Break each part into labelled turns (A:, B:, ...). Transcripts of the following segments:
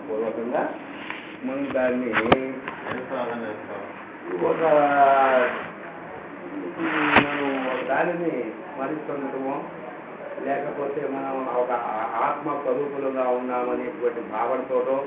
A: పూర్వకంగా మనం దాన్ని ఒక దానిని స్మరిస్తుండటమో లేకపోతే మనం ఒక ఆత్మ స్వరూపులుగా ఉన్నామనేటువంటి భావనతోటో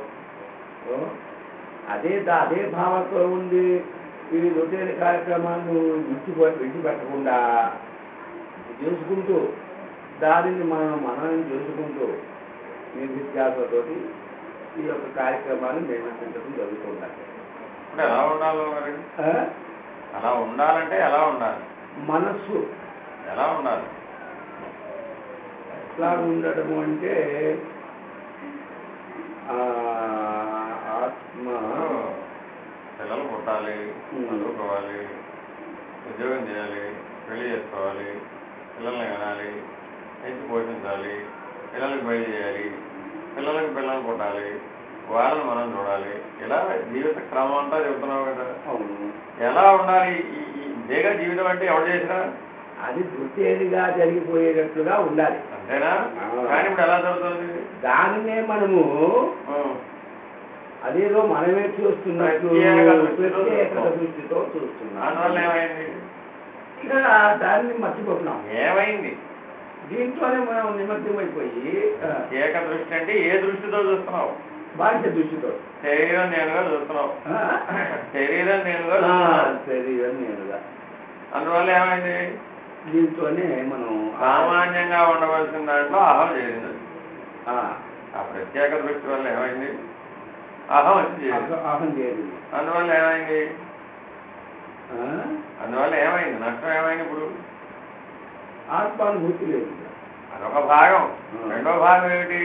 A: అదే భావంతో ఉండి ఈ రొటీన్ కార్యక్రమాలను విడిచిపెట్టకుండా చేసుకుంటూ దానిని మనం చేసుకుంటూ నిర్విద్యాసతోటి ఈ యొక్క కార్యక్రమాన్ని నిర్వర్తించడం జరుగుతుంటారు.
B: ఎలా ఉండాలో మరి అలా ఉండాలంటే ఎలా ఉండాలి?
A: మనస్సు
B: ఎలా ఉండాలి?
A: ఎట్లా ఉండటము అంటే ఆత్మ
B: పిల్లలు పుట్టాలి, చదువుకోవాలి, ఉద్యోగం చేయాలి, పెళ్లి చేసుకోవాలి, పిల్లల్ని కనాలి, పెంచి పోషించాలి, పిల్లలకి బయట చేయాలి, పిల్లలకి పిల్లలు పుట్టాలి, వాళ్ళని మనం చూడాలి. ఇలా జీవిత క్రమం అంతా చెబుతున్నావు కదా. ఎలా ఉండాలి? ఇదేగా జీవితం అంటే ఎవరు చేసినా
A: అది దృశ్యేదిగా జరిగిపోయేటట్లుగా ఉండాలి,
B: అంతేనా? కానీ ఇప్పుడు ఎలా జరుగుతుంది?
A: దానినే మనము అదేదో మనమే చూస్తున్నట్లు ప్రత్యేక దృష్టితో చూస్తున్నాం.
B: అందువల్ల ఏమైంది?
A: ఇక దాన్ని మర్చిపోతున్నాం.
B: ఏమైంది?
A: దీంట్లోనే మనం నిమగ్నమైపోయి
B: ఏక దృష్టి అంటే ఏ దృష్టితో చూస్తున్నావు?
A: బాహ్య దృష్టితో.
B: శరీరం నేనుగా చూస్తున్నావు. శరీరం నేనుగా. అందువల్ల ఏమైంది?
A: దీంట్లోనే మనం
B: సామాన్యంగా ఉండవలసిన దాంట్లో అహం చేరింది. ఆ ప్రత్యేక దృష్టి వల్ల ఏమైంది? అహం చేరింది. అందువల్ల ఏమైంది? నష్టం ఏమైంది? ఇప్పుడు
A: ఆత్మానుభూతి లేదు.
B: అదొక భాగం. రెండో భాగం ఏమిటి?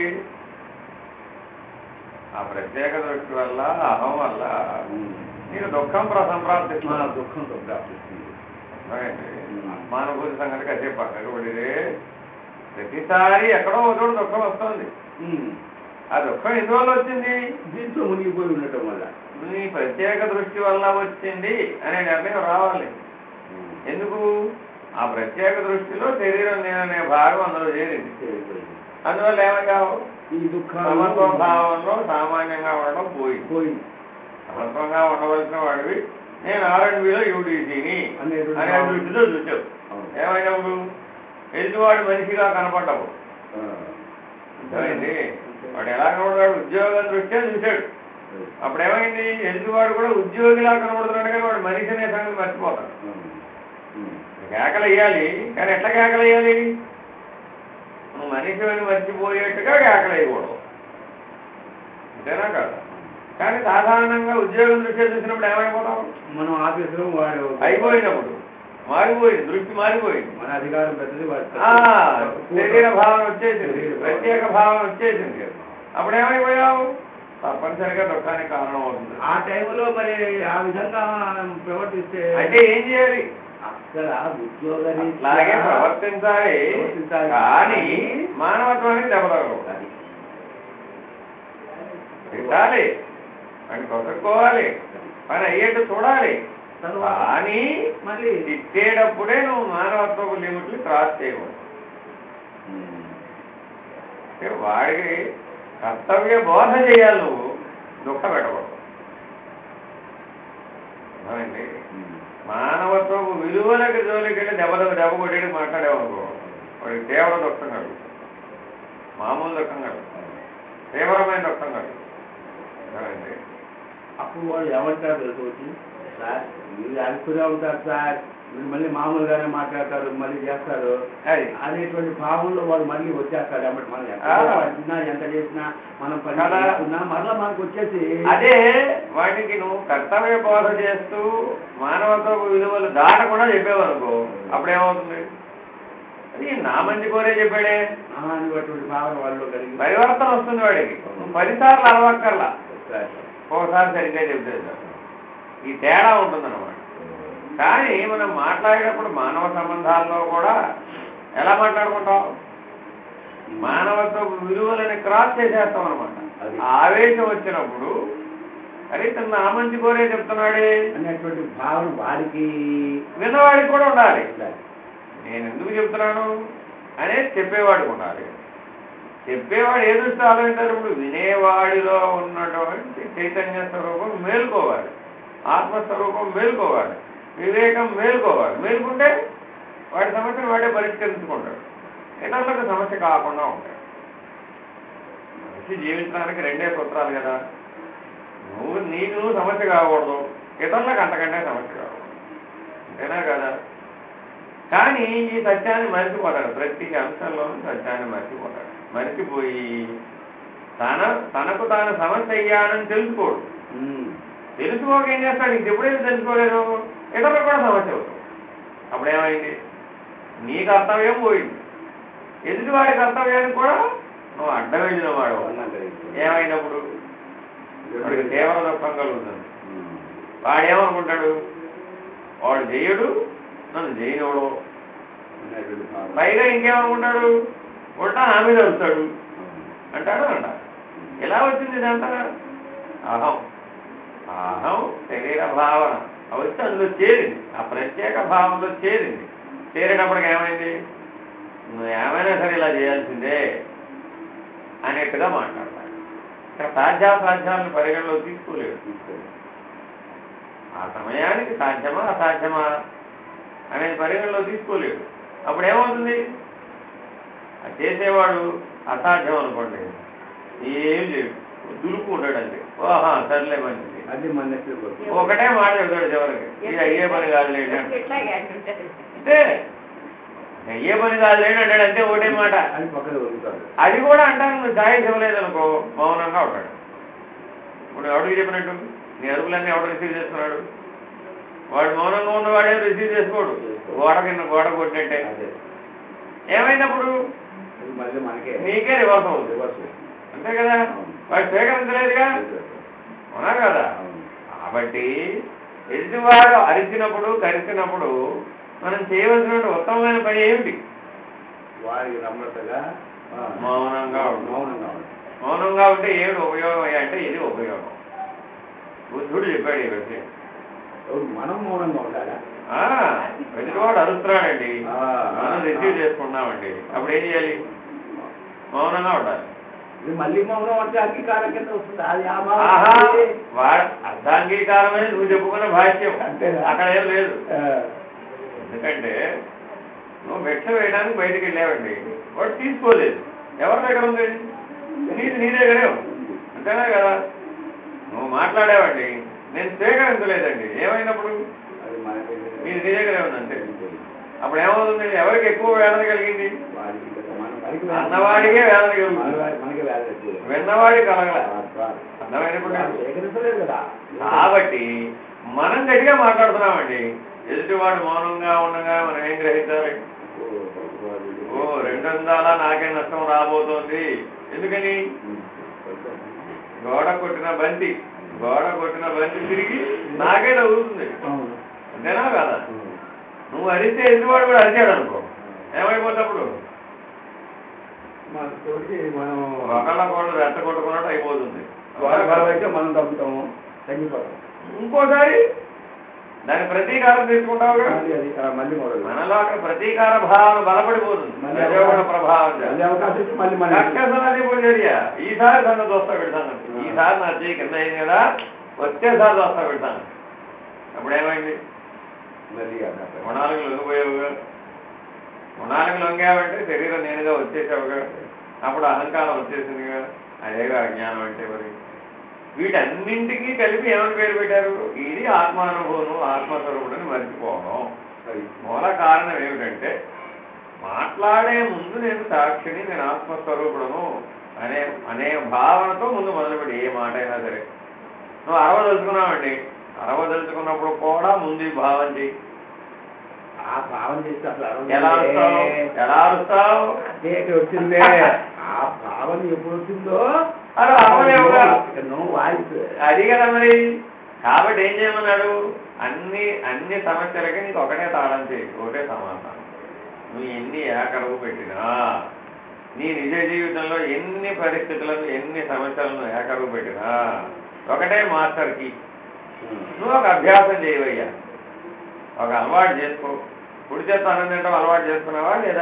B: ఆ ప్రత్యేక దృష్టి వల్ల అహం వల్ల నీకు దుఃఖం సంప్రాప్తిస్తుంది.
A: దుఃఖంతో ప్రాప్తిస్తుంది.
B: ఆత్మానుభూతి సంగతి కట్టే పక్కకు పడితే ప్రతిసారి ఎక్కడో ఒకటి దుఃఖం వస్తుంది. ఆ దుఃఖం ఎందువల్ల వచ్చింది?
A: దీంట్లో మునిగిపోయి ఉండటం వల్ల.
B: నీ ప్రత్యేక దృష్టి వల్ల వచ్చింది అనే నిర్ణయం రావాలి. ఎందుకు? ఆ ప్రత్యేక దృష్టిలో శరీరం నేననే భాగం అందులో చేరింది. అందువల్ల ఏమయ్యావు?
A: ఈ
B: సమత్వ భావంలో సామాన్యంగా ఉండడం పోయింది. సమత్వంగా ఉండవలసిన వాడివి నేను R&Bలో యూడీసీని అనే దృష్టితో చూసావు. ఏమైనప్పుడు ఎదుటివాడు మనిషిగా కనపడ్డావు. అర్థమైంది? వాడు ఎలా కనబడ్డాడు? ఉద్యోగం దృష్ట్యా చూశాడు. అప్పుడు ఏమైంది? ఎదుటివాడు కూడా ఉద్యోగిలా కనబడుతున్నాడు కానీ వాడు మనిషి అనే సంగతి మర్చిపోతాడు. కేకలేయాలి, కానీ ఎట్లా కేకలేయాలి? నువ్వు మనిషి అని మర్చిపోయేట్టుగా కేకలేయకూడదు, అంతేనా కాదా? కానీ సాధారణంగా ఉద్యోగం దృష్టి చూసినప్పుడు ఏమైపోతాం?
A: మనం ఆఫీసులో
B: అయిపోయినప్పుడు మారిపోయింది, దృష్టి మారిపోయింది.
A: మన అధికారం పెద్దది,
B: శరీర భావన వచ్చేసింది, ప్రత్యేక భావన వచ్చేసింది. అప్పుడు ఏమైపోయావు? తప్పనిసరిగా దుఃఖానికి కారణం అవుతుంది.
A: ఆ టైంలో మరి ఆ విధంగా ప్రవర్తిస్తే
B: అంటే ఏం చేయాలి? అలాగే ప్రవర్తించాలి, కానీ మానవత్వానికి దెబ్బతగలగాలి. తిట్టాలి, అని కొట్టుకోవాలి, పని అయ్యేట్టు చూడాలి. కానీ మళ్ళీ తిట్టేటప్పుడే నువ్వు మానవత్వపు లిమిట్లు క్రాస్ చేయకూడదు. వాడికి కర్తవ్య బోధ చేయాలి, నువ్వు దుఃఖ పెట్టకూడదు. అర్థమైంది? మానవత్వపు విలువలకు జోలికెళ్ళి దెబ్బ కొట్టేది మాట్లాడేవనుకో, వాడికి తీవ్ర దుఃఖం కలుగు, మామూలు దుఃఖం కలుగు, తీవ్రమైన దుఃఖం కలుగు. అర్థమైంది?
A: అప్పుడు వాళ్ళు ఏమంటారు తెలుసు, సార్ మీరు అనుకునే ఉంటారు సార్, మీరు మళ్ళీ మామూలుగానే మాట్లాడతారు, మళ్ళీ చేస్తారు అనేటువంటి భావంలో వాళ్ళు మళ్ళీ వచ్చేస్తారు. కాబట్టి మనం ఎంత చేసినా మనం పని చేసుకున్నా మరలా మనకు వచ్చేసి
B: అదే వాటికి నువ్వు కర్తవ్య బోధ చేస్తూ మానవత్వ విలువలు దాటకుండా చెప్పేవనుకో, అప్పుడేమవుతుంది? అది నా మంచి కోరే చెప్పాడే
A: అనేటువంటి భావన వాళ్ళు కలిగి
B: పరివర్తన వస్తుంది. వాడికి 10 సార్లు అలవక్కర్లా, ఒకసారి సరిగ్గా చెప్తే ఈ తేడా ఉంటుందన్నమాట. కానీ మనం మాట్లాడేటప్పుడు మానవ సంబంధాల్లో కూడా ఎలా మాట్లాడుకుంటాం? మానవత్వ విలువలని క్రాస్ చేసేస్తాం అనమాట. ఆవేశం వచ్చినప్పుడు అరే తను నా మంచి కోరే చెప్తున్నాడే
A: అనేటువంటి భావన వాడికి,
B: విన్నవాడికి కూడా ఉండాలి. నేను ఎందుకు చెప్తున్నాను అనేది చెప్పేవాడికి ఉండాలి. చెప్పేవాడు ఏ దృష్టి ఆలోచించారు? ఇప్పుడు వినేవాడిలో ఉన్నటువంటి చైతన్య స్వరూపం మేల్కోవాలి, ఆత్మస్వరూపం మేల్కోవాలి, వివేకం మేల్కోవాలి. మేల్కుంటే వాడి సమస్యను వాడే పరిష్కరించుకుంటాడు, ఇతరులకు సమస్య కాకుండా ఉంటాడు. మనిషి జీవించడానికి రెండే సూత్రాలు కదా, నీకు సమస్య కాకూడదు, ఇతరులకు అంతకంటే సమస్య కాకూడదు, అంతేనా కదా? కానీ ఈ సత్యాన్ని మర్చిపోతాడు, ప్రతి అంశంలోనూ సత్యాన్ని మర్చిపోతాడు. మర్చిపోయి తనకు తాను సమస్య అయ్యానని తెలుసుకోడు. తెలుసుకోక ఏం చేస్తాడు? ఇంక ఎప్పుడైతే తెలుసుకోలేదు ఇతరులకు కూడా సమస్య అవుతుంది. అప్పుడేమైంది? నీ కర్తవ్యం పోయింది, ఎదుటివాడి కర్తవ్యానికి కూడా నువ్వు అడ్డం వెళ్ళిన వాడు. ఏమైనప్పుడు వాడికి తీవ్ర దుఃఖం కలుగుతుంది. వాడేమనుకుంటాడు? వాడు చేయడు, నన్ను చేయనివాడు. పైగా ఇంకేమనుకుంటాడు? ఉల్టా నా మీద వస్తాడు అంటాడు. ఎలా వచ్చింది ఇదంతా? అహం. అహం శరీర భావన వచ్చి అందులో చేరింది, ఆ ప్రత్యేక భావంలో చేరింది. చేరేటప్పటికి ఏమైంది? నువ్వు ఏమైనా సరే ఇలా చేయాల్సిందే అనేట్టుగా మాట్లాడతాడు. ఇక్కడ సాధ్యాసాధ్యాలను పరిగణలో తీసుకోలేడు. ఆ సమయానికి సాధ్యమా అసాధ్యమా అనేది పరిగణలో తీసుకోలేడు. అప్పుడు ఏమవుతుంది? అది చేసేవాడు అసాధ్యం అనుకోండి, ఏం చేయడు, దులుపుకుంటాడు. అంతే, ఓహా సర్లే మంచిది, ఒకటే మాట చెబుతాడు చివరికి, ఇది అయ్యే పని కాదులేండి అంటే. అయ్యే పని కాదులేండి అంటాడు అంతే, ఒకటే మాట. అది కూడా అంటాను, నువ్వు ఛాయిస్ ఇవ్వలేదు అనుకో, మౌనంగా ఉంటాడు. ఇప్పుడు ఎవరికి చెప్పినట్టు? నీ అరుపులన్నీ ఎవడు రిసీవ్ చేస్తున్నాడు? వాడు మౌనంగా ఉన్నవాడేం రిసీవ్ చేసుకోడు, గోడ కొట్టినట్టే. ఏమైనప్పుడు నీకే రివర్స్ అవుతుంది, అంతే కదా? వాడు స్వీకరించలేదుగా, అవునా కదా? కాబట్టి ఎదుటివాడు అరిచినప్పుడు కరిచినప్పుడు మనం చేయవలసిన ఉత్తమమైన పని ఏమిటి?
A: వారికి నమ్రతగా
B: మౌనంగా మౌనంగా ఉంటే ఏమిటి ఉపయోగం అంటే ఇది ఉపయోగం. బుద్ధుడు చెప్పాడు ఈ విషయం.
A: మనం మౌనంగా ఉండాలా?
B: ఎదుటివాడు అరుస్తున్నాడండి, మనం రిసీవ్ చేసుకున్నామండి, అప్పుడు ఏం చేయాలి? మౌనంగా ఉండాలి.
A: మళ్ళీ మౌనం అంటే అంగీకారం కింద వస్తుంది. అది
B: వాడు అర్ధాంగీకారమే నువ్వు చెప్పుకున్న భాష్యం, అక్కడ ఏం లేదు. ఎందుకంటే నువ్వు భిక్ష వేయడానికి బయటికి వెళ్ళావండి, వాడు తీసుకోలేదు, ఎవరి దగ్గర ఉంది? నీ దగ్గరే ఉంది, అంతేనా కదా? నువ్వు మాట్లాడావండి, నేను స్వీకరించలేదండి, ఏమైనప్పుడు? నీ దగ్గరే ఉంది, అంతే. అప్పుడు ఏమవుతుంది? ఎవరికి ఎక్కువ వేదన కలిగింది? అన్నవాడికే వేదన కలిగింది, విన్నవాడి కలగల. అర్థమైనప్పుడు కాబట్టి మనం గట్టిగా మాట్లాడుతున్నామండి, ఎదుటివాడు మౌనంగా ఉండగా మనం ఏం గ్రహించాలి? ఓ 200 నాకే నష్టం రాబోతోంది. ఎందుకని? గోడ కొట్టిన బంతి తిరిగి నాకే తగులుతుంది, అంతేనా కదా? నువ్వు అరిస్తే ఎదుటివాడు కూడా అరిచాడు అనుకో, ఏమైపోతప్పుడు ఒకళ్ళ కూడా రెచ్చగొట్టుకున్నట్టు అయిపోతుంది.
A: మనం తగ్గుతాము, తగ్గిపోతాం.
B: ఇంకోసారి దాని ప్రతీకారం తీసుకుంటావు, మనలో అక్కడ ప్రతీకార భావన బలపడిపోతుంది, ప్రభావం. ఈసారి సంగతి వస్తా పెడతాను, ఈసారి నా చేయి కింద అయింది కదా, వచ్చేసారి వస్తా పెడతాను. అప్పుడేమైంది? గుణాలకు లొంగిపోయావుగా. గుణాలకు లొంగావంటే శరీరం నేనుగా వచ్చేసావుగా, అప్పుడు అహంకారం వచ్చేసిందిగా. అదేగా అజ్ఞానం అంటే. మరి వీటన్నింటికీ కలిపి ఏమని పేరు పెట్టారు? ఇది ఆత్మానుభవం, ఆత్మస్వరూపుడని మర్చిపోవడం. మూల కారణం ఏమిటంటే, మాట్లాడే ముందు నేను సాక్షిని, నేను ఆత్మస్వరూపుడను అనే భావనతో ముందు మొదలుపెట్టి ఏ మాట అయినా సరే. నువ్వు అరవదలుచుకున్నావండి, అరవదలుచుకున్నప్పుడు కూడా ముందు భావం చేయి.
A: ఆ భావం చేస్తే
B: ఎలా అరుస్తావు?
A: వచ్చిందే ఆ భావన ఎప్పుడు వచ్చిందో
B: అది కదా మరి. కాబట్టి ఏం చేయమన్నాడు? అన్ని సమస్యలకి నీకు ఒకటే తాళం చేయి, ఒకటే సమాధానం. నువ్వు ఎన్ని ఏకరువు పెట్టినా, నీ నిజ జీవితంలో ఎన్ని పరిస్థితులను, ఎన్ని సమస్యలను ఏకరువు పెట్టినా ఒకటే మాస్టర్కి. నువ్వు ఒక అభ్యాసం చేయవయ్యా, ఒక అలవాటు చేసుకో. కుడి చేత అన్నం తింటాం అలవాటు చేసుకున్నావా లేదా?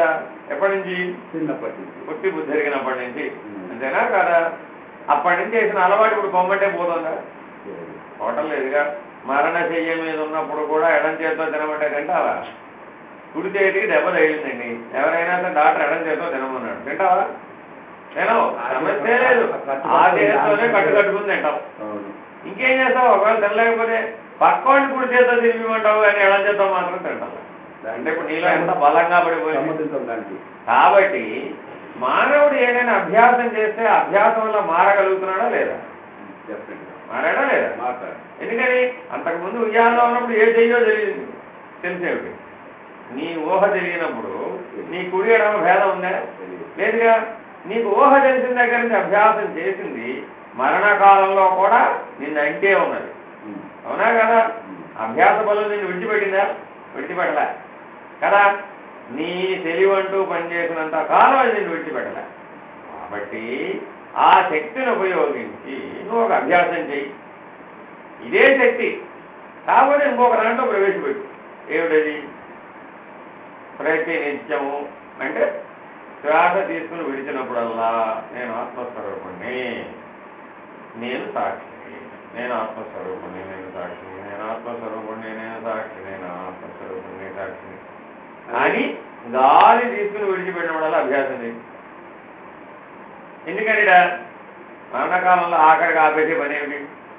B: ఎప్పటి నుంచి?
A: చిన్నప్పటి నుంచి.
B: పుట్టి బుద్ధి ఎరిగినప్పటి నుంచి. అంతేనా కదా? అప్పటి నుంచి వేసిన అలవాటు ఇప్పుడు పొమ్మంటే పోతుందా? హోటల్ లేదుగా. మరణ చెయ్య మీద ఉన్నప్పుడు కూడా ఎడం చేతితో తినమంటే తింటావా? కుడి చేతికి దెబ్బ తగిలిందండి, ఎవరైనా సరే డాక్టర్ ఎడం చేతితో తినమన్నాడు, తింటావా? తినవు, సమస్య లేదు. ఆ చేతితోనే కట్టుకుని తింటావు. ఇంకేం చేస్తావు? ఒకవేళ తినలేకపోతే పక్కోడిని కుడి చేతితో తినిపిమంటావు, కానీ ఎడం చేతితో మాత్రం తింటావు. అంటే ఇప్పుడు నీలో ఎంత బలంగా పడిపోయింది. కాబట్టి మానవుడు ఏదైనా అభ్యాసం చేస్తే అభ్యాసం వల్ల మారగలుగుతున్నాడా లేదా? మారాడా లేదా? ఎందుకని? అంతకుముందు ఉయ్యాల్లో ఉన్నప్పుడు ఏ చెయ్యో తెలియదు, తెలిసేవి. నీ ఊహ తెలియనప్పుడు నీ కుడి ఎడమ భేదం ఉందా? లేదుగా. నీకు ఊహ తెలిసిన దగ్గర నుంచి అభ్యాసం చేసింది మరణకాలంలో కూడా నిన్ను అంటే ఉన్నది. అవునా కదా? అభ్యాస బలం నిన్ను విడిచిపెట్టిందా? విడిచిపెట్టలే కదా. నీ తెలివంటూ పనిచేసినంత కాలం అది నిన్ను విడిచిపెట్టలే. కాబట్టి ఆ శక్తిని ఉపయోగించి నువ్వు ఒక అభ్యాసం చెయ్యి. ఇదే శక్తి కాకపోతే ఇంకొక దాంట్లో ప్రవేశపెట్టు. ఏమిటది? ప్రతి నిత్యము అంటే శ్వాస తీసుకుని విడిచినప్పుడల్లా నేను ఆత్మస్వరూపుణ్ణి, నేను సాక్షిని, నేను ఆత్మస్వరూపుణ్ణి, నేను సాక్షిని, నేను ఆత్మస్వరూపుణ్ణి, నేను సాక్షి, నేను ఆత్మస్వరూపుణ్ణి, సాక్షిని అని గాలి తీసుకుని విడిచిపెట్టినప్పుడల్లా అభ్యాసం చేయి. ఎందుకంటే మరణకాలంలో ఆఖరికి ఆపేసే పని ఏమిటి?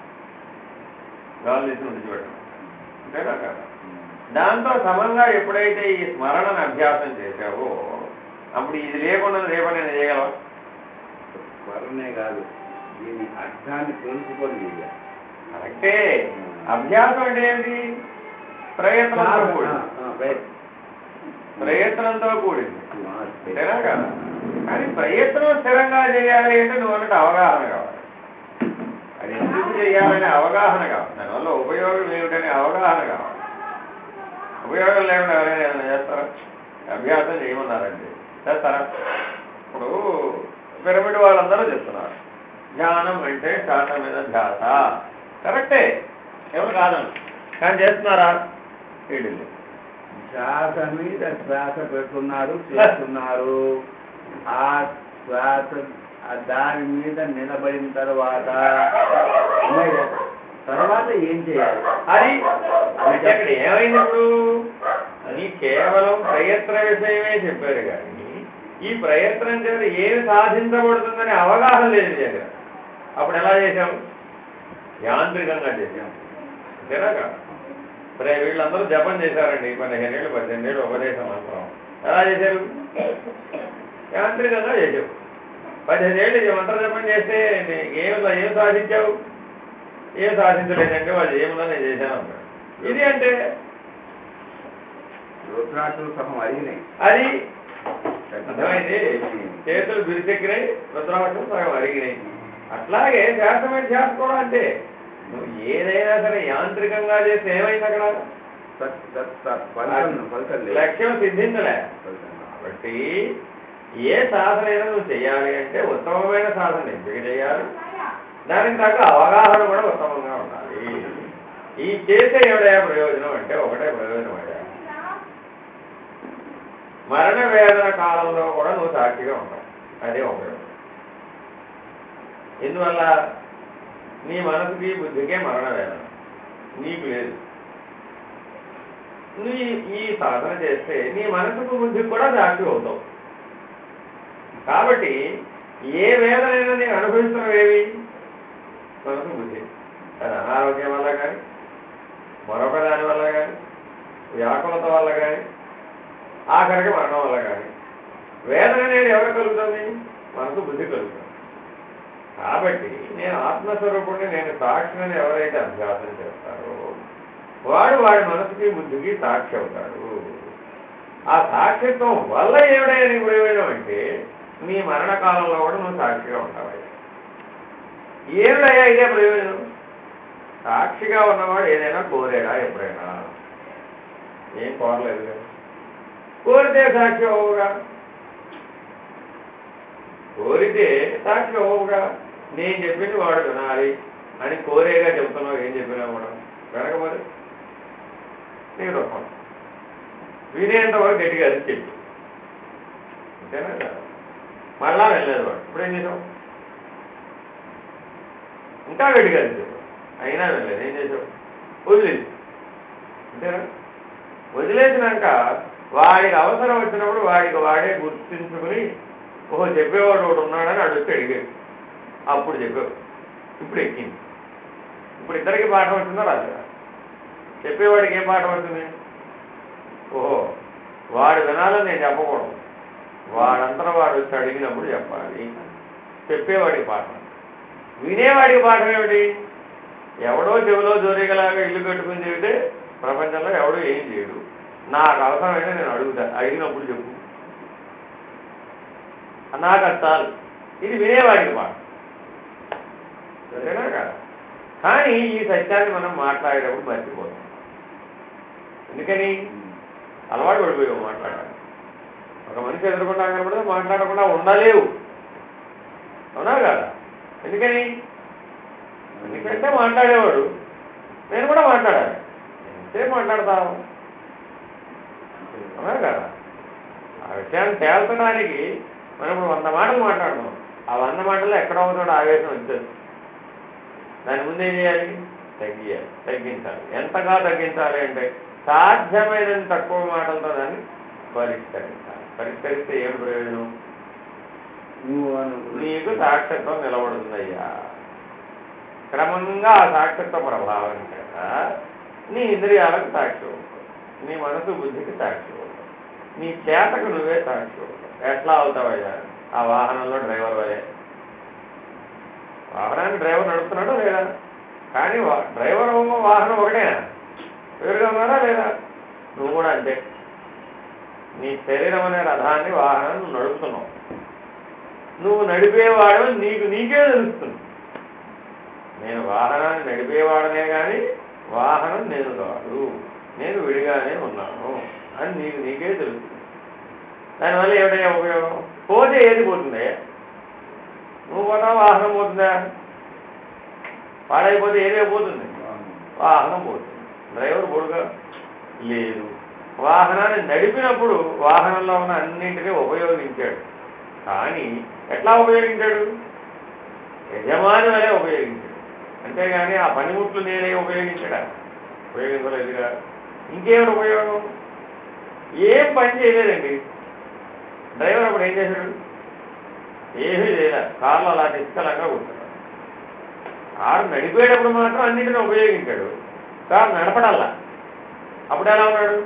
B: గాలి తీసుకుని విడిచిపెట్టడం. అంతేనా కదా? దాంతో సమంగా ఎప్పుడైతే ఈ స్మరణను అభ్యాసం చేశావో అప్పుడు ఇది లేకుండా రేపనైనా చేయగలవా?
A: స్మరణే కాదు, దీని అర్థాన్ని తెలుసుకొని చేయాలి.
B: కరెక్టే. అభ్యాసం అంటే ఏంటి? ప్రయత్నంతో కూడింది. ప్రయత్నంతో కూడింది, అంతేనా కదా? కానీ ప్రయత్నం స్థిరంగా చేయాలి అంటే నువ్వు అన్నట్టు అవగాహన కావాలి. అది ఎందుకు చేయాలనే అవగాహన కావాలి. దానివల్ల ఉపయోగం ఏమిటనే అవగాహన కావాలి. ఉపయోగం లేకుండా ఎవరైనా ఏమైనా చేస్తారా? అభ్యాసం చేయమన్నారండి, చేస్తారా? ఇప్పుడు పిరమిడ్ వాళ్ళందరూ చెప్తున్నారు ధ్యానం అంటే శ్వాస మీద ధ్యాస. కరెక్టే, ఎవరు కాదని. కానీ చేస్తున్నారా? వీళ్ళు
A: శ్వాస మీద శ్వాస పెడుతున్నారు, చేస్తున్నారు. ఆ శ్వాస దాని మీద నిలబడిన తర్వాత ఏం చేయాలి?
B: అది అక్కడ ఏమైంది? ఇప్పుడు అది కేవలం ప్రయత్న విషయమే చెప్పారు, కానీ ఈ ప్రయత్నం చేత ఏమి సాధించబడుతుందనే అవగాహన లేదు నీ దగ్గర. అప్పుడు ఎలా చేశాం? యాంత్రికంగా చేశాం, అంతేనా కదా? వీళ్ళందరూ జపం చేశారండి 15 ఏళ్ళు 18 ఏళ్ళు ఉపదేశం మంత్రం. ఎలా చేశారు? యాంత్రికంగా చేశావు. 15 ఏళ్ళు మంత్ర జపం చేస్తే ఏం సాధించావు? ఏం సాధించలేదంటే వాళ్ళు ఏమున్నా నేను చేశాను అన్నాడు. ఇది అంటే అది అర్థమైంది. చేతులు బిరిచెక్కినాయి, రుద్రాక్షలు సగం అరిగినాయి. అట్లాగే ధ్యాసమైన ధ్యాస కూడా అంటే నువ్వు ఏదైనా సరే యాంత్రికంగా చేస్తే ఏమైంది? అక్కడ లక్ష్యం సిద్ధించలే. కాబట్టి ఏ సాధన అయినా నువ్వు చేయాలి అంటే ఉత్తమమైన సాధన ఎంపిక చేయాలి. దానికి తగ్గ అవగాహన కూడా ఉత్తమంగా ఉండాలి. ఈ చేసే ఎవడయా ప్రయోజనం అంటే ఒకటే ప్రయోజనం అయ్యా, మరణ వేదన కాలంలో కూడా నువ్వు సాక్షిగా ఉంటావు. అదే ఉపయోగం. ఎందువల్ల? నీ మనసుకి బుద్ధికే మరణ వేదన, నీకు లేదు. నువ్వు ఈ సాధన చేస్తే నీ మనసుకు బుద్ధికి కూడా సాక్షి అవుతావు. కాబట్టి ఏ వేదనైనా నేను అనుభవిస్తున్నవేవి? మనసు బుద్ధి. అది అనారోగ్యం వల్ల కానీ, మరొక దాని వల్ల కానీ, వ్యాకులత వల్ల కానీ, ఆఖరికి మరణం వల్ల కానీ వేదన అనేది ఎవరు కలుగుతుంది? మనసు బుద్ధి కలుగుతుంది. కాబట్టి నేను ఆత్మస్వరూపుడిని, నేను సాక్షిని ఎవరైతే అభ్యాసం చేస్తారో వాడు వాడి మనసుకి బుద్ధికి సాక్షి అవుతాడు. ఆ సాక్షిత్వం వల్ల ఏమిడైనా నీకు ప్రయోజనం అంటే నీ మరణకాలంలో కూడా నువ్వు సాక్షిగా ఉంటావు. ఏమిడయ్యా ఇదే ప్రయోజనం? సాక్షిగా ఉన్నవాడు ఏదైనా కోరాడా? ఎప్పుడైనా ఏం కోరలేదు కదా. కోరితే సాక్షి అవ్వవుగా, కోరితే సాక్షి అవ్వవుగా. నేను చెప్పింది వాడు వినాలి అని కోరేగా చెబుతున్నావు. ఏం చెప్పినా కూడా వెనకపోతే నీకు దుఃఖం. వినేంతవరకు గట్టిగా అది చెప్పు. అంతేనా కదా? మళ్ళా వెళ్ళలేదు వాడు. ఇప్పుడు ఏం చేసావు? ఇంకా గట్టిగా చేసావు, అయినా వెళ్ళలేదు. ఏం చేసావు? వదిలేదు. అంతేనా? వదిలేసినాక వాడికి అవసరం వచ్చినప్పుడు వాడికి వాడే గుర్తించుకుని ఓహో చెప్పేవాడు ఒకడు ఉన్నాడని అడిగితే అడిగాడు, అప్పుడు చెప్పావు. ఇప్పుడు ఎక్కింది. ఇప్పుడు ఇద్దరికి పాఠం వచ్చిందా రాదుగా? చెప్పేవాడికి ఏం పాఠం వచ్చింది? ఓహో వాడు వినాలని నేను చెప్పకూడదు, వాడంతా వాడు వచ్చి అడిగినప్పుడు చెప్పాలి. చెప్పేవాడికి పాఠం. వినేవాడికి పాఠం ఏమిటి? ఎవడో చెవిలో జోరిగలాగా ఇల్లు కట్టుకుని చెబితే ప్రపంచంలో ఎవడో ఏం చేయడు. నాకు అవసరమైనా నేను అడుగుతా, అడిగినప్పుడు చెప్పు, నాకు అర్థాలు. ఇది వినేవాడికి పాఠం. సరేనా కదా? కానీ ఈ సత్యాన్ని మనం మాట్లాడేటప్పుడు మర్చిపోతాం. ఎందుకని? అలవాటు పడిపోయావు మాట్లాడాలి. ఒక మనిషి ఎదుర్కొంటా కనబడితే మాట్లాడకుండా ఉండలేవు. అవునా కదా? ఎందుకని? ఎందుకంటే మాట్లాడేవాడు, నేను కూడా మాట్లాడాలి. ఎంతసేపు మాట్లాడతాను? అవునా కదా? ఆ విషయాన్ని తేల్చడానికి మనం ఇప్పుడు 100 మాటలు మాట్లాడతాం. ఆ 100 మాటల్లో ఎక్కడో ఒకటి ఆవేశం వచ్చేది. దాని ముందు ఏం చేయాలి? తగ్గించాలి. ఎంతగా తగ్గించాలి అంటే సాధ్యమైనంత తక్కువ మాటలతో దాన్ని పరిష్కరించాలి. పరిష్కరిస్తే ఏం ప్రయోజనం? నీకు సాక్షిత్వం నిలబడుతుందయ్యా. క్రమంగా ఆ సాక్షిత్వ ప్రభావం చేత నీ ఇంద్రియాలకు సాక్షి అవుతావు, నీ మనసు బుద్ధికి సాక్షి అవుతావు, నీ చేతకు నువ్వే సాక్షి అవుతావు. ఎట్లా అవుతావయ్యా? ఆ వాహనంలో డ్రైవర్ వలే. వాహనాన్ని డ్రైవర్ నడుపుతున్నాడో లేదా? కానీ డ్రైవర్ వాహనం ఒకటేనా? వేరుగా ఉన్నారా లేదా? నువ్వు కూడా అంతే. నీ శరీరం అనే రథాన్ని వాహనాన్ని నువ్వు నడుపుతున్నావు. నువ్వు నడిపేవాడని నీకే తెలుస్తుంది. నేను వాహనాన్ని నడిపేవాడనే కానీ వాహనం నేను కాదు, నేను విడిగానే ఉన్నాను అని నీకే తెలుస్తుంది. దానివల్ల ఏమిటయ్యా ఉపయోగం? పోతే ఏది పోతుందయ్యా? నువ్వు పోతా వాహనం పోతుందా? పాడైపోతే ఏదే పోతుంది? వాహనం పోతుంది. డ్రైవర్ పోడుగా లేదు. వాహనాన్ని నడిపినప్పుడు వాహనంలో ఉన్న అన్నింటినీ ఉపయోగించాడు. కానీ ఎట్లా ఉపయోగించాడు? యజమాని వలే ఉపయోగించాడు. అంతేగాని ఆ పనిముట్లు నేనే ఉపయోగించాడా? ఉపయోగించలేదుగా. ఇంకేమిటి ఉపయోగం? ఏం పని చేయలేదండి డ్రైవర్. అప్పుడు ఏం చేశాడు? ఏమీ చేయలేదు. కార్లో అలా నిష్కలంగా కూర్చున్నాడు. కారు నడిపేటప్పుడు మాత్రం అన్నింటినీ ఉపయోగించాడు, కారు నడపడల్లా. అప్పుడు ఎలా ఉన్నాడు?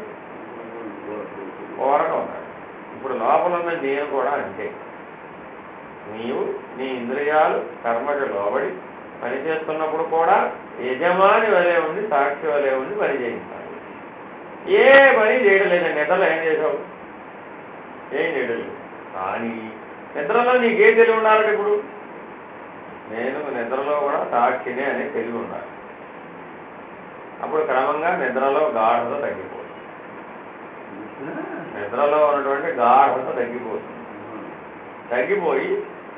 B: ఓరగా ఉన్నాడు. ఇప్పుడు లోపల ఉన్న నేను కూడా అంతే. నీవు నీ ఇంద్రియాలు కర్మకు లోబడి పనిచేస్తున్నప్పుడు కూడా యజమాని వలే ఉండి సాక్షి వలే ఉండి పని చేయించాలి. ఏ పని చేయడం లేదండి. నిద్రలో ఏం చేసావు? ఏం చేయడం లేదు. కానీ నిద్రలో నీకేం తెలివి ఉండాలంటే ఇప్పుడు నేను నిద్రలో కూడా సాక్షినే అనే తెలివి ఉండాలి. అప్పుడు క్రమంగా నిద్రలో గాఢత తగ్గిపోతుంది. నిద్రలో ఉన్నటువంటి గాఢత తగ్గిపోతుంది. తగ్గిపోయి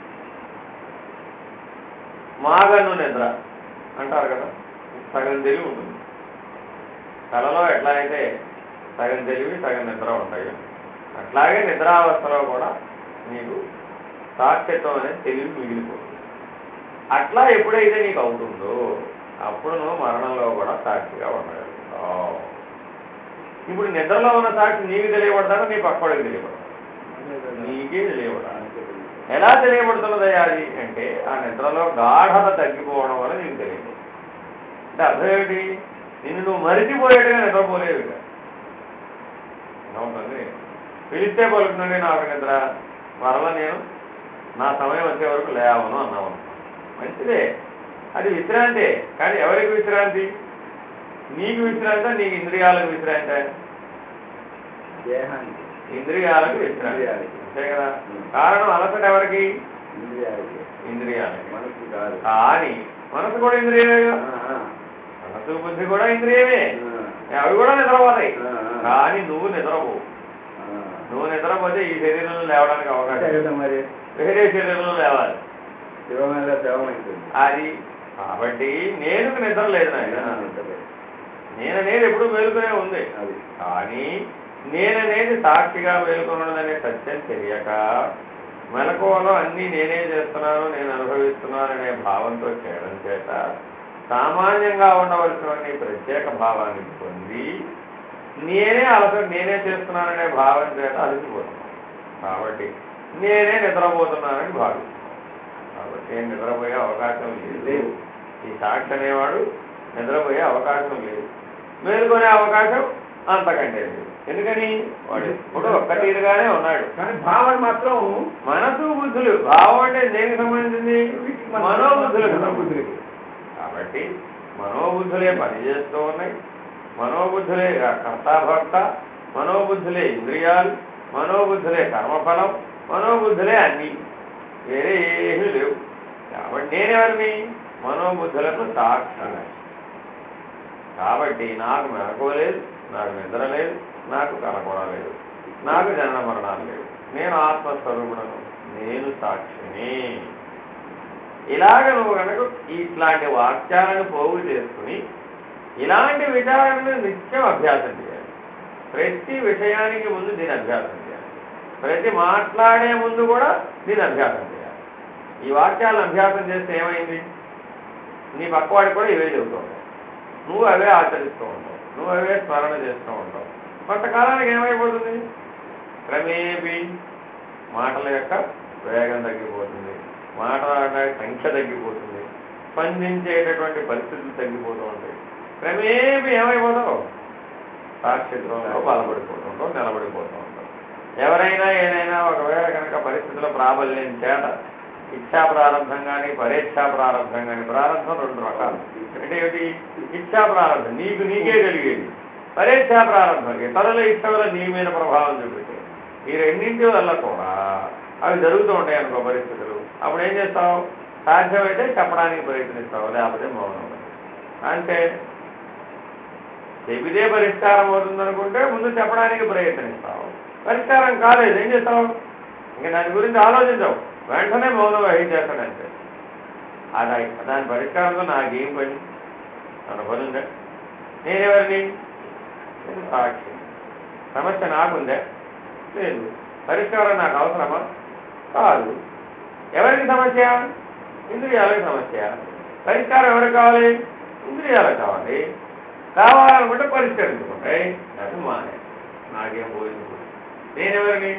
B: మాగన్ను నిద్ర అంటారు కదా, సగం తెలివి ఉంటుంది. కళలో ఎట్లా అయితే సగం తెలివి సగం నిద్ర ఉంటాయో అట్లాగే నిద్రావస్థలో కూడా నీకు సాక్షిత్వం అనేది తెలివి మిగిలిపోతుంది. అట్లా ఎప్పుడైతే నీకు అవుతుందో అప్పుడు నువ్వు మరణంలో కూడా సాక్షిగా ఉండగలుగుతావు. ఇప్పుడు నిద్రలో ఉన్న సాక్షి నీకు తెలియబడతాడో నీ పక్కడికి తెలియబడతాడు? నీకే తెలియబడాలి. ఎలా తెలియబడుతున్నదయ్యా అది అంటే ఆ నిద్రలో గాఢత తగ్గిపోవడం వల్ల నీకు తెలియదు. అంటే అర్థం ఏమిటి? నిన్ను నువ్వు మరిచిపోయేట్టుగా నిద్రపోలేవు. ఇక ఉంటుంది. పిలిస్తే పలుకుతుందండి నాకు నిద్ర, మరలా నేను నా సమయం వచ్చే వరకు లేవను అన్నావు. మంచిదే, అది విశ్రాంతే. కానీ ఎవరికి విశ్రాంతి? నీకు విశ్రాంతి, నీకు ఇంద్రియాలకు విశ్రాంతి? ఇంద్రియాలకు విశ్రాంతి, అంతే కదా. కారణం అలసట ఎవరికి? ఇంద్రియాలకి. కానీ మనసు కూడా ఇంద్రియమే. మనసు బుద్ధి కూడా ఇంద్రియమే, అవి కూడా నిద్రపోతాయి. కానీ నువ్వు నిద్రపో. నువ్వు నిద్రపోతే ఈ శరీరంలో లేవడానికి అవకాశం, వేరే శరీరంలో లేవాలి. అది కాబట్టి నేను నిద్ర లేదు నాయన. నేననేది ఎప్పుడు మేలుకునే ఉంది. కానీ నేననేది సాక్షిగా మేల్కొన్నదనే సత్యం తెలియక మెలకువలో అన్నీ నేనే చేస్తున్నాను, నేను అనుభవిస్తున్నాననే భావంతో చేయడం చేత సామాన్యంగా ఉండవలసిన ప్రత్యేక భావాన్ని పొంది నేనే చేస్తున్నాననే భావం చేత అలసిపోతున్నాను. కాబట్టి నేనే నిద్రపోతున్నానని భావిస్తున్నాను. కాబట్టి నేను నిద్రపోయే అవకాశం లేదు. ఈ సాక్షి అనేవాడు నిద్రపోయే అవకాశం లేదు, మేలుకొనే అవకాశం అంతకంటే లేదు. ఎందుకని వాడు ఎప్పుడు ఒక్క తీరుగానే ఉన్నాడు.
A: కానీ భావన మాత్రం
B: మనసు బుద్ధులు. భావం అంటే దేనికి సంబంధించింది? మనోబుద్ధులకు. కాబట్టి మనోబుద్ధులే పనిచేస్తూ ఉన్నాయి. మనోబుద్ధులే కర్తాభక్త, మనోబుద్ధులే ఇంద్రియాలు, మనోబుద్ధులే కర్మఫలం, మనోబుద్ధులే అన్నీ, వేరే ఏమీ లేవు. కాబట్టి నేనెవరిని? మనోబుద్ధులకు సాక్షి. కాబట్టి నాకు మెలకువలేదు, నాకు నిద్ర లేదు, నాకు కల కూడా లేదు, నాకు జనన మరణాలు లేవు, నేను ఆత్మస్వరూపుడను, నేను సాక్షిని. ఇలాగ నువ్వు కనుక ఇట్లాంటి వాక్యాలను పోగు చేసుకుని ఇలాంటి విచారణను నిత్యం అభ్యాసం చేయాలి. ప్రతి విషయానికి ముందు దీని అభ్యాసం చేయాలి. ప్రతి మాట్లాడే ముందు కూడా దీని అభ్యాసం చేయాలి. ఈ వాక్యాలను అభ్యాసం చేస్తే ఏమైంది? నీ పక్కవాడికి కూడా ఇవే చెబుతూ ఉంటావు, నువ్వు అవే ఆచరిస్తూ ఉంటావు, నువ్వు అవే స్మరణ చేస్తూ ఉంటావు. కొంతకాలానికి ఏమైపోతుంది? క్రమేపీ మాటల యొక్క వేగం తగ్గిపోతుంది, మాట్లాడడానికి సంఖ్య తగ్గిపోతుంది, స్పందించేటటువంటి పరిస్థితులు తగ్గిపోతూ ఉంటాయి. క్రమేపీ ఏమైపోతావు? సాక్షిత్వంలో బలపడిపోతూ ఉంటావు, నిలబడిపోతూ ఉంటావు. ఎవరైనా ఏదైనా ఒకవేళ కనుక పరిస్థితుల ప్రాబల్యం చేత ఇచ్ఛా ప్రారంభం కానీ పరేచ్ఛా ప్రారంభం కానీ, ప్రారంభం రెండు రకాలు. అంటే ఏమిటి? ఇచ్ఛా ప్రారంభం నీకే కలిగేది, పరేచ్ఛా ప్రారంభం ఇతరుల ఇచ్చ వల్ల నీ మీద ప్రభావం చూపితే. ఈ రెండింటి వల్ల కూడా అవి జరుగుతూ ఉంటాయి అనుకో పరిస్థితులు. అప్పుడు ఏం చేస్తావు? సాధ్యమైతే చెప్పడానికి ప్రయత్నిస్తావు, లేకపోతే మౌనం. అంటే చెబితే పరిష్కారం అవుతుందనుకుంటే ముందు చెప్పడానికి ప్రయత్నిస్తావు, పరిష్కారం కాలేదు ఏం చేస్తావు? ఇంకా దాని గురించి ఆలోచించవు, వెంటనే మౌనం వహించేస్తాడంటే. దాని పరిష్కారంతో నాకేం పని? నన్ను పని ఉందా? నేనెవరిని? నేను సాక్షి. సమస్య నాకుందే? లేదు. పరిష్కారం నాకు అవసరమా? కాదు. ఎవరికి సమస్య? ఇంద్రియాలకు సమస్య. పరిష్కారం ఎవరికి కావాలి? ఇంద్రియాలకు కావాలి. కావాలనుకుంటే పరిష్కరించుకుంటాయి, అది మానే. నాకేం పోయింది? నేనెవరిని?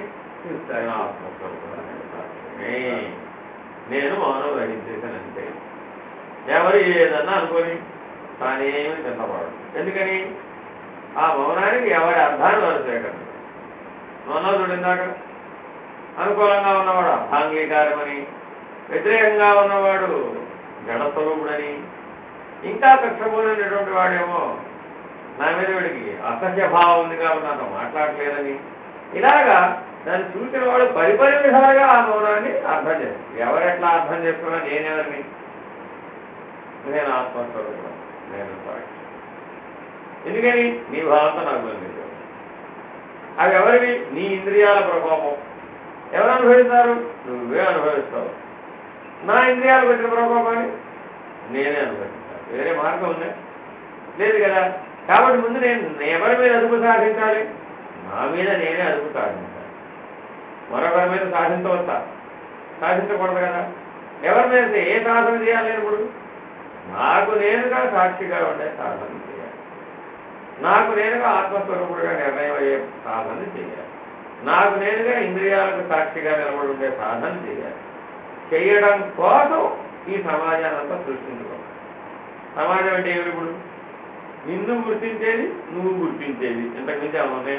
B: నేను మౌనం వహించేసానంటే. ఎవరు ఏదన్నా అనుకొని తానేమి తిన్నవాడు. ఎందుకని? ఆ మౌనానికి ఎవరి అర్థాన్ని వారు సేకరించారు. మౌనం చూడిందాక అనుకూలంగా ఉన్నవాడు అర్థాంగీకారమని, వ్యతిరేకంగా ఉన్నవాడు జడస్వరూపుడని, ఇంకా కక్షపోయినటువంటి వాడేమో నా మీద వీడికి అసహ్య భావం ఉంది కాబట్టి నాతో మాట్లాడలేదని, ఇలాగా దాన్ని చూసిన వాడు పరిపరి విధాలుగా ఆ మౌనాన్ని అర్థం చేస్తారు. ఎవరెట్లా అర్థం చేసుకున్నా నేనెవరిని? నేను ఆత్మస్వరూపుడు, నేను సాక్షి. ఎందుకని? నీ భావంతో నాకు బంధించావు. అవి ఎవరివి? నీ ఇంద్రియాల ప్రభావం. ఎవరు అనుభవిస్తారు? నువ్వే అనుభవిస్తావు. నా ఇంద్రియాలు పెట్టిన ప్రభావాన్ని నేనే అనుభవిస్తాను. వేరే మార్గం ఉందా? లేదు కదా. కాబట్టి ముందు నేను ఎవరి మీద అదుపు సాధించాలి? నా మీద నేనే అదుపు సాధించాలి. మరొకరి మీద సాధించవచ్చా? సాధించకూడదు కదా. ఎవరి మీద ఏ సాధన చేయాలి? ఇప్పుడు నాకు నేనుగా సాక్షిగా ఉండే సాధన చేయాలి, నాకు నేనుగా ఆత్మస్వరూపుడుగా నిర్ణయం అయ్యే సాధన చేయాలి, నాకు నేనుగా ఇంద్రియాలకు సాక్షిగా నిలబడి ఉండే సాధన చేయాలి. చేయడం కోసం ఈ సమాజాన్ని అంతా సృష్టించుకోవాలి. సమాజం అంటే ఏమిటి? ఇప్పుడు నిన్ను గుర్తించేది, నువ్వు గుర్తించేది. ఇంతకుమించి ఏమన్నాయా?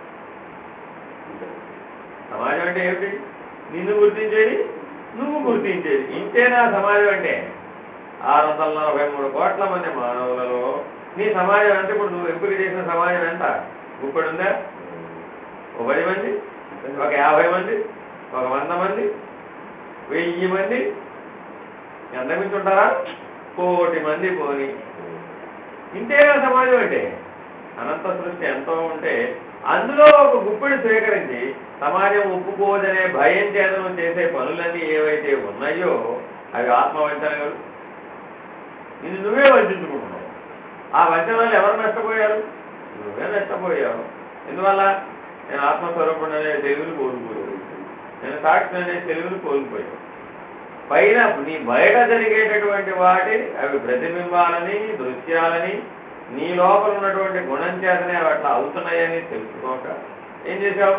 B: సమాజం అంటే ఏమిటి? నిన్ను గుర్తించేది, నువ్వు గుర్తించేది. ఇంతేనా సమాజం అంటే? 643 కోట్ల మంది మానవులలో నీ సమాజం అంటే ఇప్పుడు నువ్వు ఎంపిక చేసిన సమాజం ఎంత? గుప్పడి ఉందా? 10 మంది, ఒక 50 మంది, ఒక 100 మంది, 1000 మంది, ఎంత మించి ఉంటారా? 1 కోటి మంది పోని. ఇంతేనా సమాజం అంటే? అనంత సృష్టి ఎంతో ఉంటే అందులో ఒక గుప్పిడి స్వీకరించి సమాజం ఒప్పుకోదనే భయం చేతను చేసే పనులన్నీ ఏవైతే ఉన్నాయో అవి ఆత్మవంచనలు. ఇది నువ్వే వంచుకుంటున్నావు. ఆ వంచన వల్ల ఎవరు నష్టపోయారు? నువ్వే నష్టపోయావు. ఎందువల్ల? నేను ఆత్మస్వరూపుడు అనే తెలివిని కోల్పోయావు, నేను సాక్షి అనే తెలివిని కోల్పోయావు. పైన నీ బయట జరిగేటటువంటి వాటి అవి ప్రతిబింబాలని దృశ్యాలని నీ లోపల ఉన్నటువంటి గుణం చేతనే అవి అట్లా అవుతున్నాయని తెలుసుకోక ఏం చేశావు?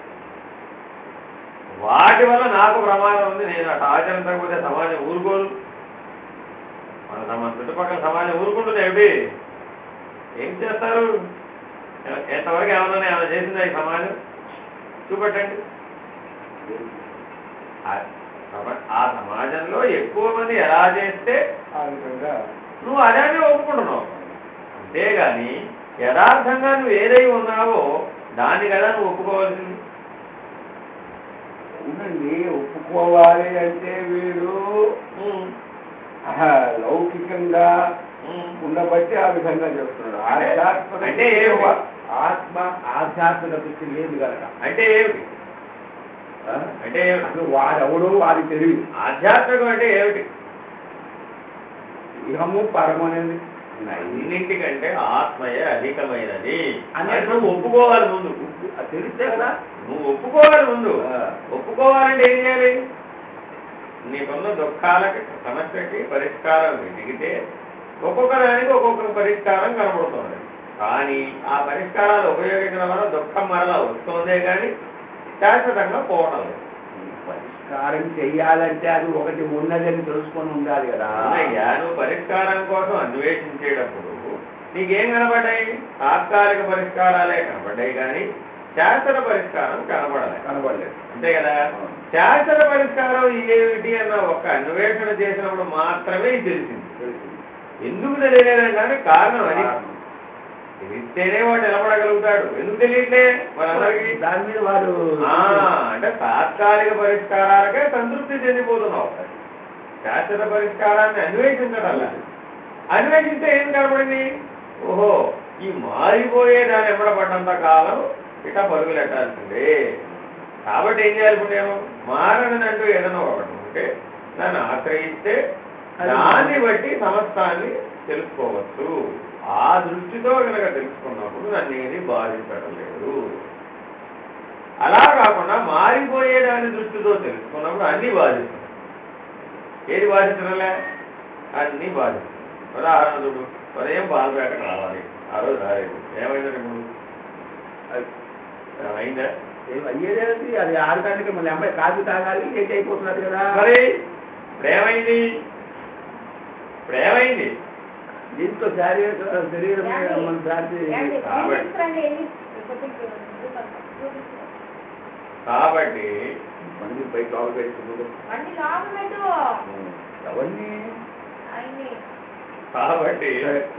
B: వాటి వల్ల నాకు ప్రమాదం ఉంది, నేను అట్లా ఆచరించకపోతే సమాజం ఊరుకోదు. మన చుట్టుపక్కల సమాజం ఊరుకుంటుంది ఏమిటి? ఏం చేస్తారు? ఎంతవరకు ఏమన్నా చేసిందా ఈ సమాజం? చూపెట్టండి. ఆ సమాజంలో ఎక్కువ మంది ఎలా చేస్తే
A: ఆ విధంగా
B: నువ్వు అదే ఒప్పుకుంటున్నావు. అంతేగాని యథార్థంగా నువ్వు ఏదై ఉన్నావో దాన్ని కదా నువ్వు ఒప్పుకోవాల్సింది.
A: ఉండండి, ఒప్పుకోవాలి అంటే వీడు లౌకికంగా ఉండబట్టి ఆ విధంగా చెప్తున్నాడు.
B: అంటే
A: ఆత్మ ఆధ్యాత్మిక దృష్టి లేదు కనుక.
B: అంటే ఏమిటి? అంటే
A: అసలు వాడెవడు వాడికి తెలియదు.
B: ఆధ్యాత్మికం అంటే ఏమిటి?
A: ఇహము పరము అనేది
B: అన్నింటికంటే ఆత్మయే అధికమైనది అనేది నువ్వు ఒప్పుకోవాలి ముందు.
A: తెలిస్తే కదా
B: నువ్వు ఒప్పుకోవాలి ముందు. ఒప్పుకోవాలంటే ఏం చేయాలి? నీకున్న దుఃఖాలకి సమస్యకి పరిష్కారం వెతికితే ఒక్కొక్క దానికి ఒక్కొక్క పరిష్కారం కనబడుతుంది. కానీ ఆ పరిష్కారాలు ఉపయోగించడం వల్ల దుఃఖం మరలా వస్తుందే కానీ శాశ్వతంగా పోవడం లేదు.
A: పరిష్కారం చెయ్యాలంటే అది ఒకటి ఉన్నదని తెలుసుకొని ఉండాలి కదా.
B: అయ్యా, నువ్వు పరిష్కారం కోసం అన్వేషించేటప్పుడు నీకేం కనబడ్డాయి? తాత్కాలిక పరిష్కారాలే కనబడ్డాయి కానీ శాశ్వత పరిష్కారం కనబడలేదు. అంతే కదా. శాశ్వత పరిష్కారం ఏమిటి అన్న ఒక అన్వేషణ చేసినప్పుడు మాత్రమే ఇది తెలిసింది. ఎందుకు తెలియలేదంటే కారణం అది. తెలిస్తేనే వాడు నిలబడగలుగుతాడు. ఎందుకు తెలియట్లే మనందరికీ?
A: దాని మీద వాడు
B: అంటే తాత్కాలిక పరిష్కారాలకే సంతృప్తి చెందిపోతున్నావు. శాశ్వత పరిష్కారాన్ని అన్వేషించడం. అన్వేషిస్తే ఏం కనబడింది? ఓహో, ఈ మారిపోయే దాన్ని ఎమ్మడపడ్డంత కాలం ఇట్లా పరుగులెట్టాల్సిందే. కాబట్టి ఏం చేయాలి? ఇప్పుడు నేను మారనంటూ ఏదైనా ఒకటి ఉంటే దాన్ని ఆశ్రయిస్తే దాన్ని బట్టి సమస్తాన్ని తెలుసుకోవచ్చు. ఆ దృష్టితో కనుక తెలుసుకున్నప్పుడు నన్ను ఏది బాధించడం లేదు. అలా కాకుండా మారిపోయే దాని దృష్టితో తెలుసుకున్నప్పుడు అన్నీ బాధిస్తుంది. ఏది బాధించడంలే? అన్నీ బాధిస్తుంది. ఉదాహరణ చూడు, ఉదయం పాలపేట రావాలి, ఆ రోజు రాలేదు. ఏమైందంటే ఇప్పుడు అయిందా?
A: అయ్యేదేంటి? అది 6 గంటలకి మళ్ళీ అమ్మాయి కాఫీ తాగాలి, లేట్ అయిపోతున్నారు కదా.
B: మరి ఇప్పుడేమైంది?
A: దీంతో శారీరక శరీరం మన
B: కాబట్టి
A: మంది పై కాలు పెట్టుకుంటు అవన్నీ
B: కాబట్టి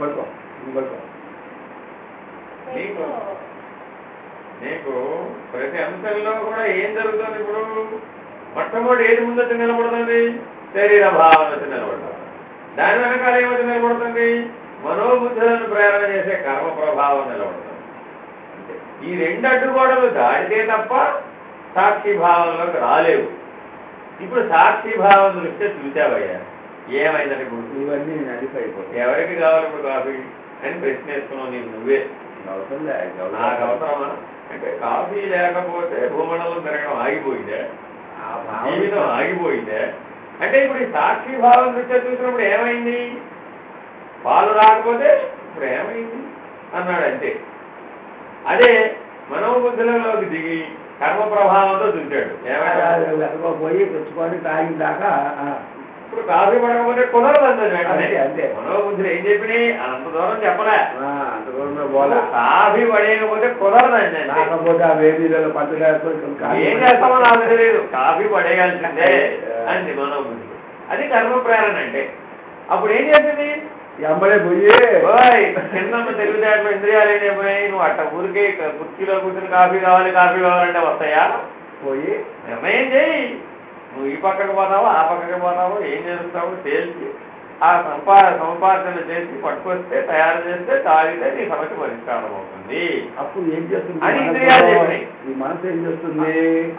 B: నీకు ప్రతి అంశంలో కూడా ఏం జరుగుతుంది? ఇప్పుడు మొట్టమొదటి ఏది ముందొచ్చి నిలబడుతుంది? శరీర భావన వచ్చి నిలబడుతుంది. దాని వెనకాల ఏమొచ్చి నిలబడుతుంది? మనోబుద్ధులను ప్రేరణ చేసే కర్మ ప్రభావం నిలబడుతుంది. ఈ 2 అడ్డుగోడలు దాటితే తప్ప సాక్షి భావంలోకి రాలేవు. ఇప్పుడు సాక్షి భావం దృష్ట్యా చూసావయ్యా, ఏమైందని ఇప్పుడు
A: ఇవన్నీ నడిపోయిపోతాయి.
B: ఎవరికి కావాలి ఇప్పుడు కాఫీ అని ప్రశ్న వేసుకున్నావు నీకు నువ్వే. నాకు అవసరమా అంటే కాఫీ లేకపోతే భూమండలం తిరగడం ఆగిపోయిందే, జీవితం ఆగిపోయిందే. అంటే ఇప్పుడు ఈ సాక్షి భావం దృష్ట్యా చూసినప్పుడు ఏమైంది? పాలు రాకపోతే ఇప్పుడు ఏమైంది అన్నాడు అంతే. అదే మనోబుద్ధులలోకి దిగి కర్మ ప్రభావంతో చూశాడు. ఏమైనా
A: పోయి తెచ్చుకొని తాగిన దాకా
B: ఇప్పుడు కాఫీ పడకపోతే కుదరదు
A: అంతే.
B: మనోబుద్ధులు ఏం చెప్పినాయి? అంత దూరం చెప్పలే.
A: అంత దూరంలో పోలే.
B: కాఫీ పడేయకపోతే కుదరదండి.
A: కాకపోతే ఆ వేదిలో పట్టుకు
B: ఏం చేస్తామో నాకు తెలియదు, కాఫీ పడేయాల్సిందే అంది మనోబుద్ధి. అది కర్మ ప్రేరణ అంటే. అప్పుడు ఏం చేసింది?
A: అమ్మడే పోయి
B: చిన్న తెలివితేటలు ఇంద్రియాలు ఏం అయిపోయాయి? నువ్వు అట్ట ఊరికే కుర్చీలో కూర్చుని కాఫీ కావాలంటే వస్తాయా? పోయి నిర్ణయం చేయి. నువ్వు ఈ పక్కకు పోతావో ఆ పక్కకి పోతావో ఏం చేస్తావు తేల్చి ఆ సంపాదన చేసి పట్టుకొస్తే తయారు చేస్తే తాగితే నీ సమస్య పరిష్కారం అవుతుంది.
A: అప్పుడు ఏం చేస్తుంది?
B: అని ఇంద్రియాలు చెప్పినాయి.
A: నీ మనసు ఏం చేస్తుంది?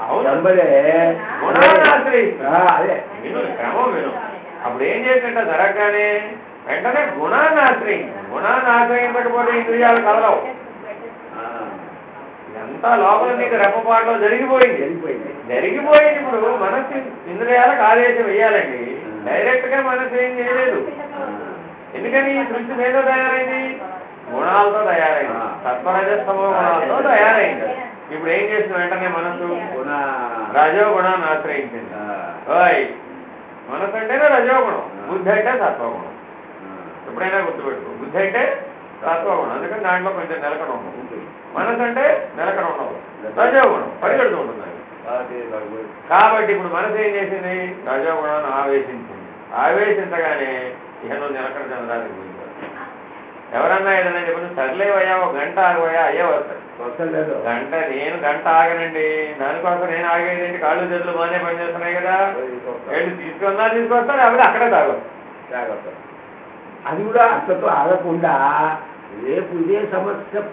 B: అదే క్రమం విను. అప్పుడు ఏం చేసినట్ట జరగగానే వెంటనే గుణాన్ని ఆశ్రయించు. గుణాన్ని ఆశ్రయించకపోతే ఇంద్రియాలు కదలవు. ఇదంతా లోపల నీకు రెప్పపాటులో జరిగిపోయింది. ఇప్పుడు మనసు ఇంద్రియాలకు ఆదేశం వేయాలండి. డైరెక్ట్ గా మనసు ఏం చేయలేదు. ఎందుకని ఈ సృష్టి మీద తయారైంది? గుణాలతో తయారైంది. సత్వరజస్తమో గుణాలతో తయారైంది. ఇప్పుడు ఏం చేసిన వెంటనే మనసు రజోగుణాన్ని ఆశ్రయించింది. మనసు అంటేనే రజోగుణం, బుద్ధి అంటే సత్వగుణం. ఎప్పుడైనా గుర్తుపెట్టుకో, బుద్ధి అంటే సత్వగుణం. అందుకని దాంట్లో కొంచెం నిలకడ ఉండదు. మనసు అంటే నిలకడ ఉండదు, రజోగుణం పరిగెడుతూ ఉంటుంది. కాబట్టి ఇప్పుడు మనసు ఏం చేసింది? రజోగుణాన్ని ఆవేశించింది. ఆవేశించగానే ఇక నువ్వు నిలకడ చెందడానికి గురించి ఎవరన్నా ఏదైనా చెప్పిన సర్లేవయ్యా, ఒక గంట ఆగవయ్యా, అయ్యే వస్తాడు. గంట ఆగనండి. దానికోసం నేను ఆగేది కాళ్ళు చేతులు బాగానే పనిచేస్తున్నాయి కదా, ఏంటి తీసుకొస్తారు అవి అక్కడే తాగొస్తారు.
A: అది కూడా అంతతో ఆగకుండా రేపు ఇదే సమస్య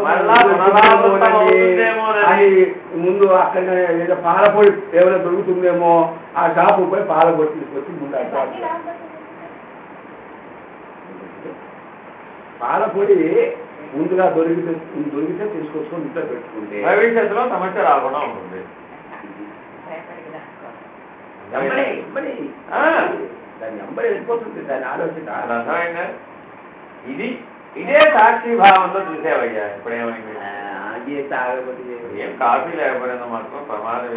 A: అని ముందు అక్కడ ఏదో పాలపొడి ఏమైనా దొరుకుతుందేమో ఆ షాపు పోయి పాలపొడి తీసుకొచ్చి ముందు పాలపొడి ముందుగా దొరికితే తీసుకొచ్చుకొని ఇంట్లో పెట్టుకుంటే
B: భవిష్యత్తులో సమస్య రాకుండా ఉంటుంది.
A: దాన్ని ఎంబడి వెళ్ళిపోతుంది. దాన్ని ఆలోచన
B: అర్థమైందా? ఇదే సాక్షి భావంతో చూసేవయ్యా. ఇప్పుడేమైంది? ఏం కాఫీ లేకపోయినా మాత్రం ప్రమాదం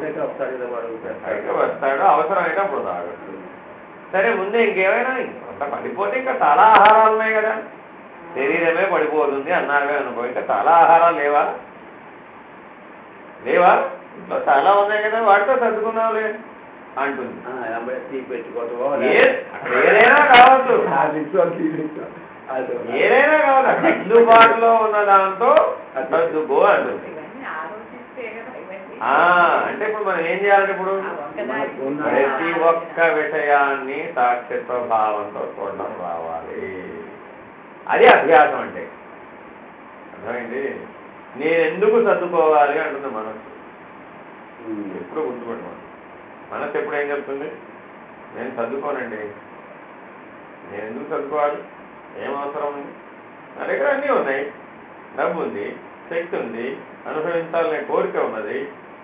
B: వస్తాడు, అవసరమైతే అప్పుడు తాగడు. సరే ముందే ఇంకేమైనా అంత పడిపోతే ఇంకా చాలా ఆహారాలు ఉన్నాయి కదా, శరీరమే పడిపోతుంది అన్నారే అనుకో, ఇంకా చాలా ఆహారాలు లేవా? ఇంట్లో చాలా ఉన్నాయి కదా, వాటితో సర్దుకున్నావులే అంటుంది. ఏదైనా కావచ్చు, అందుబాటులో ఉన్న దాంతో సర్దుకో అంటుంది. అంటే ఇప్పుడు మనం ఏం చేయాలంటే ఇప్పుడు ప్రతి ఒక్క విషయాన్ని సాక్షిత్వ భావంతో చూడడం రావాలి. అది అభ్యాసం అంటే. అర్థమైంది? నేను ఎందుకు సర్దుకోవాలి అంటుంది మనసు. ఎప్పుడు గుర్తుపెట్టుకోండి, మనసు ఎప్పుడు ఏం చెప్తుంది? నేను సర్దుకోనండి. నేను ఎందుకు సర్దుకోవాలి? ఏం అవసరం ఉంది? నా దగ్గర అన్నీ ఉన్నాయి, డబ్బు ఉంది, శక్తి ఉంది, అనుభవించాలనే కోరిక ఉన్నది,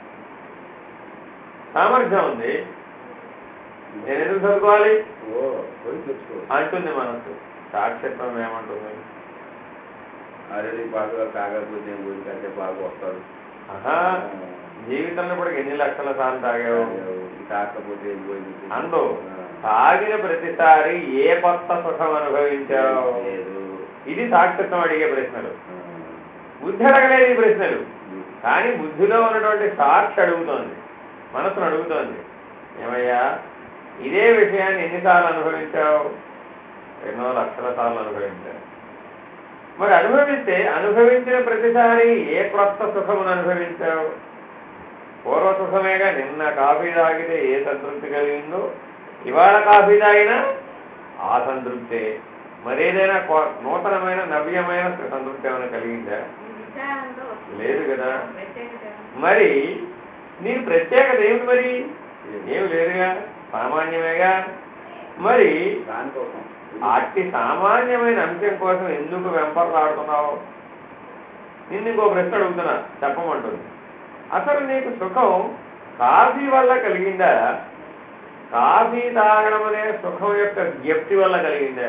B: సామర్థ్యం ఉంది, నేను ఎందుకు చదువుకోవాలి అంటుంది మనసు. సాక్షిత్వం ఏమంటుంది?
A: అరటి బాగా తాగకపోతే ఊరికంటే బాగా వస్తాడు.
B: జీవితంలో ఇప్పుడు ఎన్ని లక్షల సార్లు తాగావు?
A: తాగకపోతే
B: అందు తాగిన ప్రతిసారి ఏ కొత్త సుఖం అనుభవించావు? ఇది సాక్షిత్వం అడిగే ప్రశ్నలు. బుద్ధి అడగలేదు ఈ ప్రశ్నలు, కానీ బుద్ధిలో ఉన్నటువంటి సాక్షి అడుగుతోంది, మనసును అడుగుతోంది. ఏమయ్యా, ఇదే విషయాన్ని ఎన్నిసార్లు అనుభవించావు? ఎన్నో లక్షల సార్లు అనుభవించావు. మరి అనుభవించిన ప్రతిసారి ఏ కొత్త సుఖమును అనుభవించావు? పూర్వ సుఖమేగా. నిన్న కాఫీ తాగితే ఏ సంతృప్తి కలిగిందో ఇవాళ కాఫీ తాగినా ఆ సంతృప్తే. మరేదైనా నూతనమైన నవ్యమైన సంతృప్తి ఏమైనా కలిగిందా? లేదు కదా. మరి నీ ప్రత్యేకత ఏమిటి? మరి ఏమి లేదుగా, సామాన్యమేగా. మరి అట్టి సామాన్యమైన అంశం కోసం ఎందుకు వెంపర్లాడుతున్నావు? నిన్ను ఇంకో ప్రశ్న అడుగుతున్నా, చెప్పమంటుంది. అసలు నీకు సుఖం కాఫీ వల్ల కలిగిందా, కాఫీ తాగడం అనే సుఖం యొక్క జ్ఞప్తి వల్ల కలిగిందా?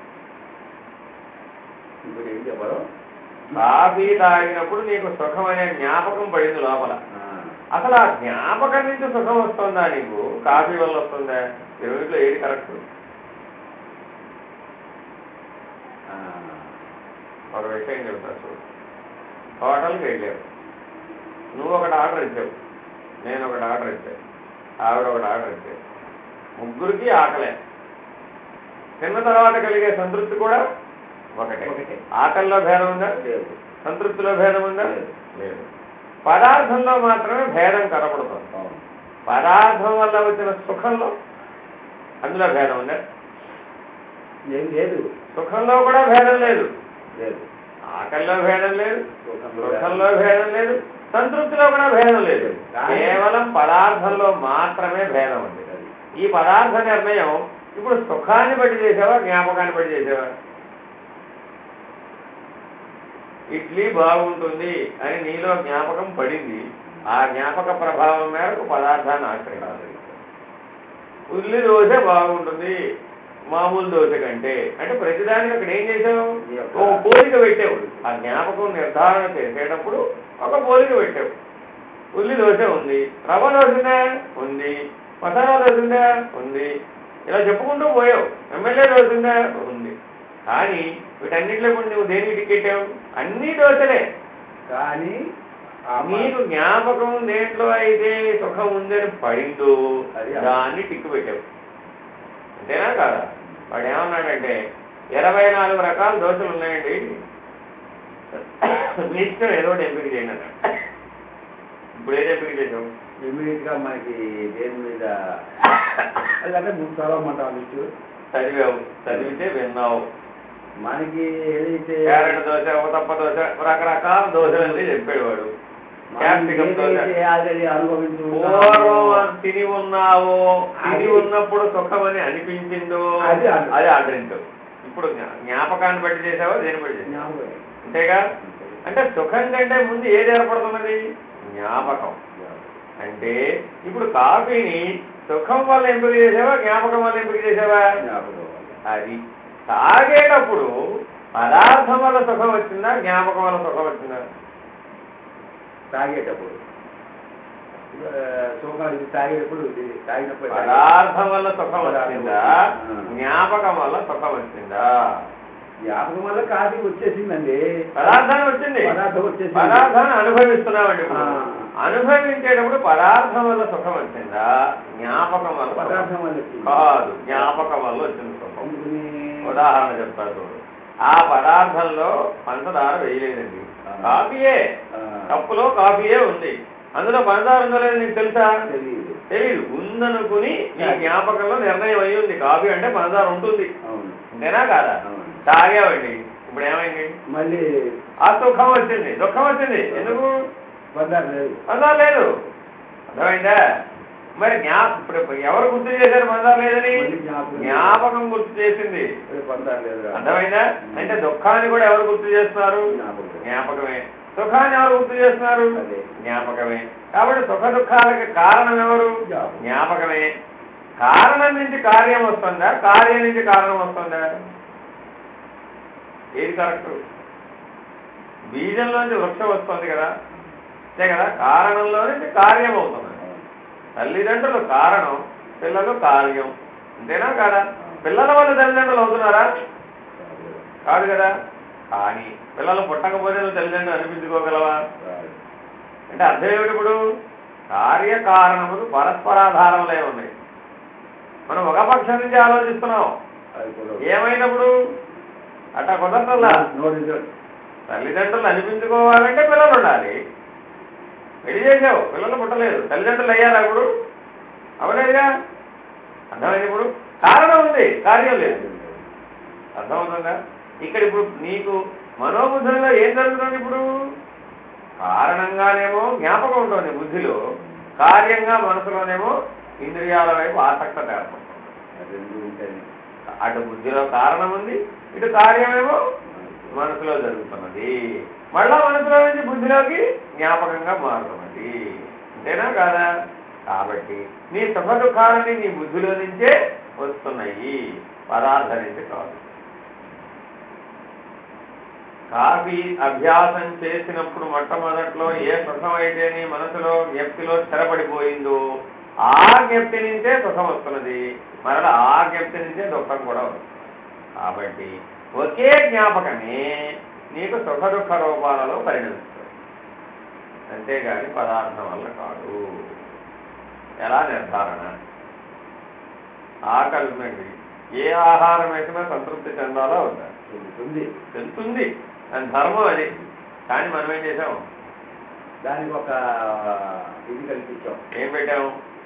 A: ఇప్పుడు ఏం చెప్పారు?
B: కాఫీ తాగినప్పుడు నీకు సుఖం అనే జ్ఞాపకం పడింది లోపల. అసలు ఆ జ్ఞాపకం నుంచి సుఖం వస్తుందా నీకు? కాఫీ వల్ల వస్తుందా? రెండిట్లో ఏది కరెక్ట్? ఒక విషయం చెప్తా చూడు. హోటల్కి వెళ్ళావు, నువ్వు ఒకటి ఆర్డర్ ఇచ్చావు, నేను ఒకటి ఆర్డర్ ఇచ్చావు, ఆవిడ ఒకటి ఆర్డర్ ఇచ్చావు. ముగ్గురికి ఆకలే. తిన్న తర్వాత కలిగే సంతృప్తి కూడా ఒకటే. ఆకలిలో భేదం ఉందా? లేదు. సంతృప్తిలో భేదం ఉందా? లేదు. పదార్థంలో మాత్రమే భేదం కనపడుతుంది. పదార్థం వల్ల వచ్చిన సుఖంలో అందులో భేదం ఉందా?
A: ఏం లేదు.
B: సుఖంలో కూడా భేదం లేదు. ఆకలిలో భేదం లేదు, సుఖంలో భేదం లేదు, సంతృప్తిలో కూడా భేదం లేదు. కేవలం పదార్థంలో మాత్రమే భేదం ఉంది. ఈ పదార్థ నిర్ణయం ఇప్పుడు సుఖాన్ని బట్టి చేసావా, జ్ఞాపకాన్ని బట్టి చేసావా? ఇడ్లీ బాగుంటుంది అని నీలో జ్ఞాపకం పడింది. ఆ జ్ఞాపక ప్రభావం మేరకు పదార్థాన్ని ఆశ్రయించాలి. ఉల్లి దోశ బాగుంటుంది మామూలు దోశ కంటే అంటే ప్రతిదానికి అక్కడ ఏం చేసావు? ఒక పోలిక పెట్టావు. ఆ జ్ఞాపకం నిర్ధారణ చేసేటప్పుడు ఒక పోలిక పెట్టావు. ఉల్లి దోశ ఉంది, రవ్వ దోశ ఉందా? ఉంది. మసాలా దోశ ఉందా? ఉంది. ఇలా చెప్పుకుంటూ పోయావు. ఎమ్మెల్యే దోశ ఉందా? ఉంది. కానీ వీటన్నిటిలో కూడా నువ్వు దేనికి టికెట్టావు? అన్ని దోశలే.
A: కానీ
B: నీకు జ్ఞాపకం దేంట్లో అయితే సుఖం ఉందని పడిందో దాన్ని టిక్కు పెట్టావు. అంతేనా కాదా? వాడు ఏమన్నాడంటే 24 రకాల దోశలు ఉన్నాయండి, మీ ఇష్టం ఏదో ఒకటి ఎంపిక చేయండి అన్నాడు. ఇప్పుడు ఏది ఎంపిక చేసావు?
A: ఇమీడియట్ గా మనకి దేని మీద అంటే ముందు చదవమంటావు.
B: చదివావు, చదివితే విన్నావు.
A: మనకి ఏదైతే
B: క్యారెట్ దోశ, ఉతప్ప దోశ, రకరకాల దోశలన్నీ చెప్పేవాడు. పూర్వం తిని ఉన్నావో, తిని ఉన్నప్పుడు సుఖమని అనిపించిందో అది ఆదరించవు. ఇప్పుడు జ్ఞాపకాన్ని బట్టి చేసావో దేని బట్టి చేసావు? అంతేగా. అంటే సుఖం కంటే ముందు ఏది ఏర్పడుతున్నది? జ్ఞాపకం. అంటే ఇప్పుడు కాఫీని సుఖం వల్ల ఎంపిక చేసావా, జ్ఞాపకం వల్ల ఎంపిక చేసావా? అది తాగేటప్పుడు పదార్థం వల్ల సుఖం వచ్చిందా, జ్ఞాపకం వల్ల సుఖం వచ్చిందా?
A: తాగేటప్పుడు
B: పదార్థం వల్ల సుఖం వచ్చిందా, జ్ఞాపకం వల్ల సుఖం వచ్చిందా?
A: జ్ఞాపకం వల్ల కాఫీ వచ్చేసిందండి.
B: పదార్థాన్ని వచ్చింది, పదార్థాన్ని అనుభవిస్తున్నామండి. అనుభవించేటప్పుడు పదార్థం వల్ల సుఖం వచ్చిందా, జ్ఞాపకం వల్ల?
A: పదార్థం వల్ల
B: కాదు, జ్ఞాపకం వల్ల వచ్చింది సుఖం. ఉదాహరణ చెప్తారు. ఆ పదార్థంలో పంచదార వేయలేదండి, కాఫీయే, కప్పులో కాఫీయే ఉంది. అందులో పంచదార ఉందో లేదో నీకు తెలుసా? తెలీదు. ఉందనుకుని నీ జ్ఞాపకంలో నిర్ణయం అయ్యి ఉంది కాఫీ అంటే పంచదార ఉంటుంది. అంతేనా కాదా? తాగావండి, ఇప్పుడు ఏమైంది?
A: మళ్ళీ
B: ఆ సుఖం వచ్చింది, దుఃఖం వచ్చింది. ఎందుకు? పంచదార లేదు. అర్థమైందా? మరి ఇప్పుడు ఎవరు గుర్తు చేశారు పంచదార లేదని? జ్ఞాపకం గుర్తు చేసింది. అర్థమైందా? అంటే దుఃఖాన్ని కూడా ఎవరు గుర్తు చేస్తున్నారు? జ్ఞాపకమే. సుఖాన్ని ఎవరు గుర్తు చేస్తున్నారు? జ్ఞాపకమే. కాబట్టి సుఖ దుఃఖాలకి కారణం ఎవరు? జ్ఞాపకమే. కారణం నుంచి కార్యం వస్తుందా, కార్యం నుంచి కారణం వస్తుందా? ఏది కరెక్ట్? బీజంలోంచి వృక్షం వస్తుంది కదా, అంతే కదా. కారణంలో నుంచి కార్యం అవుతుంది. తల్లిదండ్రులు కారణం, పిల్లలు కార్యం. అంతేనా కాదా? పిల్లల వల్ల తల్లిదండ్రులు అవుతున్నారా? కాదు కదా. కానీ పిల్లలు పుట్టకపోతే నువ్వు తల్లిదండ్రులు అనిపించుకోగలవా? అంటే అర్థం ఏమిటి? ఇప్పుడు కార్యకారణములు పరస్పరాధారంలో ఉన్నాయి. మనం ఒక పక్షం నుంచి ఆలోచిస్తున్నాం. ఏమైనప్పుడు అట్లా కుదరలా. తల్లిదండ్రులు అనిపించుకోవాలంటే పిల్లలు ఉండాలి. పెళ్లి చేసావు, పిల్లలు పుట్టలేదు, తల్లిదండ్రులు అయ్యారా ఇప్పుడు? అవలేదుగా. అర్థమైంది. ఇప్పుడు కారణం ఉంది, కార్యం లేదు. అర్థమవుతుందా? ఇక్కడ ఇప్పుడు నీకు మనోబుద్ధుల్లో ఏం జరుగుతుంది? ఇప్పుడు కారణంగానేమో జ్ఞాపకం ఉంటుంది బుద్ధిలో, కార్యంగా మనసులోనేమో ఇంద్రియాల వైపు ఆసక్తి ఏర్పడుతుంది. అటు బుద్ధిలో కారణం ఉంది, ఇటు కార్యమేమో మనసులో జరుగుతున్నది. మళ్ళా మనసులో నుంచి బుద్ధిలోకి జ్ఞాపకంగా మారుతున్నది. అంతేనా కాదా? కాబట్టి నీ సుఖ దుఃఖాలని నీ బుద్ధిలో నుంచే వస్తున్నాయి, పదార్థం నుంచి కాదు. కాఫీ అభ్యాసం చేసినప్పుడు మొట్టమొదట్లో ఏ సుఖం అయితే నీ మనసులో జ్ఞప్తిలో స్థిరపడిపోయిందో ఆ జ్ఞప్తి నుంచే సుఖం వస్తున్నది, మరలా ఆ జ్ఞప్తి నుంచే దుఃఖం కూడా వస్తుంది. కాబట్టి ఒకే జ్ఞాపకమే నీకు సుఖ దుఃఖ రూపాలలో పరిణమిస్తుంది, అంతేగాని పదార్థం వల్ల కాదు. ఎలా నిర్ధారణ? ఆకలి ఉందండి, ఏ ఆహారం వేసినా సంతృప్తి చెందాలా ఉందా? చెందుతుంది. దాని ధర్మం అది. కానీ మనం ఏం చేసాం?
A: దానికి ఒక ఇది కల్పించాం.
B: ఏం పెట్టాము?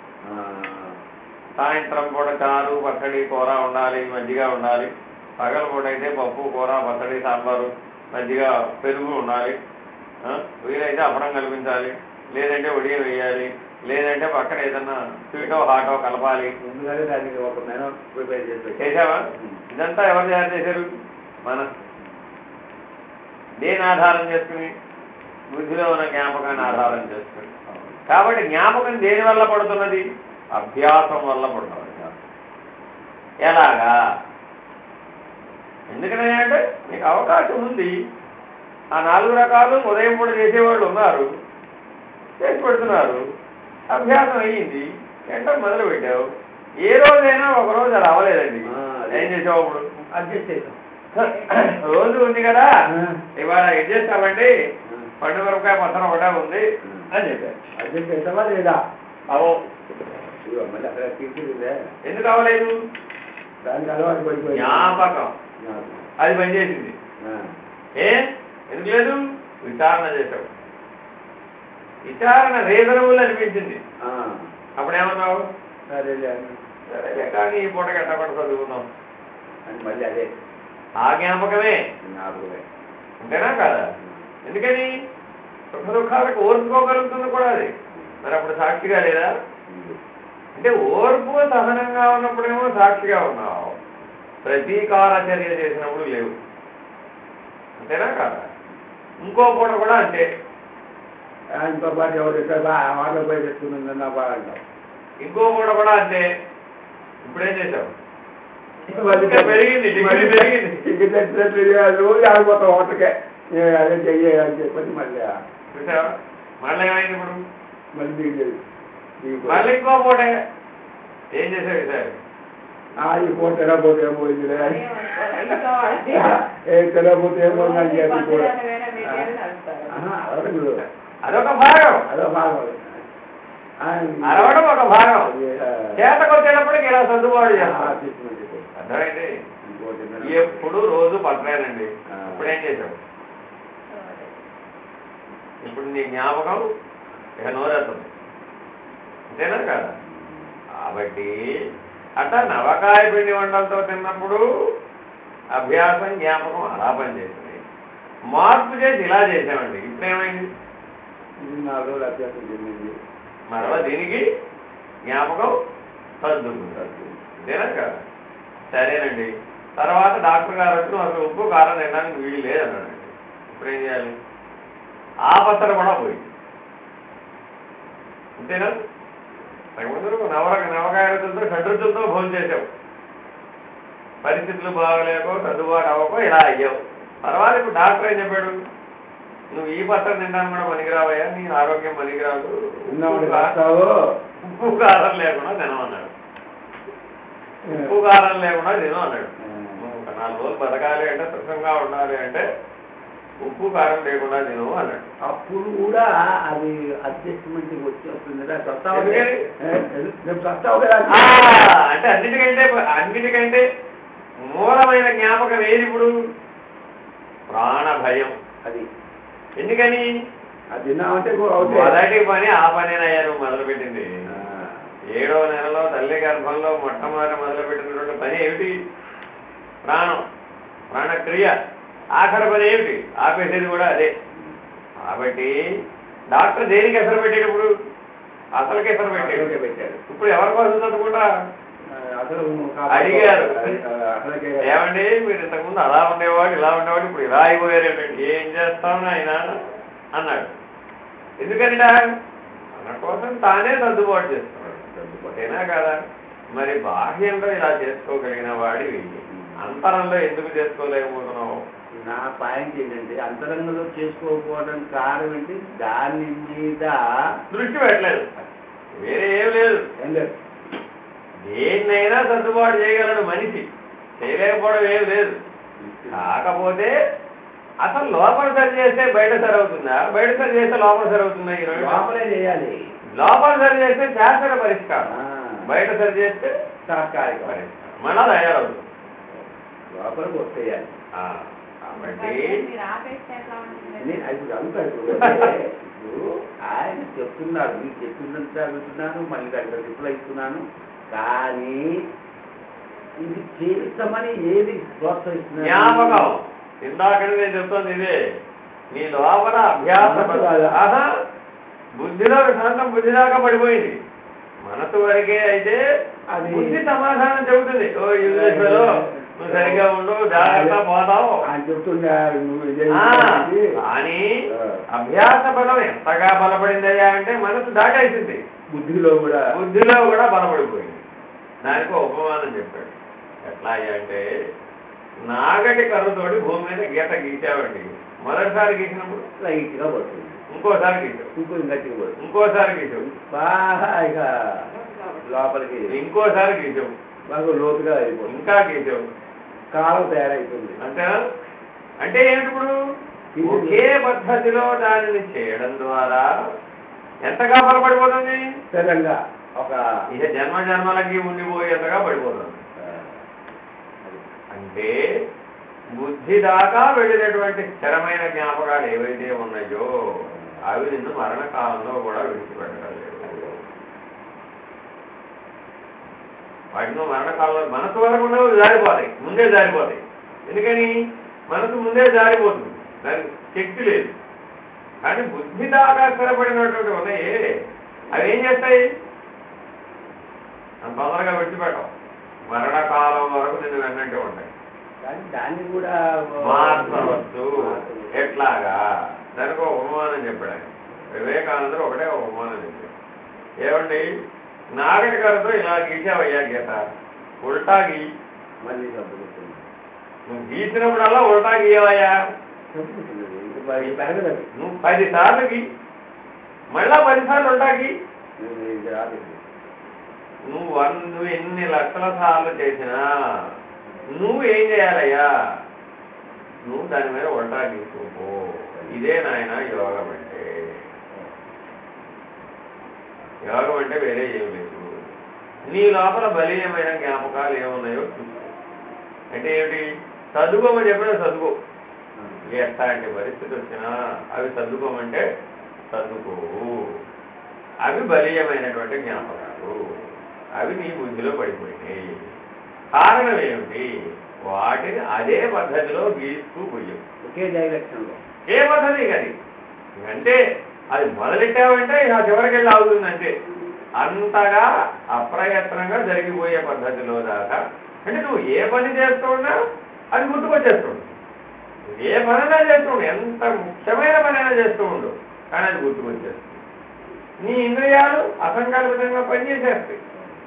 B: సాయంత్రం పూట చారు, పచ్చడి, కూర ఉండాలి, మజ్జిగ ఉండాలి. పగల పూట అయితే పప్పు, కూర, పచ్చడి, సాంబారు, మజ్జిగ, పెరుగు ఉండాలి. వీలైతే అప్పడం కల్పించాలి, లేదంటే ఉడియం వేయాలి, లేదంటే పక్కన ఏదన్నా స్వీటో హాటో కలపాలి.
A: ముందుగానే దానికి ఒక మెనూ ప్రిపేర్ చేసావా?
B: ఇదంతా ఎవరు తయారు చేశారు? మన దేని ఆధారం చేసుకుని? బుద్ధిలో ఉన్న జ్ఞాపకాన్ని ఆధారం చేసుకుని. కాబట్టి జ్ఞాపకం దేని వల్ల పడుతున్నది? అభ్యాసం వల్ల పడుతున్నది. ఎలాగా? ఎందుకనే అంటే మీకు అవకాశం ఉంది. ఆ 4 రకాలు ఉదయం పూట చేసేవాళ్ళు ఉన్నారు, చేసి పెడుతున్నారు. అభ్యాసం అయ్యింది, వెంటనే మొదలు పెట్టావు. ఏ రోజైనా ఒకరోజు అది అవ్వలేదండి, ఏం చేసావు? అప్పుడు
A: అడ్జస్ట్ చేసాం.
B: రోజు ఉంది కదా, ఇవాళ అడ్జస్ట్ అవ్వండి, పండు మిరపకాయ పచ్చడి ఒకటే ఉంది అని చెప్పారు.
A: అడ్జస్ట్ చేసావా లేదా?
B: అవో.
A: మళ్ళీ అక్కడ తీసుకుంటే
B: ఎందుకు అవ్వలేదు?
A: దానికి అలవాటు పడిపోయి
B: జ్ఞాపకం అది పనిచేసింది. ఎందుకు లేదు? విచారణ చేసావు. విచారణ రీజనబుల్ అనిపించింది. అప్పుడేమన్నావు? సరే కానీ ఈ పూట గట్టపడి చదువుకున్నాం
A: అని మళ్ళీ అదే
B: ఆ జ్ఞాపకమే. అంతేనా కాదా? ఎందుకని? సుఖ దుఃఖాలకు ఓర్చుకోగలుగుతుంది కూడా అది. మరి అప్పుడు సాక్షిగా లేదా? అంటే ఓర్పు సహనంగా ఉన్నప్పుడేమో సాక్షిగా ఉన్నావు, ప్రతీకార చర్య చేసినప్పుడు లేవు. అంతేనా కాదా? ఇంకో పూట కూడా అంతే.
A: ఇంకో పాట ఎవరు వాటర్ పోయి తెచ్చుకుంటుందన్న బాగుంటావు.
B: ఇంకో పూట కూడా అంతే. ఇప్పుడేం చేసావు? పెరిగింది, డిగ్రీ పెరిగింది.
A: రోజు ఆడిపోతాం ఒకటికే, అదే చెయ్యి అని చెప్పని మళ్ళీ
B: చూసావా? మళ్ళీ ఏమైంది? ఇప్పుడు
A: మళ్ళీ
B: మళ్ళీ ఇంకో పూటే ఏం చేసావు? ఈసారి
A: ఈ పూట తినకపోతే ఏమోయింది, తినకపోతే ఏమోందని చెప్పి కూడా
B: అదొక భాగం. అరవడం ఒక భాగం. చేతకొచ్చేటప్పటికి ఇలా సర్దుబాటు చేస్తాం. అర్థమైంది? ఎప్పుడు రోజు పట్టలేనండి. ఇప్పుడేం చేసావు? ఇప్పుడు నీ జ్ఞాపకం ఇక నోరెత్తుంది. అంతేనా కదా? కాబట్టి అట్లా నవకాయ పిండి వంటలతో తిన్నప్పుడు అభ్యాసం జ్ఞాపకం అలా పనిచేస్తుంది. మార్పు చేసి ఇలా చేసామండి, ఇప్పుడేమైంది?
A: 4 రోజులు అభ్యాసం చెందింది,
B: మరలా దీనికి జ్ఞాపకం సర్దుకుంటుంది. అంతేనా కదా? సరేనండి. తర్వాత డాక్టర్ గారు వచ్చి అసలు ఉప్పు కారం తినడానికి వీలు లేదన్నాడండి. ఇప్పుడు ఏం చేయాలి? ఆ పచ్చడి కూడా పోయింది. అంతేనా? ముందు నవకాయలతో షడ్రుచులతో భోజనం చేసావు, పరిస్థితులు బాగలేకో సర్దుబాటు అవ్వకో ఇలా అయ్యావు. తర్వాత ఇప్పుడు డాక్టర్ ఏం చెప్పాడు? నువ్వు ఈ పచ్చడి తినడానికి కూడా పనికిరావయ్యా, నీ ఆరోగ్యం పనికిరాదు, ఉప్పు కారం లేకుండా తినమన్నాడు. ఉప్పు కారం లేకుండా తిను అన్నాడు. 4 రోజులు బతకాలి అంటే, సుఖంగా ఉండాలి అంటే ఉప్పు కారం లేకుండా తిను అన్నాడు.
A: అప్పుడు కూడా అది అడ్జస్ట్మెంట్ వచ్చి వస్తుంది.
B: అంటే అన్నిటికంటే మూలమైన జ్ఞాపకం ఏది ఇప్పుడు? ప్రాణ భయం. అది ఎందుకని? అది మొదటి పని ఆ పనేనయ్యా నువ్వు మొదలుపెట్టింది. 7వ నెలలో తల్లి గర్భంలో మొట్టమొదటి మొదలుపెట్టినటువంటి పని ఏమిటి? ప్రాణం, ప్రాణక్రియ. ఆఖరి పని ఏమిటి? ఆపేసేది కూడా అదే. కాబట్టి డాక్టర్ దేనికి ఎసరు పెట్టేటప్పుడు అసలుకి ఎసరు పెట్టాడు. ఇప్పుడు ఎవరి కోసం చదువుకుంటా అడిగారు, ఏమండి మీరు ఇంతకుముందు అలా ఉండేవాడు ఇలా ఉండేవాడు, ఇప్పుడు ఇలా అయిపోయారేంటండి, ఏం చేస్తామని ఆయన అన్నాడు. ఎందుకని? మన కోసం తానే సర్దుబాటు చేస్తున్నాడు. సర్దుబాటేనా కదా? మరి బాహ్యంలో ఇలా చేసుకోగలిగిన వాడివి అంతరంలో ఎందుకు చేసుకోలేకపోతున్నావు?
A: నా పాయింట్ ఏంటంటే, అంతరంగంలో చేసుకోకపోవడానికి కారణం ఏంటి? దాని మీద
B: దృష్టి పెట్టలేదు, వేరే ఏం లేదు. దేన్నైనా సర్దుబాటు చేయగలడు మనిషి, చేయలేకపోవడం ఏం లేదు. కాకపోతే అసలు లోపల సరి చేస్తే బయట సరి అవుతుందా, బయట సరి చేస్తే లోపల సరి అవుతుందా?
A: లోపలే చేయాలి.
B: లోపల సరి చేస్తే శాశ్వత పరిష్కారం, బయట సరి చేస్తే తాత్కాలిక పరిష్కారం. మళ్ళా తయారవుతుంది. లోపలికి వచ్చేయాలి. కాబట్టి ఆయన చెప్తున్నాడు, మీకు చెప్పిందంతా వింటున్నాను, మళ్ళీ దగ్గర రిప్లై ఇస్తున్నాను. కానీ ఇది చేస్తామని ఏది ప్రోత్సహిస్తున్నా? జ్ఞాపకం. ఇందాకనే నేను చెప్తాను ఇదే. మీ లోపల అభ్యాసం బుద్ధిలో శాంతం బుద్ధి దాకా పడిపోయింది. మనసు వరకే అయితే అది బుద్ధి సమాధానం చెబుతుంది. ఓ యూజర్లో నువ్వు సరిగ్గా ఉండు, జాగ్రత్త పోతావు
A: ఆయన చెప్తుండే నువ్వు ఇదే
B: అని. అభ్యాస బలం ఎంతగా బలపడిందయ్యా అంటే మనసు దాటేసింది, బుద్ధిలో కూడా బలపడిపోయింది. దానికి ఉపమానం చెప్పాడు. ఎట్లా అయ్యా అంటే, నాగటి కర్రతోటి భూమి మీద గీత గీసావండి. మొదటిసారి గీసినప్పుడు
A: లైట్గా పడుతుంది,
B: ఇంకోసారి గీసావు, ఇంకోసారి గీసావు,
A: బాగా ఇక లోపలికి
B: ఇంకోసారి గీసావు,
A: బాగా లోతుగా అయిపోతుంది,
B: ఇంకా గీసావు,
A: కాలం తయారైతుంది.
B: అంతేనా? అంటే ఏంటి? ఇప్పుడు ఒకే పద్ధతిలో దానిని చేయడం ద్వారా ఎంతగా బలపడిపోతుంది? స్థిరంగా ఒక ఇక జన్మ జన్మలకి ఉండిపోయేంతగా పడిపోతుంది. అంటే బుద్ధి దాకా వెళ్ళినటువంటి స్థిరమైన జ్ఞాపకాలు ఏవైతే ఉన్నాయో అవి నిన్ను మరణకాలంలో కూడా విడిచిపెట్టలేదు. వాటిలో మరణకాలంలో మనసు వరకు జారిపోతాయి, ముందే జారిపోతాయి. ఎందుకని? మనసు ముందే జారిపోతుంది, దానికి శక్తి లేదు. కానీ బుద్ధి దాకా స్థిరపడినటువంటి ఉన్నాయే అవి ఏం చేస్తాయి? అంత తొందరగా విడిచిపెట్టవు, మరణకాలం వరకు నిన్ను వెన్నట్టే ఉంటాయి.
A: దాన్ని కూడా
B: మార్చవచ్చు. ఎట్లాగా? దానికి ఒక ఉపమానం చెప్పాడు వివేకానందుడు. ఒకటే ఒక ఉపమానం చెప్పాడు. ఏమండి, నాగటి గారితో ఇలా గీసావయ్యా గీత, ఉల్టా గీ.
A: మళ్ళీ
B: నువ్వు గీసినప్పుడల్లా ఉల్టా గీయవయ్యా, నువ్వు 10 సార్లు గీ, మళ్ళా 10 సార్లు ఉల్టా గీ. నువ్వు ఎన్ని లక్షల సార్లు చేసినా నువ్వు ఏం చేయాలయ్యా? నువ్వు దాని మీద ఉల్టా గీసుకోపో. ఇదే నాయన యోగం అంటే. యోగం అంటే వేరే ఏం లేదు. నీ లోపల బలీయమైన జ్ఞాపకాలు ఏమున్నాయో చూసుకో. అంటే ఏమిటి? చదువుకోమని చెప్పినా చదువుకో, ఎట్లాంటి పరిస్థితి వచ్చినా అవి చదువుకోమంటే చదువుకోవు. అవి బలీయమైనటువంటి జ్ఞాపకాలు, అవి నీ బుద్ధిలో పడిపోయినాయి. కారణం ఏమిటి? వాటిని అదే పద్ధతిలో గీస్తూ పోయావు, ఒకే డైరెక్షన్లో. ఏ పద్ధతి కది అంటే అది మొదలెట్టావంటే ఇక చివరికి వెళ్ళి అవుతుందంటే అంతగా అప్రయత్నంగా జరిగిపోయే పద్ధతిలో దాకా. అంటే నువ్వు ఏ పని చేస్తూ ఉన్నా అది గుర్తుకొచ్చేస్తుండు. ఏ పనైనా చేస్తూ ఉండు, ఎంత ముఖ్యమైన పనైనా చేస్తూ ఉండు, కానీ అది గుర్తుకొచ్చేస్తుంది. నీ ఇంద్రియాలు అసంకల్పితంగా పనిచేసేస్తాయి.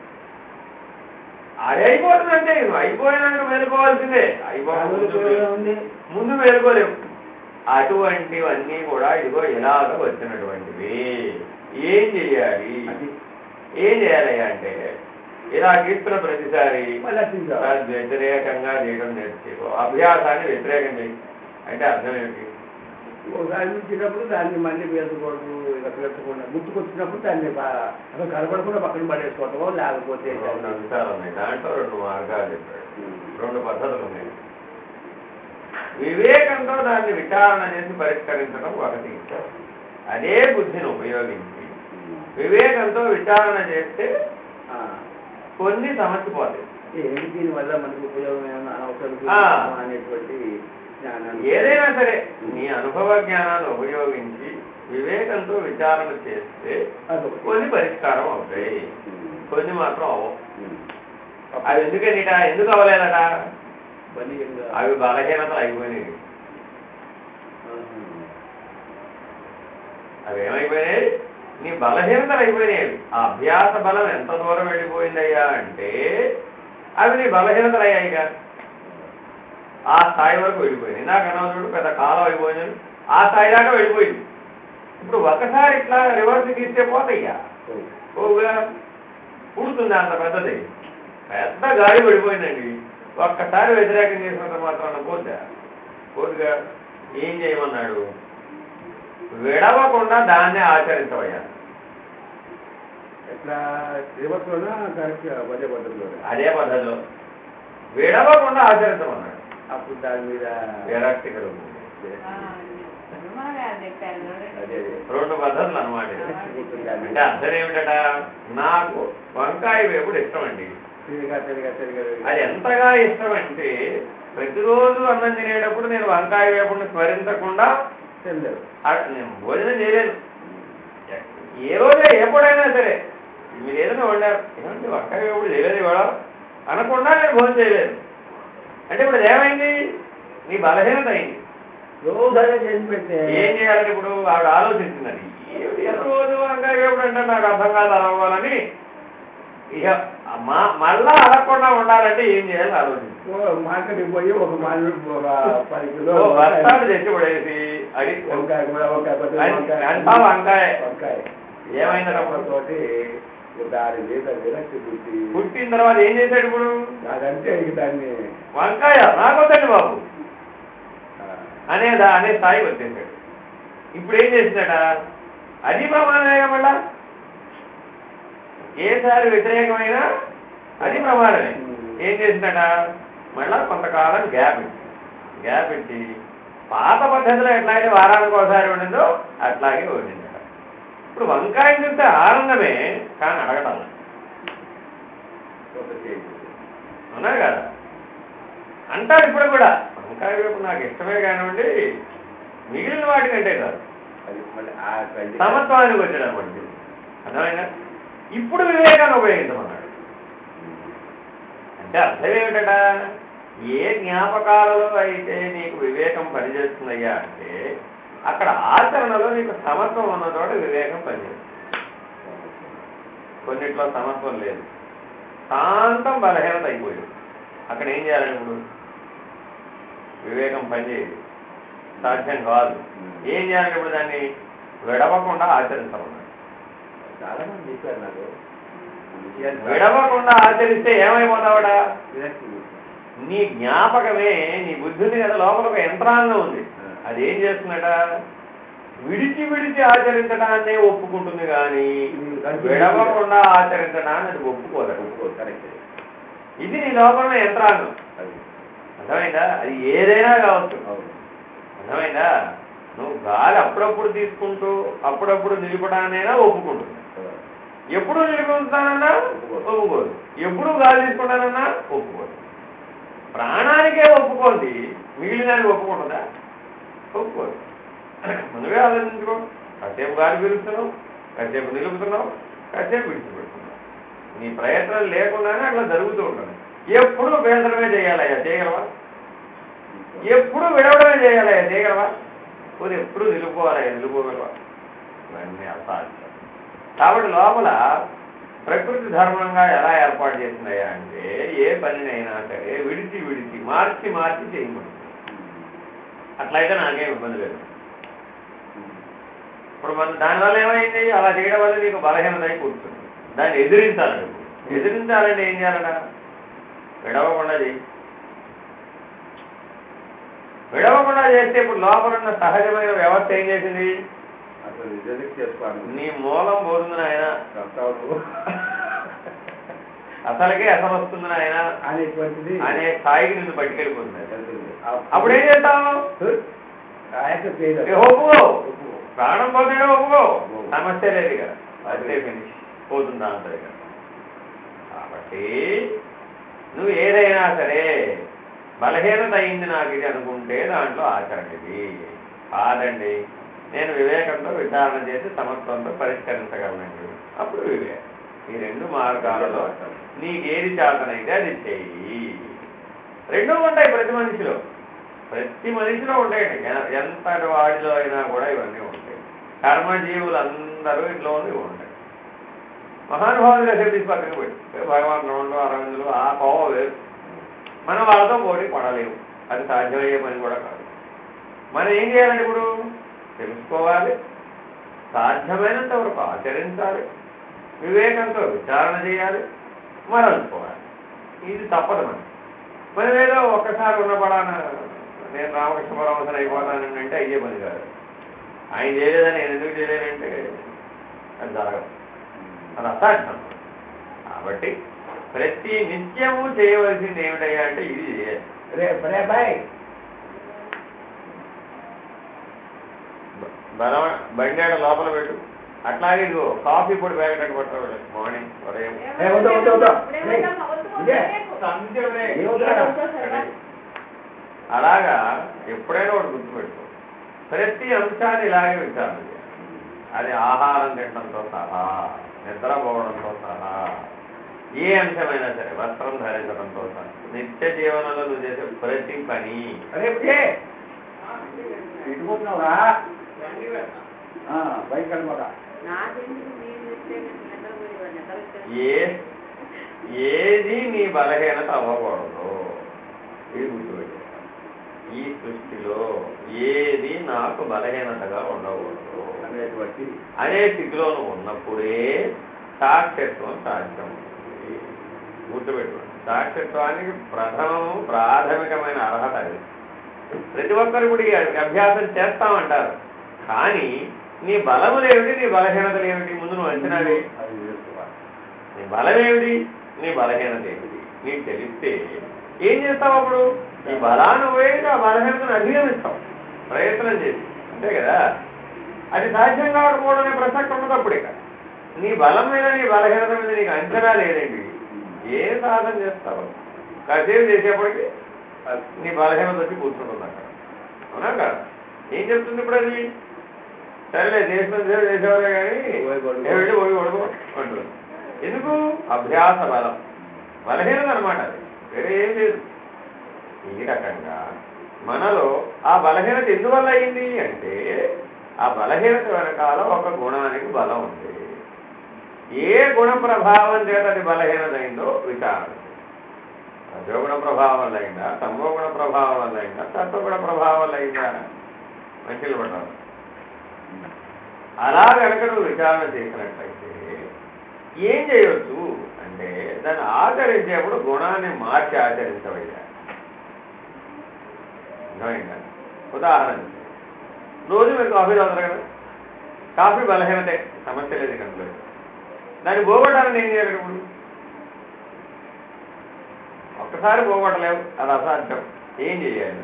B: అది అయిపోతుందంటే నువ్వు అయిపోయినాక మేలుకోవాల్సిందే. అయిపోతుంది, ముందు మేలుకోలేవు. అటువంటివన్నీ కూడా ఇదిగో ఇలాగ వచ్చినటువంటివి. ఏం చెయ్యాలి? ఏం చేయాలి అంటే ఇలా గీస్తున్న ప్రతిసారి వ్యతిరేకంగా చేయడం నేర్చుకో. అభ్యాసాన్ని వ్యతిరేకం చేయి అంటే అర్థం ఏమిటి? ఒకసారి ఇచ్చినప్పుడు దాన్ని మళ్ళీ వేసుకోవద్దు, ఇలా పెట్టుకోండి. గుర్తుకొచ్చినప్పుడు దాన్ని అసలు కనపడకుండా పక్కన పడేసుకోవటమో, లేకపోతే 2 అంశాలు ఉన్నాయి. దాంట్లో 2 మార్గాలు చెప్పాడు, 2 పద్ధతులు ఉన్నాయి. వివేకంతో దాన్ని విచారణ చేసి పరిష్కరించడం ఒకటి. అదే బుద్ధిని ఉపయోగించి వివేకంతో విచారణ చేస్తే కొన్ని సమస్యపోతాయి. దీనివల్ల మనకు ఉపయోగం అనేటువంటి ఏదైనా సరే నీ అనుభవ జ్ఞానాన్ని ఉపయోగించి వివేకంతో విచారణ చేస్తే కొన్ని పరిష్కారం అవుతాయి, కొన్ని మాత్రం అవ్వవు. అవి ఎందుకు అవ్వలేదట? అవి బలహీనతలు అయిపోయినాయి. అవి ఏమైపోయినాయి? నీ బలహీనతలు అయిపోయినాయి. ఆ అభ్యాస బలం ఎంత దూరం వెళ్ళిపోయిందయ్యా అంటే అవి నీ బలహీనతలు అయ్యాయిగా. ఆ స్థాయి వరకు వెళ్ళిపోయింది. నాకన్నా చూడు పెద్ద కాలం అయిపోయింది, ఆ స్థాయి దాకా వెళ్ళిపోయింది. ఇప్పుడు ఒకసారి ఇట్లా రివర్స్ తీస్తే పోతాయ్యా, పోగా పుడుతుంది. అంత పెద్దది పెద్ద గాలి పడిపోయిందండి. ఒక్కసారి వ్యతిరేకం చేసినంత మాత్రాన పోతుగా ఏం చేయమన్నాడు? విడవకుండా దాన్నే ఆచరించవయ్యా. ఎట్లా? రివర్స్లోనా అదే పద్ధతిలో విడవకుండా ఆచరించమన్నాడు. అప్పుడు దాని మీద విరక్తి కలుగుతుంది. 2 పద్ధతులు అన్నమాట. అంటే అర్థం ఏమిటట? నాకు వంకాయ వేపుడు ఇష్టం అండి. అది ఎంతగా ఇష్టం అంటే ప్రతిరోజు అన్నం తినేటప్పుడు నేను వంకాయ వేపుడిని స్మరించకుండా నేను భోజనం చేయలేను. ఏ రోజే ఎప్పుడైనా సరే మీరు ఏదైనా వండారు, ఏమంటే వంకాయ వేపుడు చేయలేదు ఇవాళ అనకుండా నేను భోజనం చేయలేదు. అంటే ఇప్పుడు ఏమైంది? నీ బలహీనత అయింది.
A: రోజునే చేసి పెడితే
B: ఏం చేయాలని ఇప్పుడు ఆవిడ ఆలోచించిందని, రోజు వంకాయ వేపుడు అంటే నాకు అర్థం కాదు అవ్వాలని. ఇక మళ్ళా అడగకుండా ఉండాలంటే ఏం చేయాలి ఆలోచించి
A: మార్కెట్కి పోయి ఒక 10 కిలో
B: బస్తాలు తెచ్చి పడేసి అది
A: వంకాయ కూడా
B: అంతా వంకాయ
A: ఏమైందన్నప్పటితోటి దాని మీద విరక్తి
B: పుట్టిన తర్వాత ఏం చేశాడు ఇప్పుడు?
A: అదంటే ఇక దాన్ని
B: వంకాయ నాకొద్దండి బాబు అనే స్థాయి వచ్చేసాడు. ఇప్పుడు ఏం చేసిందట? అది ప్రమాణమేగా మళ్ళా. ఏసారి వ్యతిరేకమైనా అది ప్రమాణమే. ఏం చేసిందట? మళ్ళా కొంతకాలం గ్యాప్ ఇచ్చి పాత పద్ధతిలో ఎట్లయితే వారానికి ఒకసారి ఉండిందో అట్లాగే వండిందట. ఇప్పుడు వంకాయ చూస్తే ఆనందమే, కానీ అడగటం అవునా కదా అంటారు. ఇప్పుడు కూడా వంకాయ వైపు నాకు ఇష్టమే కానివ్వండి, మిగిలిన వాటికంటే కాదు సమత్వానికి వచ్చాడు అనమాట. అర్థమైనా? ఇప్పుడు వివేకాన్ని ఉపయోగించమన్నాడు. అంటే అర్థం ఏమిటట? ఏ జ్ఞాపకాలలో అయితే నీకు వివేకం పనిచేస్తుందయ్యా అంటే అక్కడ ఆచరణలో నీకు సమత్వం ఉన్న చోట వివేకం పనిచేస్తుంది. కొన్నిట్లో సమత్వం లేదు, శాంతం బలహీనత అయిపోయింది. అక్కడ ఏం చేయాలని ఇప్పుడు? వివేకం పనిచేయదు, సాధ్యం కాదు. ఏం చేయాలంటే ఇప్పుడు దాన్ని విడవకుండా ఆచరించమన్నాడు.
A: చాలా మంది చెప్పారు నాకు,
B: విడవకుండా ఆచరిస్తే ఏమైపోతావాడా? నీ జ్ఞాపకమే, నీ బుద్ధిని కదా లోపల ఒక యంత్రాంగం ఉంది, అది ఏం చేస్తుందట? విడిచి ఆచరించడాన్నే ఒప్పుకుంటుంది, కానీ విడవకుండా ఆచరించడాన్ని అది ఒప్పుకోదట. ఇది నీ లోపల యంత్రాంగం. అర్థమైందా? అది ఏదైనా కావచ్చు. అర్థమైందా? నువ్వు గాలి అప్పుడప్పుడు తీసుకుంటూ అప్పుడప్పుడు నిలుపడానైనా ఒప్పుకుంటుంది. ఎప్పుడు నిలుపుతానన్నా ఒప్పుకోదు, ఎప్పుడు గాలి తీసుకుంటానన్నా ఒప్పుకోదు. ప్రాణానికే ఒప్పుకోండి, మిగిలినానికి ఒప్పుకుంటుందా? ఒప్పుకోదు. మనమే ఆలోచించుకో. కాసేపు గాలి పీలుస్తున్నావు, కాసేపు నిలుపుతున్నావు, కాసేపు విడిచిపెడుతున్నావు. నీ ప్రయత్నం లేకుండానే అట్లా జరుగుతూ ఉంటుంది. ఎప్పుడు పేదలమే చేయాలయ్యా, చేయగలవా? ఎప్పుడు విడవడమే చేయాలయ్యా, చేయగలవా? పోతే ఎప్పుడు నిలుపుకోవాలయ్యా, నిలుపుకోగలవా? ఇవన్నీ అసాధ్యం. కాబట్టి లోపల ప్రకృతి ధర్మంగా ఎలా ఏర్పాటు చేసిందయ్యా అంటే ఏ పనినైనా సరే విడిచి మార్చి చేయమని. అట్లయితే నాకేం ఇబ్బంది లేదు. ఇప్పుడు దానివల్ల ఏమైంది? అలా చేయడం వల్ల నీకు బలహీనత కూర్చుంది. దాన్ని ఎదిరించాలంటే ఏం చేయాలట? విడవకుండా చేయి. విడవకుండా చేస్తే ఇప్పుడు లోపల ఉన్న సహజమైన వ్యవస్థ ఏం చేసింది? నీ మూలం పోతుంది ఆయన, అసలుకే అసలు వస్తుంది ఆయన అనేటువంటిది అనే స్థాయికి నిన్ను పట్టుకెళ్ళిపోతుంది. అప్పుడేం చేస్తావు? ఒప్పుకో, ప్రాణం పోతే ఒప్పుకో, సమస్య లేదు ఇక, అదే ఫినిష్ పోతుందా అంతది. కాబట్టి నువ్వు ఏదైనా సరే బలహీనత అయింది నాకు ఇది అనుకుంటే దాంట్లో ఆచరణ ఇది కాదండి. నేను వివేకంతో విచారణ చేసి సమత్వంతో పరిష్కరించగలనండి, అప్పుడు వివేకం. ఈ రెండు మార్గాలలో నీకేది చేతనైతే అది చెయ్యి. రెండూ ఉంటాయి ప్రతి మనిషిలో ఉంటాయండి. ఎంతటి వాడిలో అయినా కూడా ఇవన్నీ ఉంటాయి. కర్మజీవులందరూ ఇంట్లోనే ఉంటాయి. మహానుభావులుగా తీసి పక్కన పెట్టి భగవాన్ రమణులు అరవిందులు ఆ కోవ వేరు. మనం వాళ్ళతో పోటీ పడలేము, అది సాధ్యమయ్యే పని కూడా కాదు. మనం ఏం చేయాలంటే ఇప్పుడు తెలుసుకోవాలి, సాధ్యమైనంత వరకు ఆచరించాలి, వివేకంతో విచారణ చేయాలి, మరలుకోవాలి. ఇది తప్పదు. మనం ఏదో ఒక్కసారి ఉన్నపడాన నేను రామకృష్ణ పరమహంసని అయిపోతానండి అంటే అయ్యే పని కాదు. ఆయన చేయలేదని నేను ఎందుకు చేయలేనంటే అది జరగదు, అది అసాధ్యం. కాబట్టి ప్రతి నిత్యము చేయవలసింది ఏమిటయ్యా అంటే ఇది చేయాలి. బండి లోపల పెట్టు. అట్లాగే ఇదిగో కాఫీ పొడి ప్యాకెట్ అటు పట్టవాలి మార్నింగ్ ఉదయం. అలాగా ఎప్పుడైనా ఒకటి గుర్తుపెట్టుకో. ప్రతి అంశాన్ని ఇలాగే విచారణ చేయాలి. అది ఆహారం తినడంతో సహా, నిద్రపోవడంతో సహా, ఏ అంశమైనా సరే వస్త్రం ధరించడంతో సహా నిత్య జీవనంలో నువ్వు చేసే ప్రతి పని
A: ఇటుపోతున్నావురా బయట కనబడా
B: ఏది నీ బలహీనత అవ్వకూడదు. ఇది గుర్తుపెట్టు. ఈ సృష్టిలో ఏది నాకు బలహీనతగా ఉండకూడదు అనే స్థితిలో నువ్వు ఉన్నప్పుడే సాక్షిత్వం సాధ్యం. గుర్తుపెట్టుకోండి, సాక్షిత్వానికి ప్రాథమికమైన అర్హత అది. ప్రతి ఒక్కరు కూడా ఈ అభ్యాసం చేస్తామంటారు, కానీ నీ బలములేమిటి, నీ బలహీనతలు ఏమిటి ముందు నువ్వు అంచనావి. నీ బలమేమిటి, నీ బలహీనత ఏమిటి నీకు తెలిస్తే ఏం చేస్తావు? అప్పుడు ఈ బలాన్ని ఉపయోగించి ఆ బలహీనతను అధిగమిస్తావు ప్రయత్నం చేసి, అంతే కదా. అది సాధ్యం కాకపోవడమే ప్రసక్తి ఉండదు. అప్పుడు ఇక నీ బలం మీద నీ బలహీనత మీద నీకు అంచనా లేదండి, ఏం సాధన చేస్తావు? కాసేపు చేసేప్పటికి నీ బలహీనత వచ్చి కూర్చుంటుంది అక్కడ, అవునా కదా. ఏం చెప్తుంది ఇప్పుడు అది? సరేలే చేసేవారే కానీ వెళ్ళి పోయి పడుకో అంటుంది. ఎందుకు? అభ్యాస బలం, బలహీనత అనమాట. అది వేరే ఏం లేదు. ఈ రకంగా మనలో ఆ బలహీనత ఎందువల్ల అయింది అంటే, ఆ బలహీనత వెనకాల ఒక గుణానికి బలం ఉంది. ఏ గుణ ప్రభావం చేత అది బలహీనత అయిందో విచారణ. రజోగుణ ప్రభావం వల్ల అయిందా, తమోగుణ ప్రభావం వల్ల అయిందా, సత్వగుణ ప్రభావం వల్ల అయిందా? మంచిలు పడ్డారు. అలా కనుక నువ్వు విచారణ చేసినట్లయితే ఏం చేయవచ్చు అంటే, దాన్ని ఆచరించేప్పుడు గుణాన్ని మార్చి ఆచరించవయ్యా. ఉదాహరణ, రోజు మీరు కాఫీ తాగుతారు కదా, కాఫీ బలహీనతే, సమస్య లేదు కంట్లో. దాన్ని పోగొట్టాలని ఏం చేయాలి? ఇప్పుడు ఒక్కసారి పోగొట్టలేవు, అది అసాధ్యం. ఏం చేయాలి?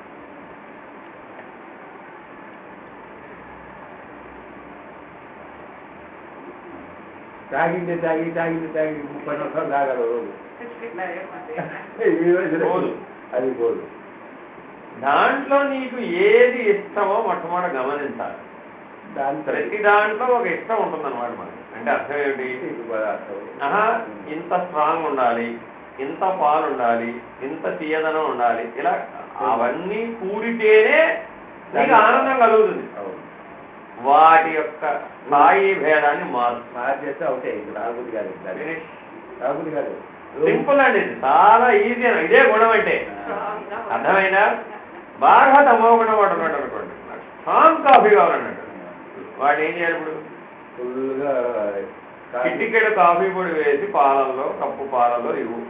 A: తాగింది 30 నిమిషాలు తాగరు అది పోదు.
B: దాంట్లో నీకు ఏది ఇష్టమో మొట్టమొదటి గమనించాలి. ప్రతి దాంట్లో ఒక ఇష్టం ఉంటుందన్నమాట మనకి. అంటే అర్థం ఏమిటి? ఇంత స్ట్రాంగ్ ఉండాలి, ఇంత పాలు ఉండాలి, ఇంత తీయదనం ఉండాలి, ఇలా అవన్నీ కూడితేనే నీకు ఆనందం కలుగుతుంది. వాటి యొక్క స్థాయి భేదాన్ని
A: మార్చేస్తే అవుతాయి. రాగుడి కాదు,
B: సింపుల్ అండి, చాలా ఈజీ. ఇదే గుణం అంటే అర్థమైనా. బాగా తమో గుణం వాడు ఉన్నాడు అనుకోండి, స్ట్రాంగ్ కాఫీ కావాలన్నాడు, వాడు ఏం చేయాలి? ఇప్పుడు
A: ఫుల్గా
B: చిటికెడు కాఫీ పొడి వేసి పాలల్లో, కప్పు పాలల్లో ఇవ్వు.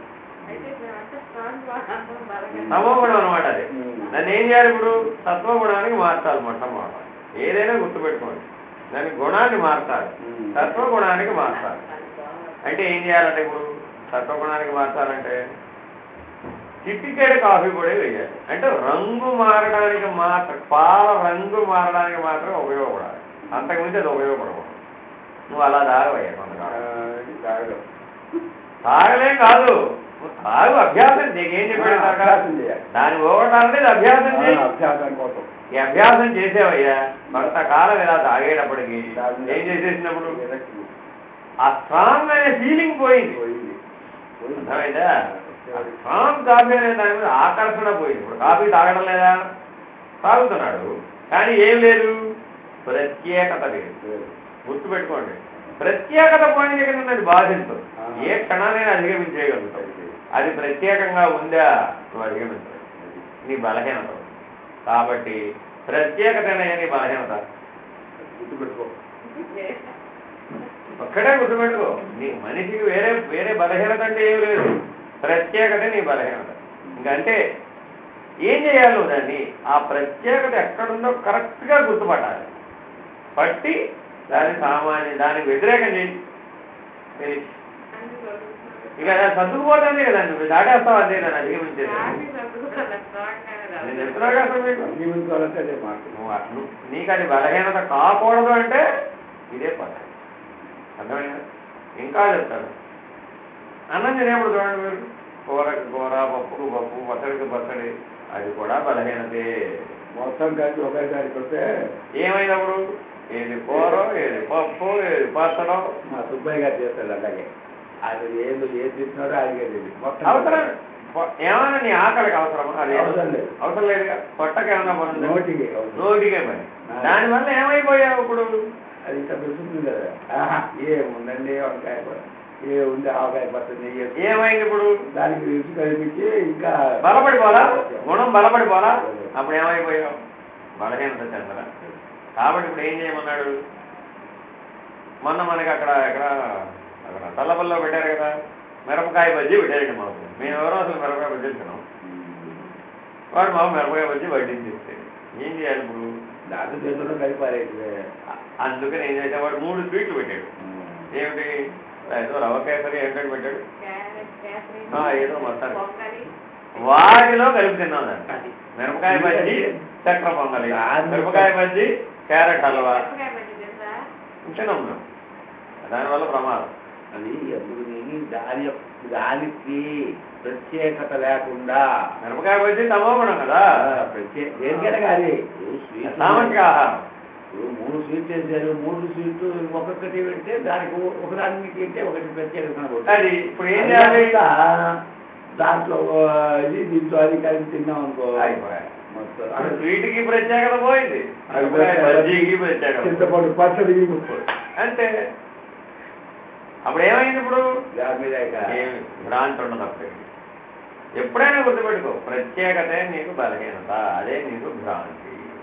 B: తమో గుణం అనమాట అది. దాన్ని ఏం చేయాలి? ఇప్పుడు సత్వగుణానికి మార్చాలి. మొట్టమొదట ఏదైనా గుర్తుపెట్టుకోండి, దాని గుణాన్ని మార్చాలి, సత్వగుణానికి మార్చాలి. అంటే ఏం చేయాలంటే, ఇప్పుడు సత్వగుణానికి మార్చాలంటే చిటికెడు కాఫీ పొడి వేయాలి. అంటే రంగు మారడానికి మాత్రం, పాల రంగు మారడానికి మాత్రం ఉపయోగపడాలి, అంతకుమించి అది ఉపయోగపడకూడదు. నువ్వు అలా తాగవయ్యా కొంతకాలం. తాగలేం కాదు, నువ్వు తాగు, అభ్యాసం. నీకేం చెప్పాడు? దాన్ని పోగొట్టాలంటే అభ్యాసం చేయి.
A: అభ్యాసం కోసం
B: ఈ అభ్యాసం చేసేవయ్యా కొంతకాలం ఇలా తాగేటప్పటికి ఏం చేసేసినప్పుడు ఆ స్ట్రాంగ్ అనే ఫీలింగ్ పోయింది. అర్థమైందా? స్ట్రాంగ్ కాఫీ అనే దాని మీద ఆకర్షణ పోయింది. ఇప్పుడు కాఫీ తాగడం లేదా? తాగుతున్నాడు, కానీ ఏం లేదు, ప్రత్యేకత లేదు. గుర్తుపెట్టుకోండి, ప్రత్యేకత పోయిన దగ్గర అది బాధించదు. ఏ క్షణానైనా అధిగమించేయగలుగుతావు. అది ప్రత్యేకంగా ఉందా, నువ్వు అధిగమించవు. నీ బలహీనత. కాబట్టి ప్రత్యేకతనే నీ బలహీనత. గుర్తుపెట్టుకో, ఒక్కడే గుర్తుపెట్టుకో. నీ మనిషికి వేరే వేరే బలహీనత అంటే ఏం లేదు, ప్రత్యేకత నీ బలహీనత. ఇంకంటే ఏం చేయాలి? నువ్వు దాన్ని, ఆ ప్రత్యేకత ఎక్కడుందో కరెక్ట్గా గుర్తుపట్టాలి. పట్టి దానికి వ్యతిరేకం చేయి. ఇక సర్దుకుపోతుంది కదా, నువ్వు దాటేస్తావు. అంతే దాన్ని అధిగమించేది. నేను చెప్తున్నా అసలు నీకు అది బలహీనత కాకూడదు అంటే ఇదే పద్ధతి. అర్థమైందా? ఇంకా చెప్తాను. అన్నం తినేప్పుడు చూడండి మీరు, కూరకి కూర, పప్పుకు పప్పు, పచ్చడికి పచ్చడి, అది కూడా బలహీనతే.
A: మొత్తం కలిసి ఒకేసారి కొడితే
B: ఏమైనప్పుడు ఏది కూర, ఏది పప్పు, ఏది పచ్చడం.
A: మా సుబ్బయ్య గారు చేస్తాడు అలాగే. అది ఏదో ఏది తింటున్నాడో అడిగేది మొత్తం
B: అవసరం ఏమన్నా నీ ఆకలికి అవసరమా? అది
A: అవసరం లేదు.
B: అవసరం లేదుగా. పొట్టకి ఏమన్నా పని
A: నోటికి
B: నోటికే పని. దానివల్ల ఏమైపోయావు ఇప్పుడు?
A: అది ఇంకా దొరుకుతుంది కదా. ఏముందండి వంకాయ ఏముంది ఆవకాయ పడుతుంది
B: ఏమైంది ఇప్పుడు?
A: దానికి రుచి కల్పించి ఇంకా
B: బలపడిపోలా, గుణం బలపడిపోలా. అప్పుడు ఏమైపోయావు? బలహీనత చెందరా. కాబట్టి ఇప్పుడు ఏం చేయమన్నాడు? మొన్న మనకి అక్కడ తల్లపల్లిలో పెట్టారు కదా మిరపకాయ బజ్జీ పెట్టారండి మాకు. మేము ఎవరో అసలు మిరపకాయ బజ్జీ తిన్నాం. వాడు మాకు మిరపకాయ బజ్జీ వడ్డించేస్తే ఏం చేయాలి ఇప్పుడు?
A: దాంట్లో చేతుల్లో కలిపారైతే
B: అందుకని ఏం చేసా, వాడు 3 స్వీట్లు పెట్టాడు. ఏమిటి? ఏదో రవ్వ కేసరి ఏంటంటే పెట్టాడు, ఏదో మొత్తాన్ని వాటిలో కలిపి తిన్నాం. దాన్ని మిరపకాయ బజ్జీ, చక్ర పొంగలి, మిరపకాయ బజ్జీ, క్యారెట్ హల్వా తిన్నాం మేము. దానివల్ల ప్రమాదం.
A: అది దానికి ప్రత్యేకత లేకుండా
B: మిరపకాయ బజ్జీ తమోగుణం కదా.
A: దేనికైనా కానీ
B: సామాజిక ఆహారం.
A: 3 స్వీట్లు చేశారు, 3 స్వీట్లు ఒక్కొక్కటి పెడితే దానికి ఒకదానికి తింటే ఒకటి ప్రత్యేకత.
B: అది ఇప్పుడు ఏం చేయాలి?
A: దాంట్లో ఇది దీంట్లో అది కలిపి తిన్నాం అనుకో
B: మొత్తం స్వీట్కి ప్రత్యేకత పోయింది, బజ్జీకి ప్రత్యేకత,
A: చింతపండు పచ్చడి
B: అంతే. అప్పుడు ఏమైంది? ఇప్పుడు
A: మీద
B: భ్రాంతి ఉండదు. అప్పుడు ఎప్పుడైనా గుర్తుపెట్టుకో, ప్రత్యేకతే నీకు బలహీనత, అదే నీకు భ్రాంతి.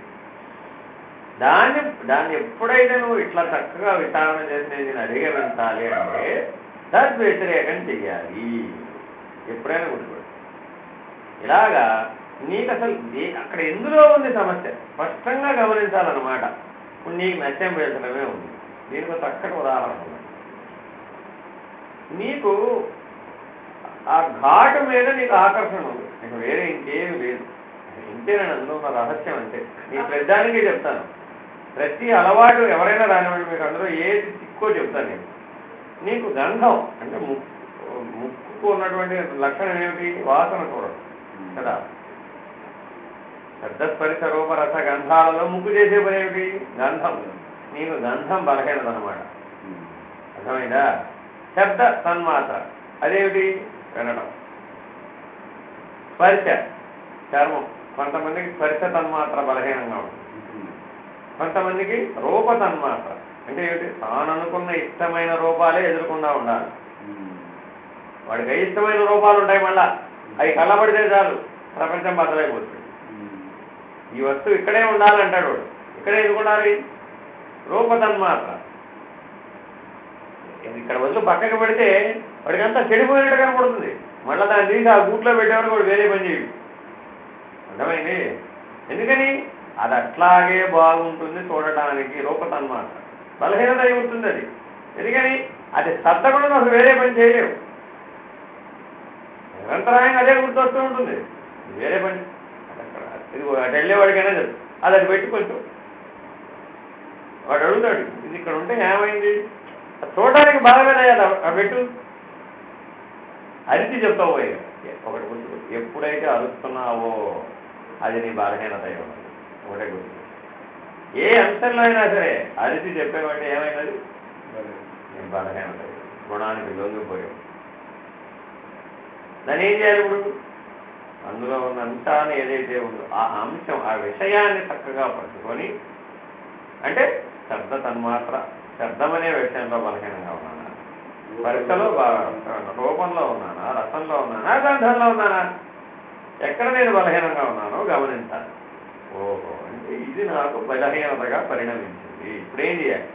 B: దాన్ని ఎప్పుడైతే నువ్వు ఇట్లా చక్కగా విచారణ చేసి నేను అధిగమించాలి అంటే తద్వ్యతిరేకం చెయ్యాలి. ఎప్పుడైనా గుర్తుపెట్టు. ఇలాగా నీకు అసలు అక్కడ ఎందులో ఉంది సమస్య స్పష్టంగా గమనించాలన్నమాట. ఇప్పుడు నీకు నచ్చం వేసడమే ఉంది. దీనికి ఒక చక్కటి ఉదాహరణ ఉంది. నీకు ఆ ఘాటు మీద నీకు ఆకర్షణ ఉంది, నీకు వేరే ఇంకేమి లేదు. ఇంతేనండి అందులో ఉన్న రహస్యం. అంటే నీ ప్రతిదానికే చెప్తాను. ప్రతి అలవాటు ఎవరైనా రానివ్వండి, మీకు అందులో ఏది చిక్కో చెప్తాను నేను. నీకు గంధం అంటే ముక్కుకు ఉన్నటువంటి లక్షణం ఏమిటి? వాసన చూడడం కదా. శబ్ద స్పర్శ రూప రస గంధాలలో ముక్కు చేసే పని ఏమిటి? గంధం. నీకు గంధం బలహీనత అన్నమాట. అర్థమైందా? శబ్ద తన్మాత్ర అదేమిటి? వినడం. స్పర్శ చర్మం. కొంతమందికి స్పర్శ తన్మాత్ర బలహీనంగా ఉంటుంది, కొంతమందికి రూప తన్మాత్ర అంటే ఏమిటి? తాను అనుకున్న ఇష్టమైన రూపాలే ఎదుర్కొండా ఉండాలి. వాడికి ఇష్టమైన రూపాలు ఉంటాయి, మళ్ళా అవి కళ్ళబడితే చాలు ప్రపంచం బద్దలైపోతుంది. ఈ వస్తువు ఇక్కడే ఉండాలంటాడు వాడు. ఇక్కడే ఎందుకు ఉండాలి? రూప తన్మాత్ర. ఇక్కడ వదిలి పక్కకి పెడితే వాడికంతా చెడిపోయినట్టు కనపడుతుంది. మళ్ళీ దాన్ని తీసి ఆ గూట్లో పెట్టేవాడు వాడు వేరే పని చేయడు. అర్థమైంది? ఎందుకని? అది అట్లాగే బాగుంటుంది చూడటానికి. రూపతన్మాట బలహీనత అయిపోతుంది అది. ఎందుకని? అది సర్దకుండా అసలు వేరే పని చేయలేవు. నిరంతరాయంగా అదే గుర్తొస్తూ ఉంటుంది. వేరే పని ఇది అటు వెళ్ళేవాడికైనా తెలుసు. అది పెట్టి కొంచెం వాడు అడుగుతాడు, ఇది ఇక్కడ ఉంటే ఏమైంది? చూడడానికి బాగా పెట్టు. అరిచి చెప్తావు పోయి ఒకటి గుర్తు. ఎప్పుడైతే అరుస్తున్నావో అది నీ బలహీనత అయి ఉన్నది. ఒకటే గుర్తు. ఏ అంశంలో అయినా సరే అరిచి చెప్పేవాడి ఏమైనది? నీ బలహీనత, గుణానికి లొంగిపోయావు. దాన్ని ఏం చేయాలి ఇప్పుడు? అందులో ఉన్న అంశాన్ని ఏదైతే ఉందో ఆ అంశం, ఆ విషయాన్ని చక్కగా పట్టుకొని, అంటే శబ్ద తన్మాత్ర, శబ్దం అనే విషయంలో బలహీనంగా ఉన్నానా, స్పర్శలో రూపంలో ఉన్నానా, రసంలో ఉన్నానా, గంధంలో ఉన్నానా, ఎక్కడ నేను బలహీనంగా ఉన్నానో గమనించాలి. ఓహో, అంటే ఇది నాకు బలహీనతగా పరిణమించింది. ఇప్పుడు ఏం చేయాలి?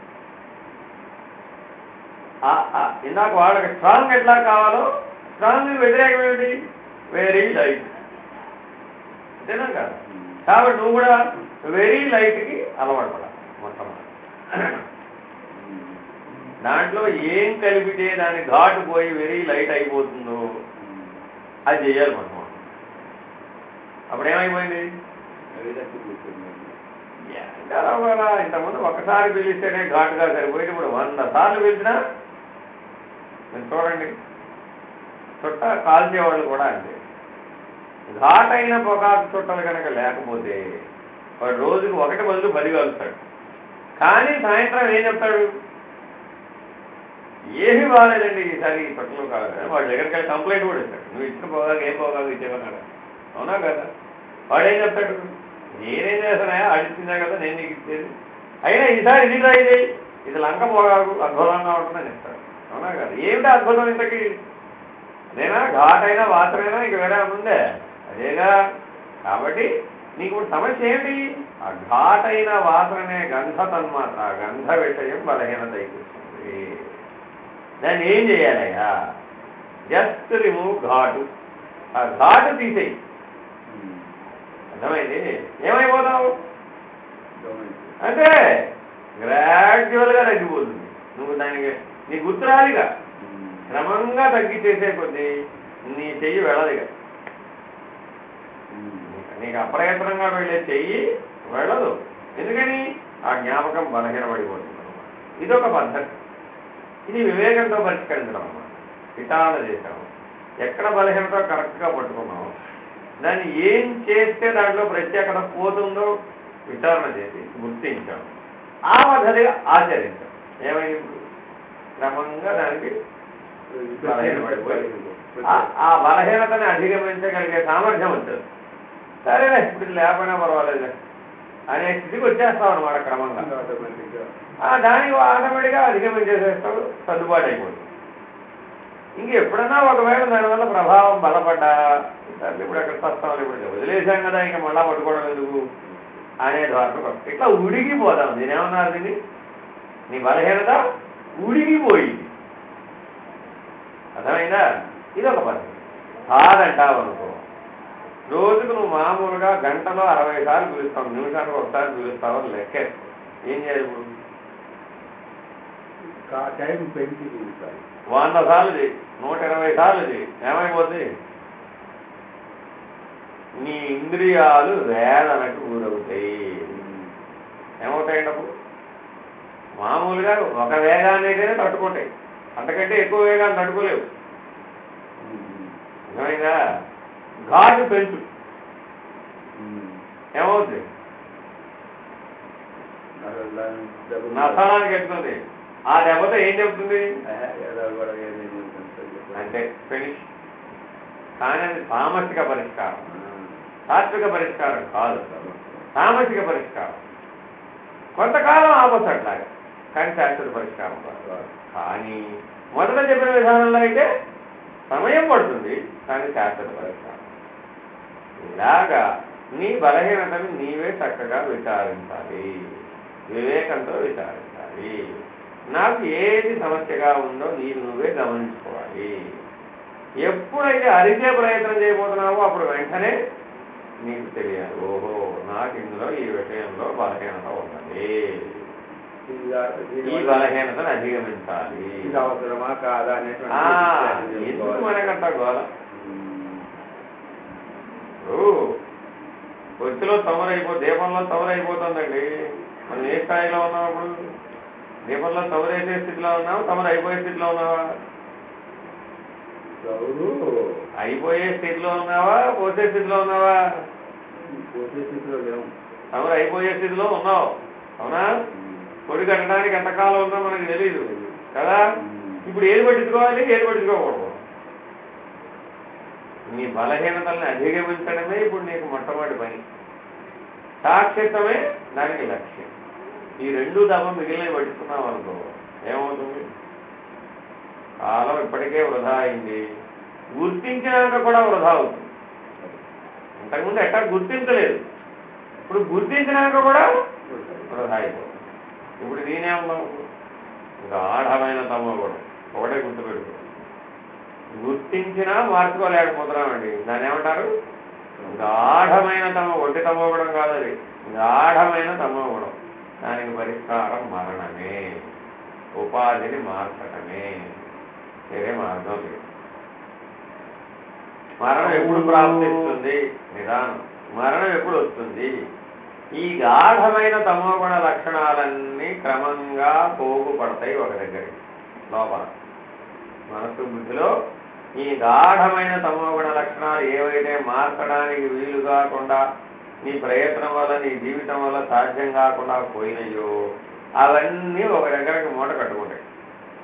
B: ఇందాక వాళ్ళకి స్ట్రాంగ్ ఎట్లా కావాలో స్ట్రాంగ్ వ్యతిరేకం ఏమిటి? Very light. అంతేనా కాదు? కాబట్టి నువ్వు కూడా వెరీ లైట్కి అలవాటు పడాలి. మొట్టమొదటి దాంట్లో ఏం కలిపితే దాని ఘాటు పోయి వెరీ లైట్ అయిపోతుందో అది చేయాలి మనం. అప్పుడు ఏమైపోయింది? ఇంతకుముందు ఒకసారి పిలిస్తేనే ఘాటుగా సరిపోయింది. ఇప్పుడు 100 సార్లు పిలిచినా మీరు చూడండి, చుట్ట కాల్చేవాళ్ళు కూడా అంతే. ఘాటైన పొగాకు చుట్టలు కనుక లేకపోతే వాడు రోజుకు 1 బదులు 10 కాలుస్తాడు. కానీ సాయంత్రం ఏం చెప్తాడు? ఏమీ బాగాలేదండి ఈసారి ఈ పట్టణంలో కాదు. వాడి దగ్గరికి వెళ్ళి కంప్లైంట్ కూడా ఇస్తాడు. నువ్వు ఇచ్చిన పోగాక ఏం పోగాక ఇచ్చేవన్నాడు. అవునా కదా? వాడేం చెప్తాడు, నేనేం చేస్తానా అడిచిందా కదా నేను నీకు ఇచ్చేది, అయినా ఈసారి ఇది ట్రై చేయి, ఇది లంక పోగాకు అద్భుతంగా ఉంటుందని చెప్తాడు. అవునా కదా? ఏమిటి అద్భుతం ఇంతకీ? అదేనా ఘాటైనా వాసనైనా ఇంక వేరే ఉందే అదేగా. కాబట్టి నీకు ఇప్పుడు సమస్య ఏంటి? ఆ ఘాటైన వాసననే గంధ తన్మాత్ర, ఆ గంధ విషయం బలహీనత అయిపోతుంది. దాన్ని ఏం చేయాలయ్యా? జస్ట్ రిమూవ్ ఘాటు, ఆ ఘాటు తీసేయి. అర్థమైంది? ఏమైపోతావు అంటే గ్రాడ్యువల్గా తగ్గిపోతుంది. నువ్వు దానికి నీ గుర్తురాలిగా క్రమంగా తగ్గించేసే కొద్దీ నీ చెయ్యి వెళ్ళదుగా. నీకు అప్రయత్నంగా వెళ్ళే చెయ్యి వెళ్ళదు. ఎందుకని? ఆ జ్ఞాపకం బలహీనపడిపోతుంది అన్నమాట. ఇదొక పద్ధతి. ఇది వివేకంతో పరిష్కరించడం అన్నమాట. విచారణ చేసాము, ఎక్కడ బలహీనతో కరెక్ట్గా పట్టుకున్నాము, దాన్ని ఏం చేస్తే దాంట్లో ప్రత్యేకత పోతుందో విచారణ చేసి గుర్తించాము, ఆ పద్ధతిగా ఆచరించాం. ఏమైంది? ఇప్పుడు క్రమంగా దానికి బలహీనపడిపోయి ఆ బలహీనతని అధిగమించగలిగే సామర్థ్యం వచ్చేది. సరేలే ఇప్పుడు లేకపోయినా పర్వాలేదు అనే స్థితికి వచ్చేస్తాం అనమాట క్రమంగా. దానికి ఆటోమేటిక్గా అధిగమించేసేస్తాడు, సర్దుబాటు అయిపోతుంది. ఇంకెప్పుడన్నా ఒకవేళ దానివల్ల ప్రభావం బలపడ్డా సరే ఇప్పుడు ఎక్కడ వస్తాం, ఇప్పుడు వదిలేసాం కదా ఇంకా మళ్ళా పట్టుకోవడం ఎందుకు అనే ద్వారా ఇట్లా ఉడిగిపోతాం. నేనేమన్నారు, దీన్ని నీ బలహీనత ఉడిగిపోయింది. అర్థమైందా? ఇదొక పద్ధతి. కాదంటావు అనుకో, రోజుకు నువ్వు మామూలుగా గంటలో 60 సార్లు పిలుస్తావు, నిమిషానికి ఒకసారి పిలుస్తావు అని లెక్క. ఏం చేయాలి ఇప్పుడు? 100 సార్లు చేయి, 120 సార్లు చేయి. ఏమైపోతుంది? నీ ఇంద్రియాలు వేదనకు గురవుతాయి. ఏమవుతాయండి అప్పుడు? మామూలుగా ఒక వేగాన్ని అయితేనే తట్టుకుంటాయి, అంతకంటే ఎక్కువ వేగాన్ని తట్టుకోలేవు. అర్థమైందా? ఘాటు పెంచు, ఏమవుతుంది? నసానికి ఎక్కుతుంది. ఆ దెబ్బతో ఏం చెప్తుంది అంటే ఫినిష్. కానీ అది తామసిక పరిష్కారం, సాత్విక పరిష్కారం కాదు, తామసిక పరిష్కారం. కొంతకాలం ఆపొచ్చు అట్లాగా, కానీ శాశ్వత పరిష్కారం కాదు. కానీ మొదట చెప్పిన విధానంలో అయితే సమయం పడుతుంది, కానీ శాశ్వత పరిష్కారం. ఇలాగా నీ బలహీనతను నీవే చక్కగా విచారించాలి, వివేకంతో విచారించాలి. నాకు ఏది సమస్యగా ఉందో నీవు నువ్వే గమనించుకోవాలి. ఎప్పుడైతే అరిచే ప్రయత్నం చేయబోతున్నావో అప్పుడు వెంటనే నీకు తెలియాలి, ఓహో నాకు ఇందులో ఈ విషయంలో బలహీనత ఉన్నది, ఈ బలహీనతను అధిగమించాలి.
A: అవసరమా కాదా
B: ఎందుకు మనకంట గోల? కొద్దిలో దీపంలో తమరైపోతుందండి. మనం ఏ స్థాయిలో ఉన్నాం అప్పుడు? దీపంలో తమరైతే స్థితిలో ఉన్నావా, తమరు అయిపోయే స్థితిలో ఉన్నావా? అయిపోయే స్థితిలో ఉన్నావా, పోసే స్థితిలో ఉన్నావా?
A: పోసే స్థితిలో లేవు,
B: తమరు అయిపోయే స్థితిలో ఉన్నావు. అవునా? పొడి కట్టడానికి ఎంతకాలం ఉందో మనకు తెలీదు కదా. ఇప్పుడు ఏది పట్టించుకోవాలి, ఏది పట్టించుకోకూడదు? నీ బలహీనతల్ని అధిగమించడమే ఇప్పుడు నీకు మొట్టమొదటి పని. సాక్షిత్వమే దానికి లక్ష్యం. ఈ రెండు తప్ప మిగిలినవి పట్టుకున్నాం అనుకో ఏమవుతుంది? కాలం ఇప్పటికే వృధా అయింది, గుర్తించినాక కూడా వృధా అవుతుంది. ఇంతకుముందు ఎట్టా గుర్తించలేదు, ఇప్పుడు గుర్తించినాక కూడా వృధా అయిపోతుంది. ఇప్పుడు నేనేమన్నావు? గాఢమైన తమ కూడా ఒకటే గుర్తుపెట్టుకో. గుర్తించినా మార్చుకోలేకపోతున్నామండి. దాన్ని ఏమంటారు? గాఢమైన ఒంటి తమోగుణం కాదు అది, గాఢమైన తమోగుణం. దానికి పరిష్కారం మరణమే, ఉపాధిని మార్చడమే, వేరే మార్గం లేదు. మరణం ఎప్పుడు ప్రాప్తిస్తుంది? నిదానం. మరణం ఎప్పుడు వస్తుంది? ఈ గాఢమైన తమోగుణ లక్షణాలన్నీ క్రమంగా పోగుపడతాయి ఒక దగ్గరికి లోపల. మనసు బుద్ధిలో ఈ గాఢమైన తమోగుణ లక్షణాలు ఏవైతే మార్చడానికి వీలు కాకుండా నీ ప్రయత్నం వల్ల నీ జీవితం వల్ల సాధ్యం కాకుండా పోయినాయో అవన్నీ ఒక దగ్గరికి మూట కట్టుకుంటాయి.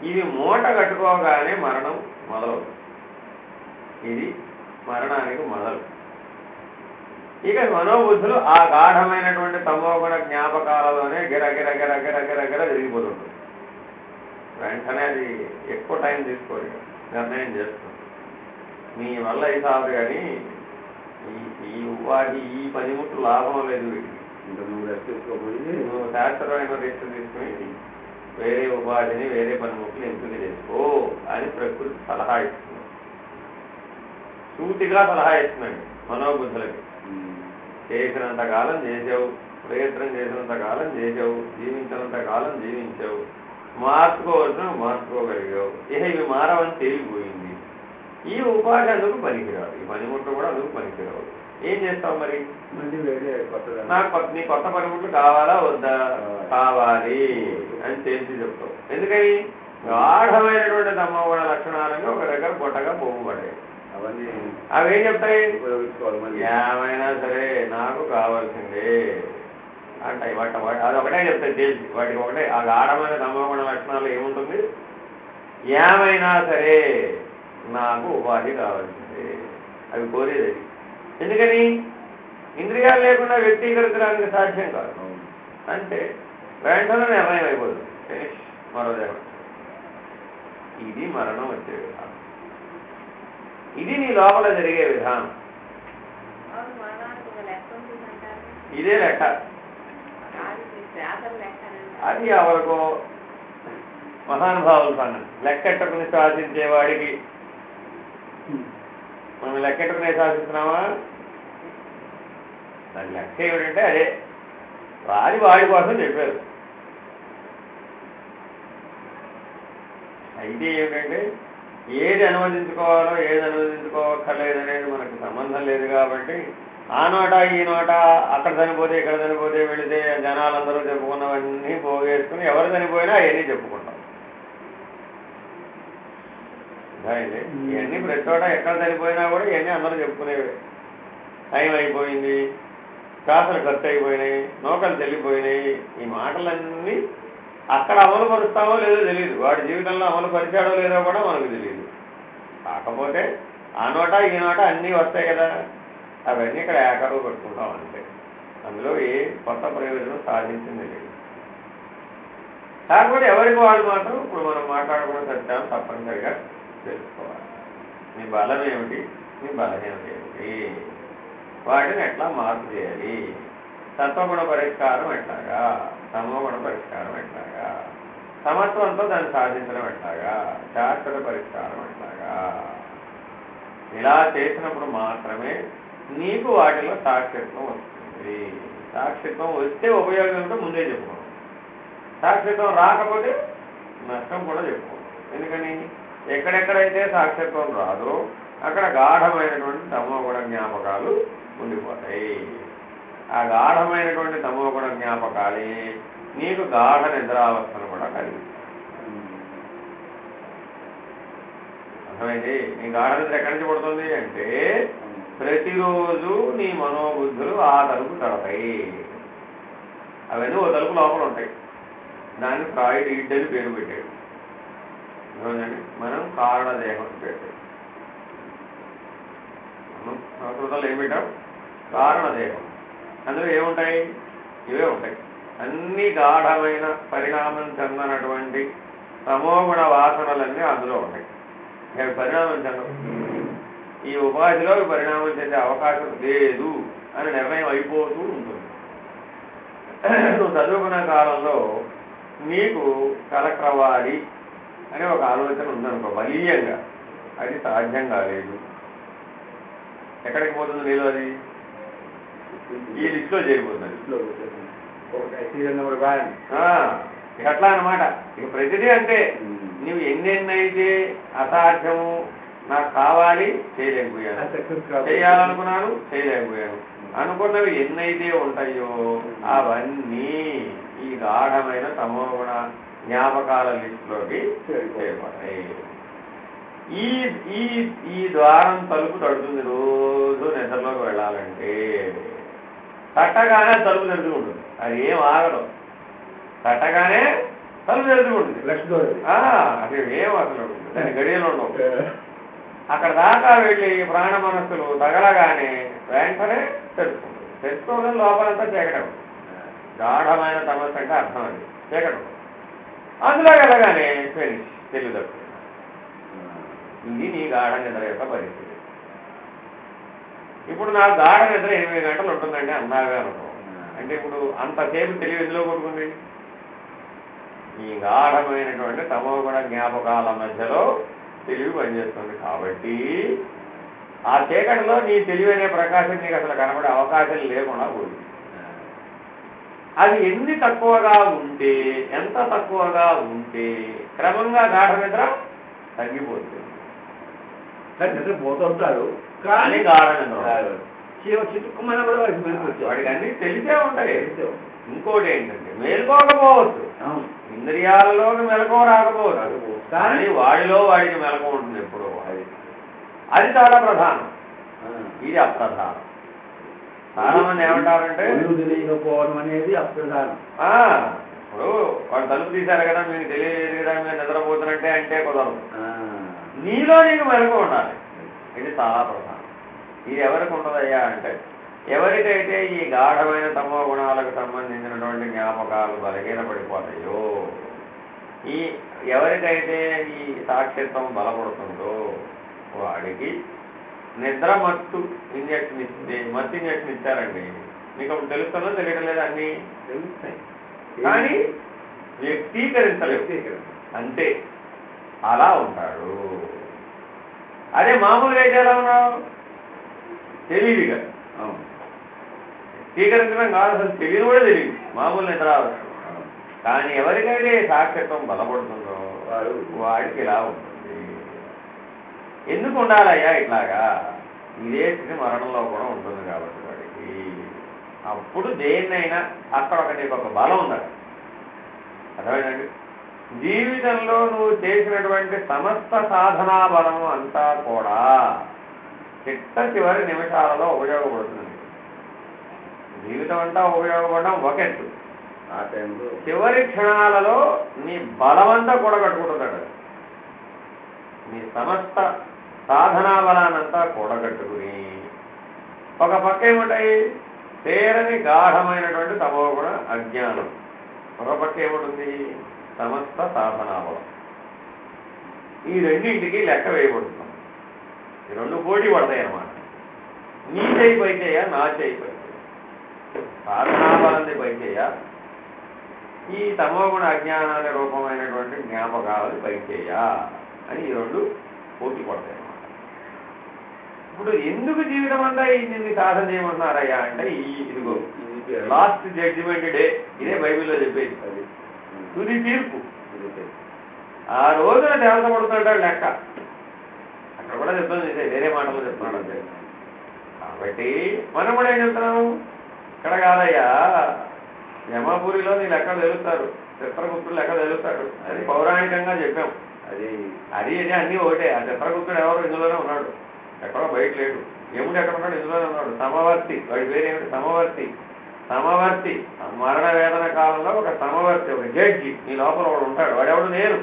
B: ఇవి మూట కట్టుకోగానే మరణం మొదలవుతుంది. ఇది మరణానికి మొదలు. ఇక మనోబుద్ధులు ఆ గాఢమైనటువంటి తమోగుణ జ్ఞాపకాలలోనే గిరగిర గిరగిర గిరగిర తిరిగిపోతుంటుంది. వెంటనే అది ఎక్కువ టైం తీసుకోవాలి, నిర్ణయం చేస్తుంది. నీ వల్ల అయితే కాదు, కానీ ఈ వాటి ఈ పనిముట్లు లాభం లేదు వీటికి. నువ్వు శాస్త్రమైన రెస్ట్ తీసుకుని వేరే ఉపాధిని వేరే పనిముట్లు ఎంపిక చేసుకో అని ప్రకృతి సలహా ఇస్తుంది. సూటిగా సలహా ఇస్తున్నాడు మనోబుద్ధులకి. చేసినంత కాలం చేసావు, ప్రయత్నం చేసినంత కాలం చేసావు, జీవించినంత కాలం జీవించావు, మార్చుకోవలసిన మార్చుకోగలిగావు. ఇవి మారవని తేలిపోయింది. ఈ ఉపాధి అందుకు పనికిరాదు, ఈ పనిముట్లు కూడా అందుకు పనికిరావు. ఏం చేస్తావు మరి? నాకు నీ కొత్త పనిముట్లు కావాలా వద్దా? కావాలి అని తెలిసి చెప్తావు. ఎందుకని? గాఢమైనటువంటి తమోగుణ లక్షణాలను ఒక దగ్గర పొట్టగా పోగుపడాయి. అవేం చెప్తాయి? ఏమైనా సరే నాకు కావాల్సిందే అంటాయి. అది ఒకటే చెప్తాయి తెలిసి. వాటికి ఒకటే ఆ గాఢమైన తమోగుణ లక్షణాలు ఏముంటుంది? ఏమైనా సరే నాకు ఉపాధి కావాల్సిందే. అవి కోరేది. ఎందుకని? ఇంద్రియాలు లేకుండా వ్యక్తీకరించడానికి సాధ్యం కాదు. అంటే వెంటనే నిర్ణయం అయిపోతుంది, మరో దేహం. ఇది మరణం వచ్చే విధానం. ఇది నీ లోపల జరిగే విధానం. ఇదే లెక్క. అది ఎవరికో మహానుభావులు సంగతి. లెక్కెట్టుకుని శాసించేవాడికి మనం లెక్కెట్టుకునే శాసిస్తున్నామా? దాని లెక్క ఏమిటంటే అదే వాడి కోసం చెప్పారు. అయితే ఏమిటంటే ఏది అనువదించుకోవాలో ఏది అనువదించుకోవక్కర్లేదు అనేది మనకు సంబంధం లేదు. కాబట్టి ఆ నోట ఈ నోట అక్కడ చనిపోతే ఇక్కడ చనిపోతే వెళితే జనాలందరూ చెప్పుకున్నవన్నీ పోగేసుకుని ఎవరు చనిపోయినా అవన్నీ చెప్పుకుంటాం. ఇవన్నీ ప్రతి చోట ఎక్కడ చనిపోయినా కూడా ఇవన్నీ అందరూ చెప్పుకునేవి. టైం అయిపోయింది, కాసులు ఖర్చు అయిపోయినాయి, నౌకలు చెల్లిపోయినాయి. ఈ మాటలన్నీ అక్కడ అమలు పరుస్తామో లేదో తెలియదు. వాడి జీవితంలో అమలు పరిచాడో లేదో కూడా మనకు తెలియదు. కాకపోతే ఆ నోట ఈ నోట అన్నీ వస్తాయి కదా, అవన్నీ ఇక్కడ ఏకరువు పెట్టుకుంటాం అంతే. అందులో ఏ కొత్త ప్రయోజనం సాధించింది లేదు. కాకపోతే ఎవరికి వాళ్ళు మాత్రం ఇప్పుడు మనం మాట్లాడుకున్న సత్యాన్ని తప్పనిసరిగా తెలుసుకోవాలి. నీ బలం ఏమిటి, నీ బలహీనత ఏమిటి, వాటిని ఎట్లా మార్పు చేయాలి, సత్వగుణ పరిష్కారం ఎట్లాగా, తమోగుణ పరిష్కారం ఎట్లాగా, సమత్వంతో దాన్ని సాధించడం ఎట్లాగా, శాశ్వత పరిష్కారం ఎట్లాగా. ఇలా చేసినప్పుడు మాత్రమే నీకు వాటిలో సాక్షిత్వం వస్తుంది. సాక్షిత్వం వస్తే ఉపయోగం ఏమిటో ముందే చెప్పుకోండి. సాక్షిత్వం రాకపోతే నష్టం కూడా చెప్పుకోండి. ఎందుకని? ఎక్కడెక్కడైతే సాక్షిత్వం రాదో అక్కడ గాఢమైనటువంటి తమోగుణ జ్ఞాపకాలు ఉండిపోతాయి. ఆ గాఢమైనటువంటి తమోగుణ జ్ఞాపకాలే నీకు గాఢ నిద్రావస్థను కూడా కలిగిస్తాయి. అర్థమైంది? నీ గాఢ నిద్ర ఎక్కడి నుంచి పడుతుంది అంటే ప్రతిరోజు నీ మనోబుద్ధులు ఆ తలుపు తడతాయి. అవన్నీ ఓ తలుపు లోపల ఉంటాయి. దాన్ని ఫ్రాయిడ్ ఈడ్ అని పేరు పెట్టాడు. మనం కారణదేహం పెట్టాడు. మనం సంస్కృతంలో ఏం పెట్టాం? కారణదేహం. అందులో ఏముంటాయి? ఇవే ఉంటాయి. అన్ని గాఢమైన పరిణామం చెందనటువంటి తమోగుణ వాసనలన్నీ అందులో ఉంటాయి. అవి పరిణామం చెందవు. ఈ ఉపాధిలో పరిణామం చెందే అవకాశం లేదు అని నిర్ణయం అయిపోతూ ఉంటుంది. నువ్వు చదువుకున్న కాలంలో నీకు కలెక్టర్ అవ్వాలి అనే ఒక ఆలోచన ఉందనుకో, బలీయంగా. అది సాధ్యం కాలేదు. ఎక్కడికి పోతుంది నీలో? అది ఈ లిస్టులో చేరిపోతుంది. ఎట్లా అన్నమాట. ఇక ప్రతిదీ అంటే నువ్వు ఎన్నెన్నైతే అసాధ్యము, నాకు కావాలి చేయలేకపోయాను, చేయాలనుకున్నాను చేయలేకపోయాను, అనుకున్నవి ఎన్నైతే ఉంటాయో అవన్నీ ఈ గాఢమైన తమోగుణ జ్ఞాపకాల లిస్టులోకి చేరిపోతాయి. ఈ ఈ ఈ ద్వారం తలుపు తడుతుంది. రోజు నిద్రలోకి వెళ్ళాలంటే తట్టగానే తలుపు తెరుచుకుంటుంది. అది ఏం ఆగదు. తట్టగానే తలుపు తెరుచుకుంటుంది.
A: లక్ష్మీ
B: అది ఏం అసలు దాని గడియలు ఉండవు. అక్కడ దాకా వెళ్ళి ప్రాణ మనస్సులు తగలగానే వెంటనే తెరుచుకుంటుంది. తెరుచుకోవడం లోపలంతా చీకటం. గాఢమైన తమస్సు అంటే అర్థం అది చీకటం. అందులో వెళ్ళగానే ఫినిష్ తెలియదు. ఇది నీ గాఢ నిద్ర యొక్క పరిస్థితి. ఇప్పుడు నాకు గాఢ నిద్ర 8 గంటలు ఉంటుందండి అన్నాగా అనుకో. అంటే ఇప్పుడు అంతసేపు తెలివి ఎందులో కొట్టుకుంది? ఈ గాఢమైనటువంటి తమోగుణ జ్ఞాపకాల మధ్యలో తెలివి పనిచేస్తుంది. కాబట్టి ఆ చీకటిలో నీ తెలివి అనే ప్రకాశం నీకు అసలు కనబడే అవకాశం లేకుండా పోయింది. అది ఎన్ని తక్కువగా ఉంటే, ఎంత తక్కువగా ఉంటే క్రమంగా గాఢ నిద్ర తగ్గిపోతుంది.
A: నిద్ర పోతుంటాడు
B: కానీ గాఢ నిద్ర
A: చిట్టుకున్న కూడా
B: వాడికి అన్ని తెలిసే ఉంటాయి. ఇంకోటి ఏంటంటే మేలుకోకపోవచ్చు, ఇంద్రియాలలోకి మెలకువ రాకపోవచ్చు, కానీ వాడిలో వాడికి మెలకువ ఉంటుంది ఎప్పుడు. అది చాలా ప్రధానం, ఇది అప్రధానం. చాలా మంది ఏమంటారంటే
A: తెలియకపోవడం అనేది అప్రధానం.
B: ఇప్పుడు వాడు తలుపు తీశారు కదా మీకు తెలియలేదు కదా మీరు నిద్రపోతున్నట్టే అంటే కుదరదు. నీలో నీకు మెలకువ ఉండాలి, ఇది చాలా ప్రధానం. ఇది ఎవరికి ఉండదయ్యా అంటే ఎవరికైతే ఈ గాఢమైన తమో గుణాలకు సంబంధించినటువంటి జ్ఞాపకాలు బలహీనపడిపోతాయో, ఈ ఎవరికైతే ఈ సాక్షిత్వం బలపడుతుందో వాడికి నిద్ర మత్తు ఇంజక్షన్ ఇస్తే, మత్తు ఇంజక్షన్ ఇచ్చారండి, మీకు అప్పుడు తెలుస్తుందో తెలియడం లేదు, అన్నీ తెలుస్తాయి కానీ వ్యక్తీకరించలేదు అంతే. అలా ఉంటాడు. అదే మామూలుగా అయితే ఎలా ఉన్నావు? తెలియదుగా వ్యక్తీకరించడం కాదు, అసలు తెలియదు కూడా తెలియదు, మామూలు నిద్ర రావచ్చు. కానీ ఎవరికైతే సాక్షిత్వం బలపడుతుందో వాడికి ఇలా ఉంటుంది. ఎందుకు ఉండాలయ్యా ఇట్లాగా? ఇదే స్థితి మరణంలో కూడా ఉంటుంది కాబట్టి వాడికి. అప్పుడు దేన్నైనా అక్కడ ఒక బలం ఉండాలి. అర్థమైందండి? జీవితంలో నువ్వు చేసినటువంటి సమస్త సాధనా బలము అంతా కూడా చివరి నిమిషాలలో ఉపయోగపడుతుంది. జీవితం అంతా ఉపయోగపడడం ఒకెత్తు, ఆ టైంలో చివరి క్షణాలలో నీ బలమంతా కూడా కట్టుకుంటున్నాడు. నీ సమస్త సాధనా బలానంతా కూడగట్టుకుని ఒక పక్క ఏముంటాయి? తీరని గాఢమైనటువంటి తమోగుణ అజ్ఞానం, ఒక పక్క ఏముంటుంది? సమస్త సాధనా బలం. ఈ రెండింటికి లెక్క వేయబడుతుంది. ఈ రెండు పోటీ పడతాయి అన్నమాట. నీ చేయి పై చేయ, నా చేయి పై చేయ, సాధనా బలంది పై చేయ, ఈ తమోగుణ అజ్ఞానాన్ని రూపమైనటువంటి జ్ఞాపకాలని పై చేయ అని ఈ రెండు పోటీ పడతాయి అన్నమాట. ఇప్పుడు ఎందుకు జీవితం అంతా ఇన్ని సాధన చేయమంటున్నారయ్యా అంటే ఇదిగో లాస్ట్ జడ్జిమెంట్ డే, ఇదే బైబిల్లో చెప్పేది, తుది తీర్పు. ఆ రోజున దేవత పడుతుంటాడు లెక్క. అక్కడ కూడా చెప్తాను, వేరే మాటలు చెప్తున్నాడు అంతే. కాబట్టి మనం కూడా ఏం చెప్తున్నాము? ఇక్కడ కాదయ్యా, యమపురిలో నీ లెక్క తెలుస్తారు, చిత్రగుప్తుడు లెక్క తెలుస్తాడు, అది పౌరాణికంగా చెప్పాం. అది ఇది అన్నీ ఒకటే. ఆ చిత్రగుప్తుడు ఎవరు? ఇందులోనే ఉన్నాడు, ఎక్కడో బయట లేడు. యముడు ఎక్కడ ఉన్నాడు? ఇందులోనే ఉన్నాడు. సమవర్తి, వాడి పేరేమిటి? సమవర్తి. సమవర్తి మరణ వేదన కాలంలో ఒక సమవర్తి, ఒక జడ్జి నీ లోపల వాడు ఉంటాడు. వాడెవడు? నేను.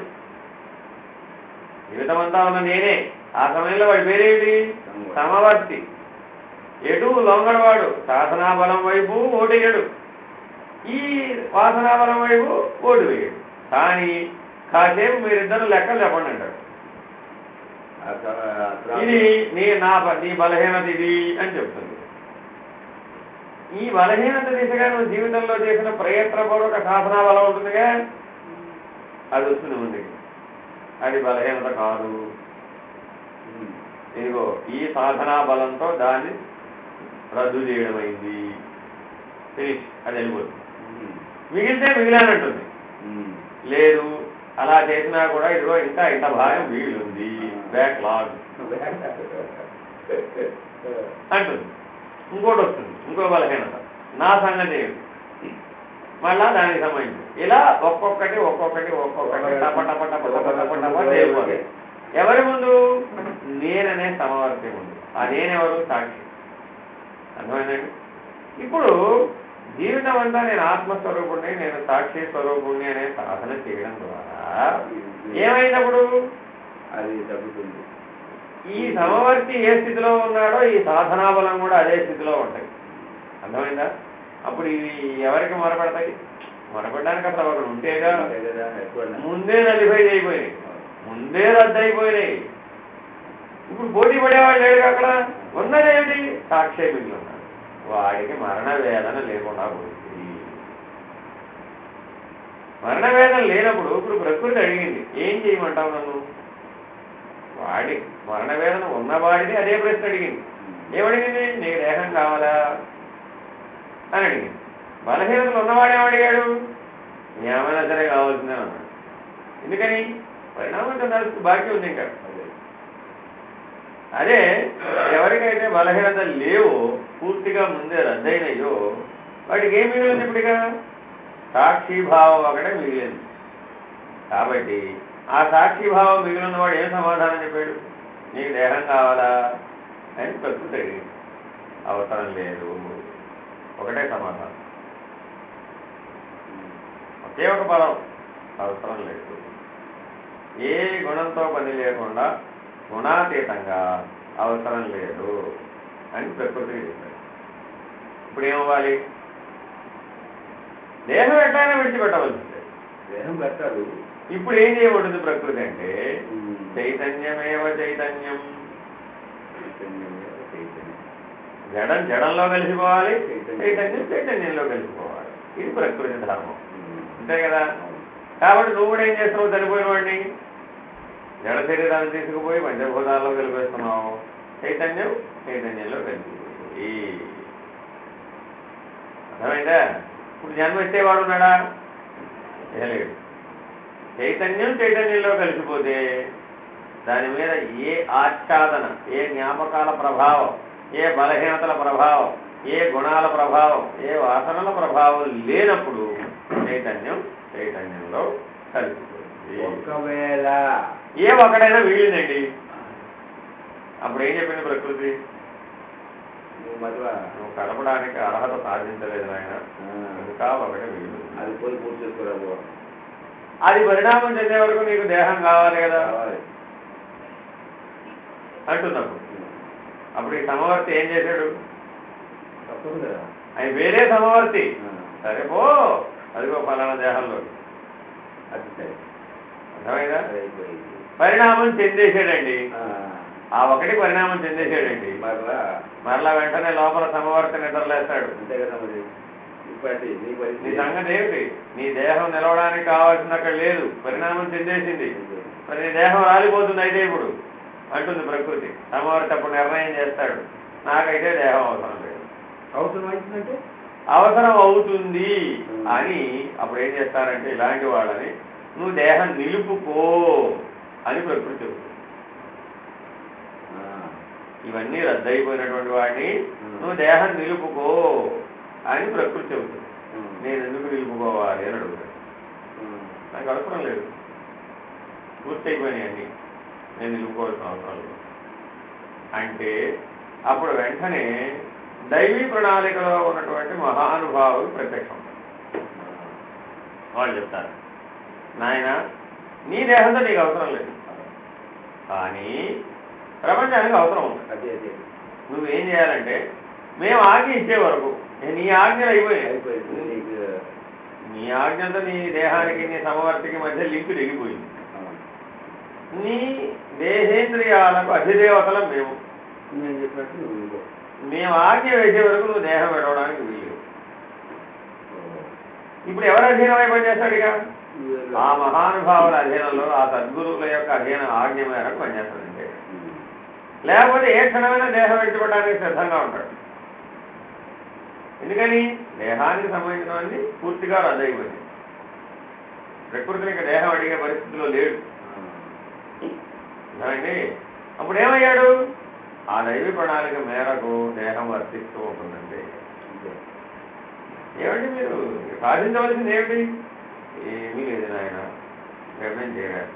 B: జీవితం అంతా ఉన్న నేనే. ఆ సమయంలో వాడి పేరేమిటి? సమవర్తి. ఎటు లొంగడవాడు, సాధనాబలం వైపు ఓటేయడు, ఈ వాసనాబలం వైపు ఓటు వేయడు. కానీ కాసేపు మీరిద్దరు లెక్కలు చెప్పండి అంటాడు. ఇది నీ బలహీనత ఇది అని చెప్తుంది. ఈ బలహీనత దిశగా నువ్వు జీవితంలో చేసిన ప్రయత్నపూర్వక సాధనా బలం ఉంటుందిగా, అది వస్తుంది ముందుకి. అది బలహీనత కాదు. ఇదిగో ఈ సాధనా బలంతో దాన్ని రద్దు చేయడమైంది, ఫినిష్, అది వెళ్ళిపోతుంది. మిగిలితే మిగిలానంటుంది. లేదు అలా చేసినా కూడా ఇదిగో ఇంకా ఇంత భాగం మిగిలింది, బ్యాక్లాగ్ అంటుంది. ఇంకోటి వస్తుంది, ఇంకో బలహీనత, నా సంగతి ఏమిటి, మళ్ళా దానికి సంబంధించి ఇలా ఒక్కొక్కటి ఒక్కొక్కటి ఒక్కొక్కటి టప టప టప టప టప టప చేయబోతాయి. ఎవరి ముందు? నేననే సమవర్తి ముందు. ఆ నేనెవరు? సాక్షి. అర్థమైందండి? ఇప్పుడు జీవితం అంతా నేను ఆత్మస్వరూపుణ్ణి, నేను సాక్షి స్వరూపుణ్ణి అనే సాధన చేయడం ద్వారా ఏమైనప్పుడు
A: అది తగ్గుతుంది.
B: ఈ సమవర్తి ఏ స్థితిలో ఉన్నాడో ఈ సాధనా బలం కూడా అదే స్థితిలో ఉంటాయి. అర్థమైందా? అప్పుడు ఇవి ఎవరికి మొరపెడతాయి? మొరపెట్టడానికి అసలు ఒకడు ఉంటేగా. ముందే నలిఫై అయిపోయినాయి, ముందే రద్దు అయిపోయినాయి. ఇప్పుడు పోటీ పడేవాళ్ళు లేడు. అక్కడ ఉన్నదేమిటి? సాక్షి మిగిలి ఉన్నాడు. వాడికి మరణ వేదన లేకుండా పోయింది. మరణ వేదన లేనప్పుడు ఇప్పుడు ప్రకృతి అడిగింది, ఏం చేయమంటావు నన్ను? వాడి మరణ వేదన ఉన్నవాడిని అదే ప్రశ్న అడిగింది. ఏమడిగింది? నీకు దేహం కావాలా అని అడిగింది. బలహీనతలు ఉన్నవాడేమడిగాడు? ఏమైనా సరే కావాల్సిందే అన్నాడు. ఎందుకని? పరిణామం చెందాల్సిన బాకీ ఉంది ఇంకా. అదే ఎవరికైతే బలహీనతలు లేవో, పూర్తిగా ముందే రద్దయినాయో, వాటికి ఏం మిగిలింది? ఇప్పుడుగా సాక్షిభావం ఒకటే మిగిలింది. కాబట్టి ఆ సాక్షిభావం మిగిలిన వాడు ఏం సమాధానం చెప్పాడు? నీకు దేహం కావాలా అని ప్రకృతి అడిగింది. అవసరం లేదు, ఒకటే సమాధానం, ఒకే ఒక పదం, అవసరం లేదు. ఏ గుణంతో పని లేకుండా గుణాతీతంగా అవసరం లేదు అని ప్రకృతికి చెప్పాడు. ఇప్పుడు ఏమవ్వాలి? దేహం ఎట్లయినా విడిచిపెట్టవలసిందే.
A: దేహం పెట్టాడు.
B: ఇప్పుడు ఏం చేయబడుతుంది ప్రకృతి అంటే చైతన్యమేవ చైతన్యం. జడం జడంలో కలిసిపోవాలి, చైతన్యం చైతన్యంలో కలిసిపోవాలి. ఇది ప్రకృతి ధర్మం, అంతే కదా? కాబట్టి నువ్వు కూడా ఏం చేస్తున్నావు? చనిపోయిన వాడిని జడ శరీరాన్ని తీసుకుపోయి పంచభూతాల్లో కలిపేస్తున్నావు. చైతన్యం చైతన్యంలో కలిసిపోయి. అర్థమైందా? ఇప్పుడు జన్మ ఇచ్చేవాడు ఉన్నాడా? లేడు. చైతన్యం చైతన్యంలో కలిసిపోతే దాని మీద ఏ ఆచ్ఛాదన, ఏ జ్ఞాపకాల ప్రభావం, ఏ బలహీనతల ప్రభావం, ఏ గుణాల ప్రభావం, ఏ వాసనల ప్రభావం లేనప్పుడు చైతన్యం చైతన్యంలో కలిసిపోతుంది.
A: ఒకవేళ
B: ఏ ఒకడైనా వీళ్ళిందండి. అప్పుడు ఏం చెప్పింది ప్రకృతి? నువ్వు కలపడానికి అర్హత సాధించలేదు ఆయన, ఇంకా ఒకటే వీళ్ళు.
A: అది పోయి పూర్తి చేసుకోరా.
B: అది పరిణామం చెందే వరకు నీకు దేహం కావాలి కదా అంటున్నప్పుడు, అప్పుడు ఈ సమవర్తి ఏం చేశాడు?
A: తప్పదు కదా,
B: ఆయన వేరే సమవర్తి. సరే పో, అదిగో ఫలానా దేహంలో. అర్థమైందా? పరిణామం చెందేశాడండి. ఆ ఒకటి పరిణామం చెందేశాడండి. మరలా వెంటనే లోపల సమవర్తి నిద్రలేస్తాడు. అంతే కదా మరి. నీ సంగతి ఏమిటి? నీ దేహం నిలవడానికి కావాల్సిన అక్కడ లేదు, పరిణామం చెందేసింది. మరి నీ దేహం రాలిపోతుంది అయితే ఇప్పుడు అంటుంది ప్రకృతి. సమవర్తి అప్పుడు నిర్ణయం చేస్తాడు, నాకైతే దేహం అవసరం లేదు.
A: అవసరం అవుతుందంటే
B: అవసరం అవుతుంది అని అప్పుడు ఏం చేస్తారంటే ఇలాంటి వాళ్ళని నువ్వు దేహం నిలుపుకో అని ప్రకృతి చెబుతుంది. ఇవన్నీ రద్దయిపోయినటువంటి వాడిని నువ్వు దేహం నిలుపుకో అని ప్రకృతి చెబుతుంది. నేను ఎందుకు నిలుపుకోవాలి అని అడుగుతాడు. నాకు అవసరం లేదు, పూర్తయిపోయినాయి అన్నీ, నేను నిలుపుకోవాల్సిన అవసరం లేదు అంటే అప్పుడు వెంటనే దైవీ ప్రణాళికలో ఉన్నటువంటి మహానుభావులు ప్రత్యక్షం. వాళ్ళు చెప్తారు, నాయన నీ దేహంతో నీకు అవసరం లేదు, కానీ ప్రపంచానికి అవసరం ఉంది.
A: అదే అదే
B: నువ్వేం చేయాలంటే మేము ఆజ్ఞ ఇచ్చే వరకు, నీ ఆజ్ఞలు అయిపోయింది, నీ ఆజ్ఞతో నీ దేహానికి నీ సమవర్తికి మధ్య లింకు తెగిపోయింది. నీ దేహేంద్రియాలకు అధిదేవతలం మేము.
A: నేను చెప్పినట్టు
B: మేము ఆజ్ఞ వేసే వరకు నువ్వు దేహం విడవడానికి వీలు. ఇప్పుడు ఎవరు అధీనమై పనిచేస్తాడు? ఇక ఆ మహానుభావుల అధీనంలో, ఆ సద్గురువుల యొక్క అధీన ఆజ్ఞ మేరకు పనిచేస్తాడంటే, లేకపోతే ఏ క్షణమైనా దేహం విడిచిపెట్టడానికి సిద్ధంగా ఉంటాడు. ఎందుకని? దేహానికి సంబంధించినవన్నీ పూర్తిగా రద్దయిపోయింది. ప్రకృతిని ఇక దేహం అడిగే పరిస్థితిలో లేడు. అండి అప్పుడు ఏమయ్యాడు? ఆ దైవీ ప్రణాళిక మేరకు దేహం వర్తిస్తూ ఉంటుందండి. ఏమండి మీరు సాధించవలసింది ఏమిటి? ఏమీ లేదు నాయన, నిర్ణయం చేయలేదు.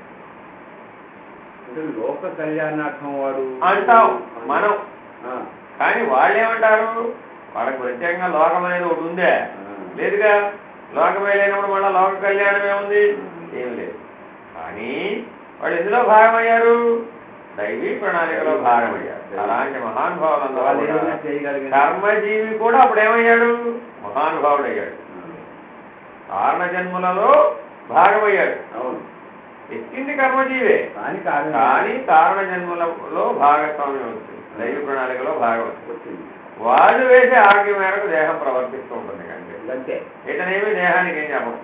A: లోక కళ్యాణార్థం వాడు
B: అంటాం మనం, కానీ వాళ్ళు ఏమంటారు? వాళ్ళకి ప్రత్యేకంగా లోకం అనేది ఒకటి ఉందే, లేదుగా. లోకమే లేనప్పుడు మళ్ళీ లోక కళ్యాణం ఏముంది? ఏం లేదు. కానీ వాళ్ళు ఎందులో భాగమయ్యారు? దైవీ ప్రణాళికలో భాగమయ్యారు. అలాంటి మహానుభావులందరూ కర్మజీవి కూడా అప్పుడు ఏమయ్యాడు? మహానుభావుడు అయ్యాడు. కారణ జన్మలలో భాగమయ్యాడు. ఎత్తింది కర్మజీవే, కానీ కారణ జన్మలలో భాగస్వామ్యం వచ్చింది, దైవ ప్రణాళికలో భాగం వచ్చింది. వాళ్ళు వేసే ఆజ్ఞ మేరకు దేహం ప్రవర్తిస్తూ ఉంటుంది. కంటే ఇతనేమి దేహానికి ఏం చెప్పడం,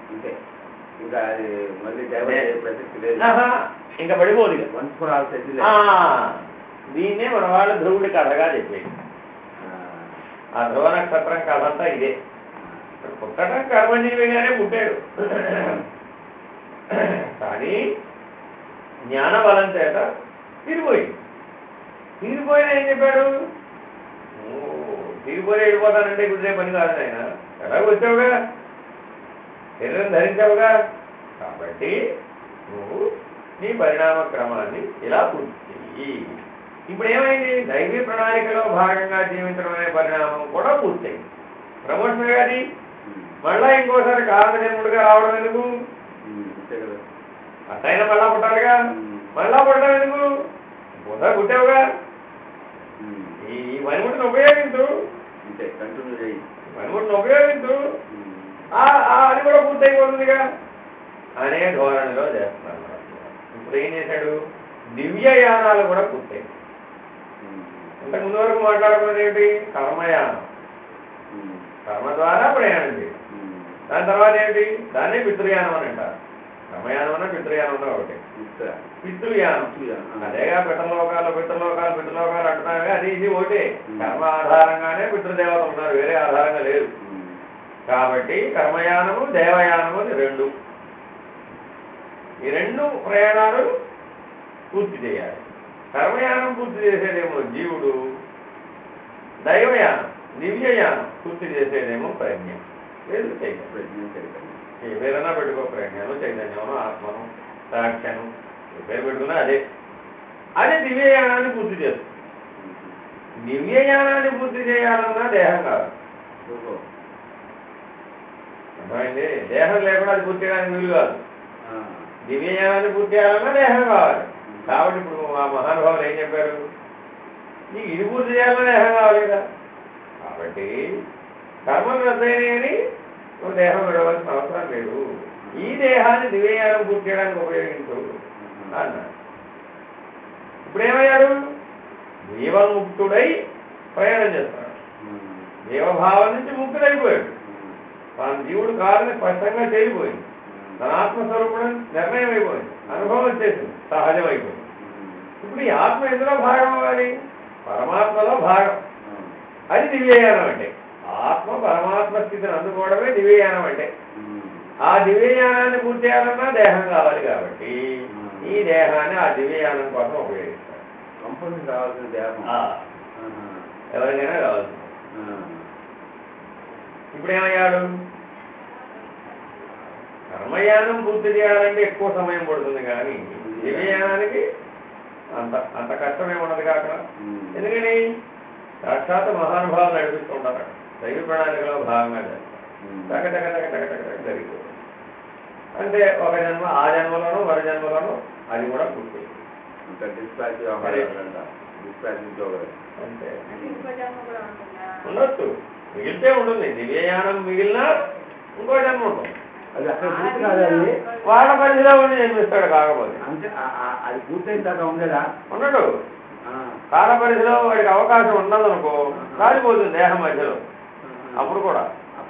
B: ఇంకా పడిపోదు. దీన్నే మన వాళ్ళు ధ్రువుడి కథగా చెప్పేది. ఆ ధ్రువ నక్షత్రం కథ అంతా ఇదే. పుట్టడం కర్మజీవిగానే పుట్టాడు, కానీ జ్ఞాన బలం చేత తీరిపోయింది. తీరిపోయినా ఏం చెప్పాడు? తీరిపోయి వెళ్ళిపోతానంటే కుదిరే పని కాదు ఆయన. ఎలాగ వచ్చావుగా, శరీరం ధరించావుగా, కాబట్టి నువ్వు నీ పరిణామ క్రమాన్ని ఇలా పూర్తి చెయ్యి. ఇప్పుడు ఏమైంది? దైవీ ప్రణాళికలో భాగంగా జీవించడం అనే పరిణామం కూడా పూర్తయింది. ప్రమోషన్ గారి మళ్ళా ఇంకోసారి కారణజన్ముడిగా రావడం ఎందుకు? అట్టయినా మళ్ళా పుట్టాలిగా. మళ్ళా పుట్టడం ఎందుకు? ఇంకోసారి పుట్టావుగా, ఈ పనిముట్టును ఉపయోగించు, పనిముట్టును ఉపయోగించు, అది కూడా పూర్తయిపోతుందిగా అనే ధోరణిలో చేస్తున్నారు. ఇప్పుడు ఏం చేశాడు? దివ్యయానాలు కూడా పూర్తయి. ఇంతకు ముందు వరకు మాట్లాడుకున్నది ఏంటి? కర్మయానం, కర్మ ద్వారా ప్రయాణం చేయడం. దాని తర్వాత ఏంటి? దాన్నే పితృయానం అని అంటారు. కర్మయానం అన్న పితృయానం అన్న ఒకటి. పితృయానం అదేగా పితృలోకాలు అంటున్నారుగా, అది ఇది ఒకటి. కర్మ ఆధారంగానే పితృదేవతలు ఉన్నారు, వేరే ఆధారంగా లేదు. కాబట్టి కర్మయానము దేవయానము అని రెండు, ఈ రెండు ప్రయాణాలు పూర్తి చేయాలి. కర్మయానం పూర్తి చేసేదేమో జీవుడు, దైవయానం దివ్యయానం పూర్తి చేసేదేమో ప్రజ్ఞ. లేదు చైతన్యం, ఏదైనా పెట్టుకో, ప్రజ్ఞను, చైతన్యము, ఆత్మను, సాక్ష్యను పేరు పెట్టుకున్నా అదే. అదే దివ్యయానాన్ని పూర్తి చేస్తుంది. దివ్యయానాన్ని పూర్తి చేయాలన్నా దేహం కాదు. అర్థమైంది? దేహం లేకుండా అది పూర్తి చేయడానికి వీలు కాదు. దివ్యయానాన్ని పూర్తి చేయాలన్నా దేహం కావాలి. కాబట్టి ఇప్పుడు ఆ మహానుభావులు ఏం చెప్పారు? నీకు ఇది పూర్తి చేయాలన్నా దేహం కావాలి కదా. కాబట్టి కర్మలు రద్దయినాయని నువ్వు దేహం విడవలసిన అవసరం లేదు. ఈ దేహాన్ని దివ్యయానం పూర్తి చేయడానికి ఉపయోగించు అన్నాడు. ఇప్పుడు ఏమయ్యాడు? జీవన్ముక్తుడై ప్రయాణం చేస్తున్నాడు. జీవభావం నుంచి ముక్తుడైపోయాడు. తాను జీవుడు కాదని స్పష్టంగా తేలిపోయింది. తన ఆత్మస్వరూపుడు నిర్ణయం అయిపోయింది, అనుభవం వచ్చేసింది, సహజమైపోయింది. ఇప్పుడు ఈ ఆత్మ ఎందులో భాగం అవ్వాలి? పరమాత్మలో భాగం. అది దివ్యయానం అంటే. ఆత్మ పరమాత్మ స్థితిని అందుకోవడమే దివ్యయానం అంటే. ఆ దివ్యయానాన్ని పూర్తి చేయాలన్నా దేహం కావాలి. కాబట్టి ఈ దేహాన్ని ఆ దివ్యయానం కోసం ఉపయోగిస్తారు.
A: కంపల్సరీ కావాల్సిన దేహం
B: ఎవరికైనా కావాల్సింది. ఇప్పుడు ఏమయ్యాడు? కర్మయానం పూర్తి చేయాలంటే ఎక్కువ సమయం పడుతుంది, కానీ దివ్యయానానికి అంత కష్టమే ఉండదు కాక. ఎందుకని? సాక్షాత్ మహానుభావులు నడిపిస్తూ ఉంటారు. దైవ ప్రణాళికలో భాగంగా జరిగిపోతుంది. అంటే ఒక జన్మ, ఆ జన్మలోనూ మరో జన్మలోనూ అది కూడా పూర్తి. అంటే ఉండొచ్చు, మిగిలితే ఉంటుంది. దివ్యయానం మిగిలినా ఇంకో జన్మ ఉంటుంది.
A: అది అక్కడ పూర్తి కాదండి,
B: వాళ్ళ పరిధిలో ఉండి జన్మిస్తాడు. కాకపోతే
A: అంటే అది పూర్తయిన తర్వాత ఉండదా?
B: ఉండడు. కాల పరిధిలో వాడికి అవకాశం ఉండదు అనుకో, కాలిపోతుంది దేహం మధ్యలో. అప్పుడు కూడా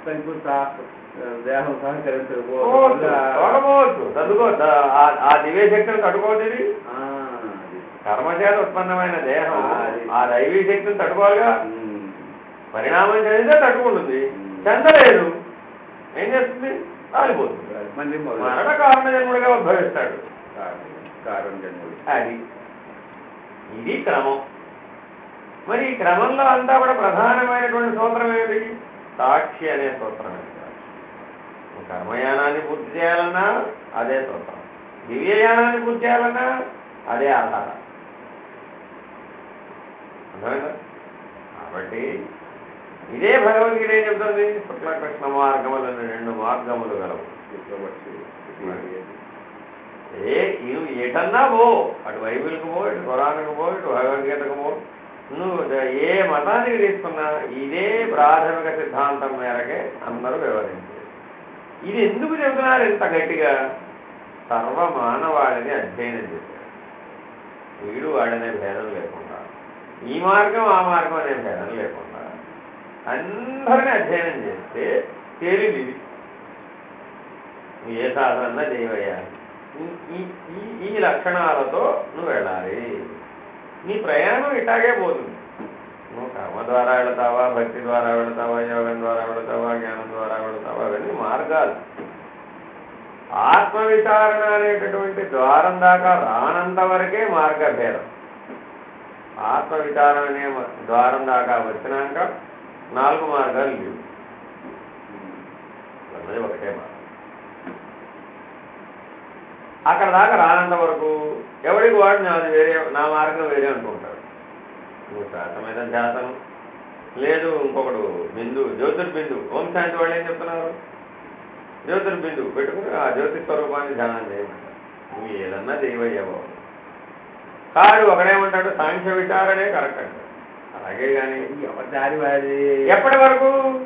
A: దేహం సహకరించకపోవచ్చు,
B: చదువుకోవచ్చు. ఆ దివ్య శక్తిని తట్టుకోవచ్చు. కర్మచేత ఉత్పన్నమైన దేహం ఆ దైవీ శక్తిని తట్టుకోవాలిగా. పరిణామం చెందితే తట్టుకుంటుంది, చెందలేదు ఏం చేస్తుంది? కాలిపోతుంది. మరణ కారణ జన్ముడిగా ఉద్భవిస్తాడు. అది ఇది క్రమం. మరి ఈ క్రమంలో అంతా కూడా ప్రధానమైనటువంటి సూత్రం ఏమిటి? సాక్షి అనే సూత్రం. కర్మయానాన్ని పూర్తి చేయాలన్నా అదే సూత్రం, దివ్యయానాన్ని పూర్తి చేయాలన్నా అదే ఆధారం. కాబట్టి ఇదే భగవద్గీత ఏం చెప్తుంది? శుక్లకృష్ణ మార్గములను 2 మార్గములు గలవు. నువ్వు ఎటన్నా పో, అటు బైబిల్కి పో, ఇటు ఖురాన్కు పో, ఇటు భగవద్గీతకు పో, నువ్వు ఏ మతానికి తీసుకున్నా ఇదే ప్రాథమిక సిద్ధాంతం మేరకే అందరూ వ్యవహరించారు. ఇది ఎందుకు చెబుతున్నారు ఇంత గట్టిగా? సర్వమానవాళిని అధ్యయనం చేశారు. వీడు వాడనే భేదం లేకుండా, ఈ మార్గం ఆ మార్గం అనే భేదం లేకుండా అందరినీ అధ్యయనం చేస్తే తేలింది. నువ్వు ఏ సాధన చేయవయ్యా, ఈ లక్షణాలతో నువ్వు వెళ్ళాలి. నీ ప్రయాణం ఇట్లాగే పోతుంది. నువ్వు కర్మ ద్వారా వెళతావా, భక్తి ద్వారా వెళతావా, యోగం ద్వారా వెళతావా, జ్ఞానం ద్వారా వెళతావా, అవన్నీ మార్గాలు. ఆత్మవిచారణ అనేటటువంటి ద్వారం దాకా రానంత వరకే మార్గభేదం. ఆత్మవిచారణ అనే ద్వారం దాకా వచ్చినాక 4 మార్గాలు లేవు, అన్నది ఒకటే మార్గం. అక్కడ దాకా రానంత వరకు ఎవడికి వాడు నాది వేరే, నా మార్గం వేరే అనుకుంటాడు. నువ్వు శాతమైన ధ్యాసనం లేదు, ఇంకొకడు బిందు, జ్యోతిర్బిందు. ఓం శాంతి వాళ్ళు ఏం చెప్తున్నారు? జ్యోతిర్బిందు పెట్టుకుని ఆ జ్యోతి స్వరూపాన్ని ధ్యానం చేయమంటారు. నువ్వు ఏదన్నా చేయవయ్యావో కాదు. ఒకడేమంటాడు? సాంఖ్య విచారణే కరెక్ట్ అంటాడు. అలాగే కానీ ఎప్పటి వరకు?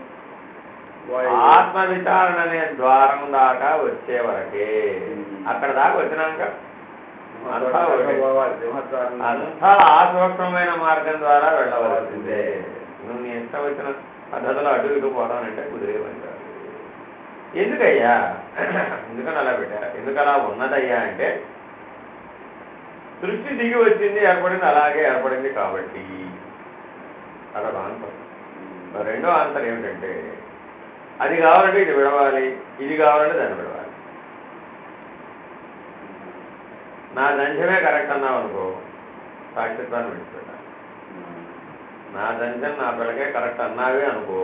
B: ఆత్మ విచారణ అనే ద్వారం దాకా వచ్చే వరకే. అక్కడ దాకా వచ్చినాక అంతా అసూక్ష్మమైన మార్గం ద్వారా వెళ్ళవలసిందే. నువ్వు నీ ఇష్టం వచ్చిన పద్ధతిలో అటు ఇటు పోతానంటే కుదిరేమంటారు. ఎందుకయ్యా? ఎందుకని అలా పెట్టారు? ఎందుకు అలా ఉన్నదయ్యా అంటే సృష్టి దిగి వచ్చింది, ఏర్పడింది, అలాగే ఏర్పడింది కాబట్టి. అదొక ఆన్సర్. రెండో ఆన్సర్ ఏమిటంటే అది కావాలంటే ఇది విడవాలి, ఇది కావాలంటే దాన్ని విడవాలి. నా దంచమే కరెక్ట్ అన్నావు అనుకో, సాక్షిత్వాన్ని విడిచిపెట్టాలి. నా దంచం నా పిల్లకే కరెక్ట్ అన్నావే అనుకో,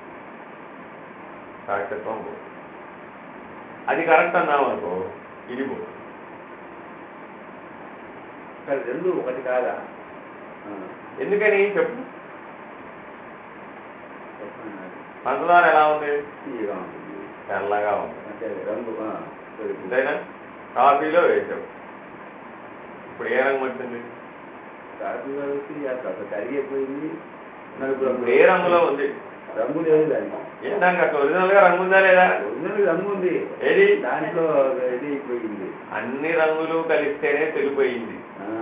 B: సాక్షిత్వం పో. అది కరెక్ట్ అన్నావు అనుకో, ఇది పో.
A: రెండు ఒకటి కాదా?
B: ఎందుకని చెప్పు. పంచదార ఎలా ఉంది? తెల్లగా ఉంది. అంతేనా? కాఫీలో వేసావు, ఇప్పుడు ఏ రంగు వచ్చింది?
A: కరిగిపోయింది.
B: ఏ రంగులో ఉంది?
A: రంగు లేదు దానికి.
B: ఏం దానికి అసలు ఒరిజినల్ గా రంగు ఉందా లేదా?
A: ఒరిజినల్ రంగు ఉంది.
B: ఏది?
A: దాంట్లో ఇది అయిపోయింది.
B: అన్ని రంగులు కలిస్తేనే తెలిపోయింది.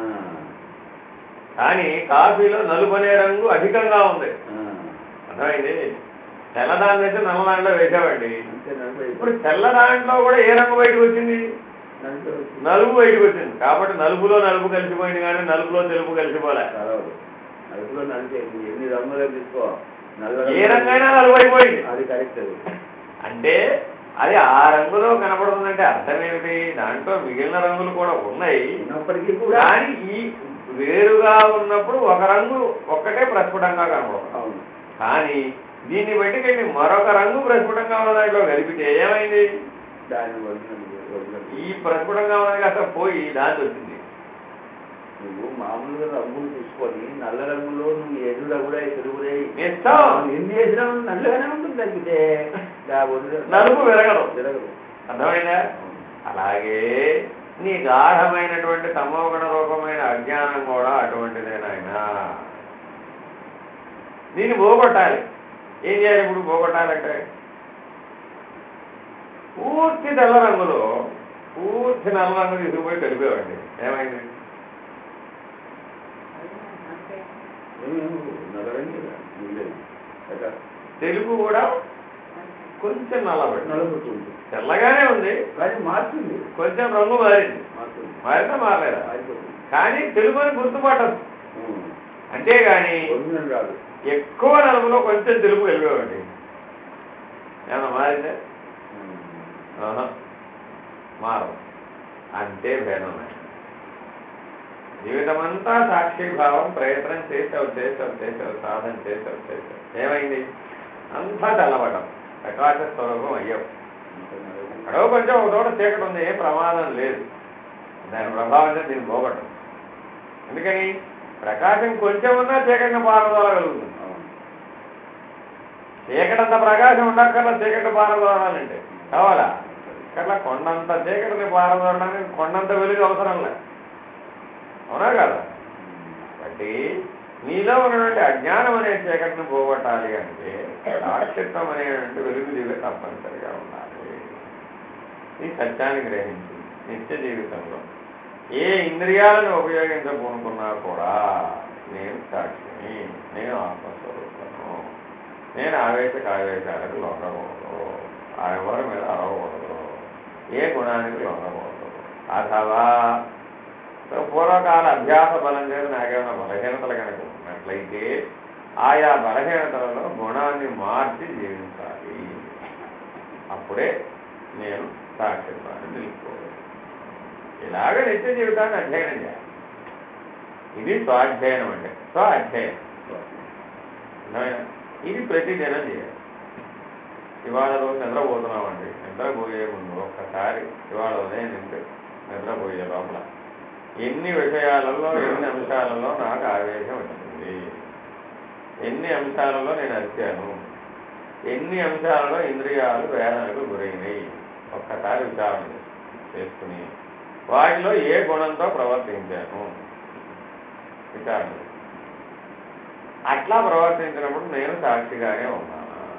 B: కానీ కాఫీలో నలుపు అనే రంగు అధికంగా ఉంది. అర్థమైంది? తెల్ల దాంట్లో అయితే నల్ల దాంట్లో వేసామండి. ఇప్పుడు తెల్ల దాంట్లో కూడా ఏ రంగు బయటకు వచ్చింది? నలుపు బయటకు వచ్చింది. కాబట్టి నలుపులో నలుపు కలిసిపోయింది, కానీ నలుపులో తెలుపు కలిసిపోలే.
A: నలుపులో నలుపు ఎన్ని రంగులు తీసుకో,
B: ఏ రంగైనా నలుపు అయిపోయింది.
A: అది కరెక్ట్.
B: అంటే అది ఆ రంగులో కనపడుతుందంటే అర్థం ఏమిటి? దాంట్లో మిగిలిన రంగులు కూడా ఉన్నాయి,
A: ఉన్నప్పటికీ కూడా
B: కానీ ఈ వేరుగా ఉన్నప్పుడు ఒక రంగు ఒక్కటే ప్రస్ఫుటంగా కనపడుతుంది. కానీ దీన్ని బట్టికెళ్ళి మరొక రంగు ప్రస్ఫుటంగా ఉన్న దాంట్లో కలిపితే ఏమైంది? ఈ ప్రస్ఫుటంగా ఉన్నది కాస్త పోయి దాంట్లో వచ్చింది.
A: నువ్వు మామూలుగా రంగులు తీసుకొని నల్ల రంగులో నువ్వు ఎదురు కూడా తెలుగురే ఎన్ని చేసినా నల్లగానే ఉంటుంది. తగ్గితే
B: నలుపు విరగదు. అర్థమైందా? అలాగే నీ గాఢమైనటువంటి తమోగుణ రూపమైన అజ్ఞానం కూడా అటువంటిదేనాయనా. దీన్ని పోగొట్టాలి. ఏం చేయాలి ఇప్పుడు? పోగొట్టాలంటే పూర్తి తెల్ల రంగులో పూర్తి నల్ల రంగు తీసుకుపోయి కలిపేవాడి. ఏమైంది? తెలుపు కూడా కొంచెం నల్లబెట్టింది. తెల్లగానే ఉంది
A: కానీ మారుతుంది,
B: కొంచెం రంగు మారింది. మారినా మారలేదా? కానీ తెలుగుని గుర్తుపట్టదు. అంతేగాని ఎక్కువ నలుగులో కొంచెం తెలుగు వెళ్ళేవాడి. ఏమన్నా మారిందే? మారదు. అంతే భేదం. జీవితమంతా సాక్షిభావం ప్రయత్నం చేసావు, సాధన చేసావు. ఏమైంది? అంతా తెల్లబడ్డం, ప్రకాశ స్వరూపం అయ్యావు. అక్కడో కొంచెం ఒక చోట చీకటి ఉంది, ఏం ప్రమాదం లేదు. దాని ప్రభావం దీన్ని పోగొట్టం. ఎందుకని? ప్రకాశం కొంచెం ఉన్నా చీకటిని పారదోలగలుగుతుంది. చీకటంత ప్రకాశం ఉండక్కర్లా చీకటి పారదోడాలంటే కావాలా అట్లా కొండంత చీకటిని పారదోడడానికి కొండంత వెలుగు అవసరం లే అవునా కదా కాబట్టి నీలో ఉన్నటువంటి అజ్ఞానం అనే చీకటిని పోగొట్టాలి అంటే సాక్షిత్వం అనేటువంటి వెలుగు దివ్య తప్పనిసరిగా ఉండాలి. ఈ సత్యాన్ని గ్రహించి నిత్య జీవితంలో ఏ ఇంద్రియాలను ఉపయోగించకూనుకున్నా కూడా నేను సాక్షిని, నేను ఆత్మస్వరూపను, నేను ఆవేశాలకు లొంగకూడదు, ఆ ఎవరి మీద అరవకూడదు, ఏ గుణానికి లొంగకూడదు. అథవా పూర్వకాల అభ్యాస బలం చేత నాకేమైనా బలహీనతలు కనుక ఉన్నట్లయితే ఆయా బలహీనతలలో గుణాన్ని మార్చి జీవించాలి. అప్పుడే నేను సాక్షిత్వాన్ని నిలుపుకోవాలి. ఇలాగ నిత్య జీవితాన్ని అధ్యయనం చేయాలి. ఇది స్వాధ్యయనం అంటే స్వాధ్యయనం. ఇది ప్రతిదినం చేయాలి. ఇవాళ రోజు నిద్రపోతున్నామండి, నిద్రపోయే ముందు ఒక్కసారి ఇవాళ ఉదయం నిద్రపోయే లోపల ఎన్ని విషయాలలో ఎన్ని అంశాలలో నాకు ఆవేశం వచ్చింది, ఎన్ని అంశాలలో నేను అరిచాను, ఎన్ని అంశాలలో ఇంద్రియాలు వేదనకు గురైనవి ఒక్కసారి విచారణ చేసుకుని వాటిలో ఏ గుణంతో ప్రవర్తించాను విచారణ. అట్లా ప్రవర్తించినప్పుడు నేను సాక్షిగానే ఉన్నానా?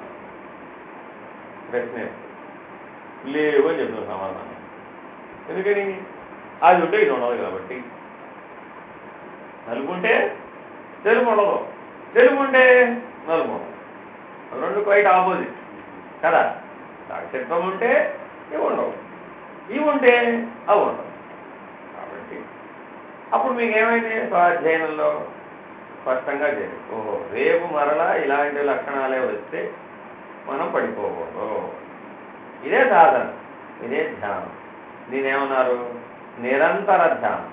B: ప్రశ్న లేవు అని చెప్తున్న సమాధానం. ఎందుకని? అది ఉంటే ఇది ఉండదు కాబట్టి. నలుపుంటే తెలుపు ఉండదు, తెలుపు ఉంటే నలుపు ఉండదు. రెండు క్వైట్ ఆపోజిట్ కదా. సాక్షిత్వం ఉంటే ఇవి ఉండవు, ఇవి ఉంటే అవి ఉండవు. కాబట్టి అప్పుడు మీకు ఏమైంది? స్వాధ్యయనంలో స్పష్టంగా చేయాలి. ఓహో, రేపు మరలా ఇలాంటి లక్షణాలే వస్తే మనం పడిపోకూడదు. ఇదే సాధన, ఇదే ధ్యానం. దీనేమన్నారు? నిరంతర ధ్యానం.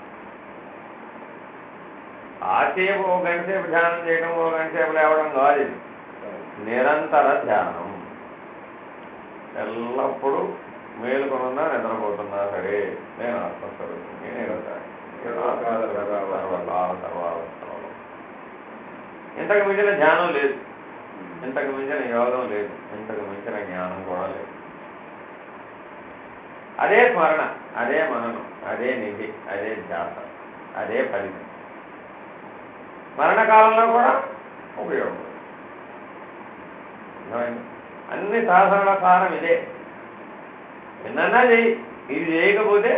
B: ఆసేపు ఓ గంట సేపు ధ్యానం చేయడం, ఓ గంట సేపు లేవడం కాదు. ఇది నిరంతర ధ్యానం. ఎల్లప్పుడూ మేలుకొనున్నా నిద్రపోతున్నా సరే నేను ఆత్మస్వరూపిని, నేను ఇంతకు మించిన ధ్యానం లేదు, ఇంతకు మించిన యోగం లేదు, ఇంతకు మించిన జ్ఞానం కూడా లేదు. అదే స్మరణ, అదే మననం, అదే నిధి, అదే ధ్యాస, అదే ఫలితం. మరణకాలంలో కూడా ఉపయోగం. అన్ని సాధారణ సారం ఇదే. ఎన్నన్నా చెయ్యి, ఇది చేయకపోతే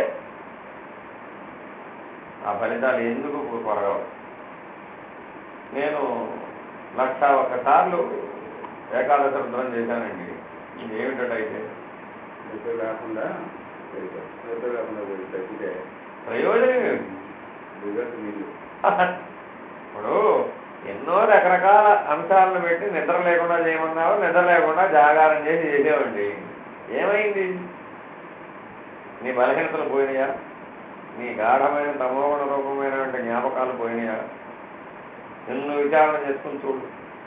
B: ఆ ఫలితాలు ఎందుకు కొరగవు. నేను 1,01 సార్లు ఏకాదశ రుద్రం చేశానండి. ఇది ఏమిటైతే
A: నిద్ర లేకుండా తగ్గితే
B: ప్రయోజనం ఏమిటి? ఇప్పుడు ఎన్నో రకరకాల అంశాలను పెట్టి నిద్ర లేకుండా చేయమన్నావు, నిద్ర లేకుండా జాగారం చేసి చేసేవండి. ఏమైంది? నీ బలహీనతలు పోయినాయా? నీ గాఢమైన తమోగుణ రూపమైనటువంటి జ్ఞాపకాలు పోయినాయా? నిన్ను విచారణ చేసుకుని చూడు.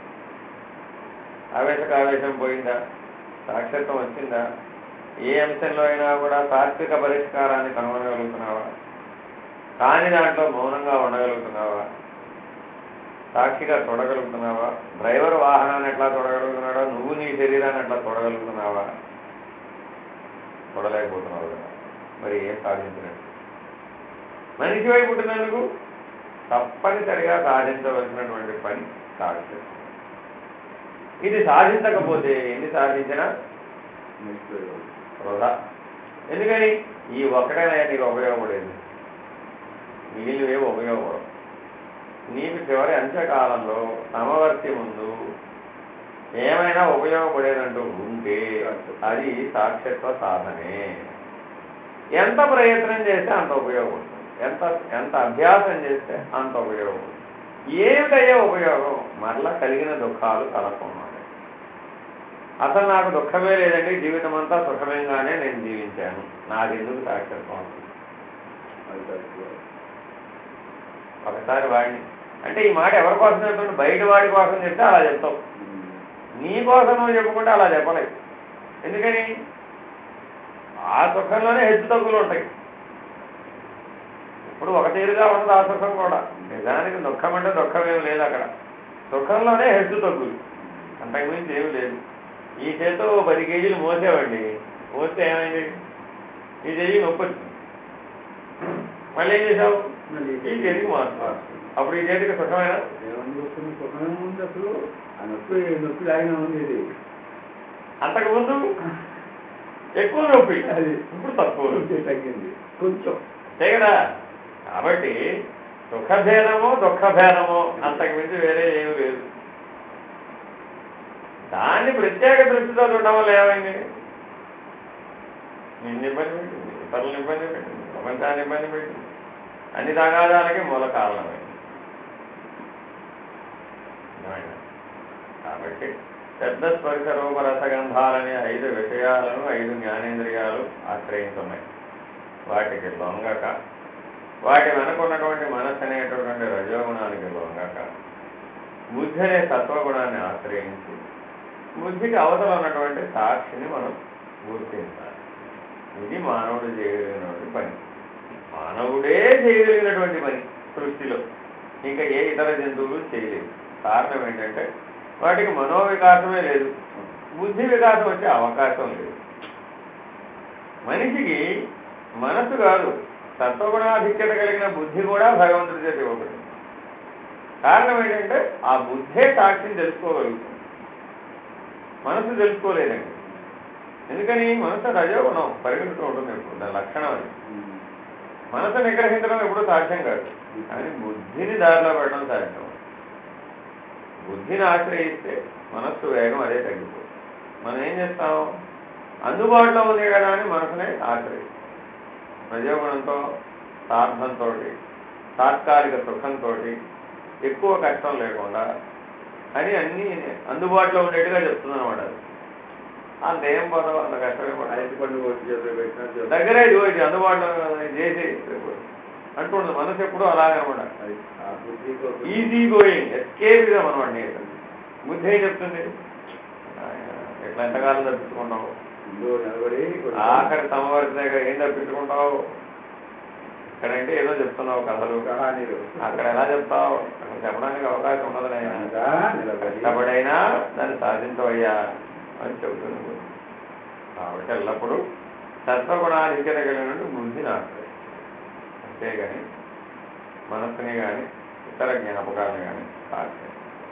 B: ఆవేశం పోయిందా? సాక్షిత్వం వచ్చిందా? ఏ అంశంలో అయినా కూడా తాత్విక పరిష్కారాన్ని కనుగొనగలుగుతున్నావా? కాని దాంట్లో మౌనంగా ఉండగలుగుతున్నావా? సాక్షిగా చూడగలుగుతున్నావా? డ్రైవర్ వాహనాన్ని ఎట్లా చూడగలుగుతున్నాడో నువ్వు నీ శరీరాన్ని ఎట్లా చూడగలుగుతున్నావా? చూడలేకపోతున్నావు కదా. మరి ఏం సాధించినట్టు? మనిషి వైపు పుట్టినందుకు తప్పనిసరిగా సాధించవలసినటువంటి పని సాక్షిత్వం. ఇది సాధించకపోతే ఎన్ని సాధించినా వృధా. ఎందుకని? ఈ ఒక్కటైనా నీకు ఉపయోగపడేది, మిగిలిన ఏమి ఉపయోగపడవు. నీకు చివరి అంత్యకాలంలో సమవర్తి ముందు ఏమైనా ఉపయోగపడేదంటూ ఉంటే అది సాక్షిత్వ సాధనే. ఎంత ప్రయత్నం చేస్తే అంత ఉపయోగపడుతుంది, ఎంత అభ్యాసం చేస్తే అంత ఉపయోగపడుతుంది. ఏమిటయ్యే ఉపయోగం? మరలా కలిగిన దుఃఖాలు కలగకుండా. అసలు నాకు దుఃఖమే లేదండి, జీవితం అంతా సుఖమేగానే నేను జీవించాను, నాకెందుకు సాక్షిత్వం? ఒకసారి వాడిని అంటే ఈ మాట ఎవరి కోసం చెప్తుంటే బయట వాడి కోసం చెప్తే అలా చెప్తావు, నీ కోసం నువ్వు చెప్పుకుంటే అలా చెప్పలేవు. ఎందుకని? ఆ సుఖంలోనే హెచ్చు తగ్గులు ఉంటాయి. ఇప్పుడు ఒక తీరుగా ఉండదు ఆ సుఖం కూడా. నిజానికి దుఃఖం అంటే దుఃఖమేమి లేదు అక్కడ, సుఖంలోనే హెచ్చు తగ్గులు. అంతకుమించి ఏమి లేదు. ఈ చేతితో 10 కేజీలు మోసేవాడిని, మోస్తే ఏమైంది, ఈ చెయ్యి నొప్పి వచ్చింది. మళ్ళీ ఏం చేసావు, ఈ చేతికి మార్చుకోవాలి. అప్పుడు ఈ చేతికి సుఖమైన
A: సుఖమే ఉంది. అసలు ఆ నొప్పి నొప్పి లాగిన ఉంది. ఇది
B: అంతకుముందు ఎక్కువ నొప్పి, అది ఇప్పుడు తక్కువ నొప్పి
A: తగ్గింది కొంచెం
B: కదా. కాబట్టి సుఖభేదమో దుఃఖభేదమో అంతకు మించి వేరే ఏమి లేదు. దాన్ని ప్రత్యేక దృష్టితో చూడడం వల్ల ఏమైంది, నిన్ను ఇబ్బంది పెట్టింది, ఇతరులను ఇబ్బంది పెట్టింది, ప్రపంచాన్ని ఇబ్బంది పెట్టింది, అన్ని తగాదాలకి మూల కారణమైంది. కాబట్టి శబ్ద స్పర్శ రూప రసగంధాలనే 5 విషయాలను 5 జ్ఞానేంద్రియాలు ఆశ్రయించున్నాయి. వాటికి లొంగక, వాటి వెనుకున్నటువంటి మనస్సు అనేటటువంటి రజోగుణానికి లొంగక, బుద్ధి అనే సత్వగుణాన్ని ఆశ్రయించి బుద్ధికి అవతల ఉన్నటువంటి సాక్షిని మనం గుర్తించాలి. ఇది మానవుడు చేయగలిగినటువంటి పని, మానవుడే చేయగలిగినటువంటి పని సృష్టిలో. ఇంకా ఏ ఇతర జంతువులు చేయలేవు. కారణం ఏంటంటే వాటికి మనోవికాసమే లేదు, బుద్ధి వికాసం వచ్చే అవకాశం లేదు. మనిషికి మనస్సు కాదు, సత్వగుణాధిక్యత కలిగిన బుద్ధి కూడా భగవంతుడి చేతి ఇవ్వబడింది. కారణం ఏంటంటే ఆ బుద్ధే సాక్షిని తెలుసుకోగలుగుతుంది, మనసు తెలుసుకోలేదండి. ఎందుకని మనసు రజోగుణం పరిగెడుతూ ఉంటుంది ఎప్పుడు, దాని లక్షణం అది. మనసు నిగ్రహించడం ఎప్పుడూ సాధ్యం కాదు, కానీ బుద్ధిని దారిలో పెట్టడం సాధ్యం. బుద్ధిని ఆశ్రయిస్తే మనస్సు వేగం అదే తగ్గిపోతుంది. మనం ఏం చేస్తాం, అందుబాటులో ఉంది కదా అని మనసునే ఆశ్రయిస్తాం. రజోగుణంతో స్వార్థంతో తాత్కాలిక సుఖంతో ఎక్కువ కష్టం లేకుండా అని అన్నీ అందుబాటులో ఉండేట్టుగా చెప్తుంది అనమాట. అంతేం పోతావు, అంత కష్టమే పడాలి, దగ్గరే ఇది అందుబాటులో చేసి అంటుంది మనసు. ఎప్పుడూ అలాగనమాట, ఈజీ గోయింగ్ ఎస్కేపిజం అనమాట. బుద్ధి ఏం చెప్తుంది, ఎట్లా ఎంతకాలం తప్పించుకుంటావు, ఆఖరి తమవారి దగ్గర ఏం తప్పించుకుంటావు, ఇక్కడంటే ఏదో చెప్తున్నావు కథలు, అక్కడ ఎలా చెప్తావు, అక్కడ చెప్పడానికి అవకాశం ఉండదు. కష్టపడైనా దాన్ని సాధించవయ్యా అని చెబుతుంది. కాబట్టి ఎల్లప్పుడూ సత్వగుణాధిక్యత కలిగినట్టు బుద్ధిని ఆశ్రయం, అంతేగాని మనస్సుని కానీ ఇతర జ్ఞాపకాలను కానీ ఆశ్రయం.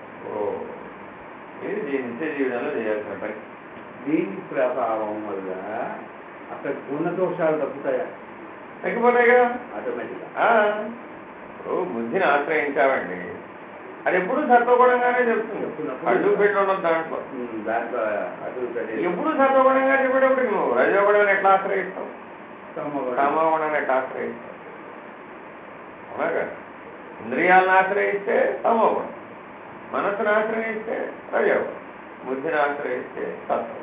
B: ఇది నిత్య జీవితంలో చేయాల్సిన పని.
A: దీని ప్రభావం వల్ల అక్కడ గుణ దోషాలు తగ్గుతాయా?
B: తగ్గిపోతాయి కదా
A: ఆటోమేటిక్గా.
B: బుద్ధిని ఆశ్రయించామండి, అది ఎప్పుడు సత్వగుణంగానే చెప్తుంది. అడ్డు పెట్టి ఉండదు దాంట్లో. ఎప్పుడు సత్వగుణంగా చెప్పేటప్పుడు నువ్వు రజోగుణాన్ని ఎట్లా ఆశ్రయిస్తావు, తమోగుణాన్ని ఎట్లా ఆశ్రయిస్తావు? అలాగా ఇంద్రియాలను ఆశ్రయిస్తే తమోగుణం, మనస్సును ఆశ్రయిస్తే రజోగుణం, బుద్ధిని ఆశ్రయిస్తే సత్వం.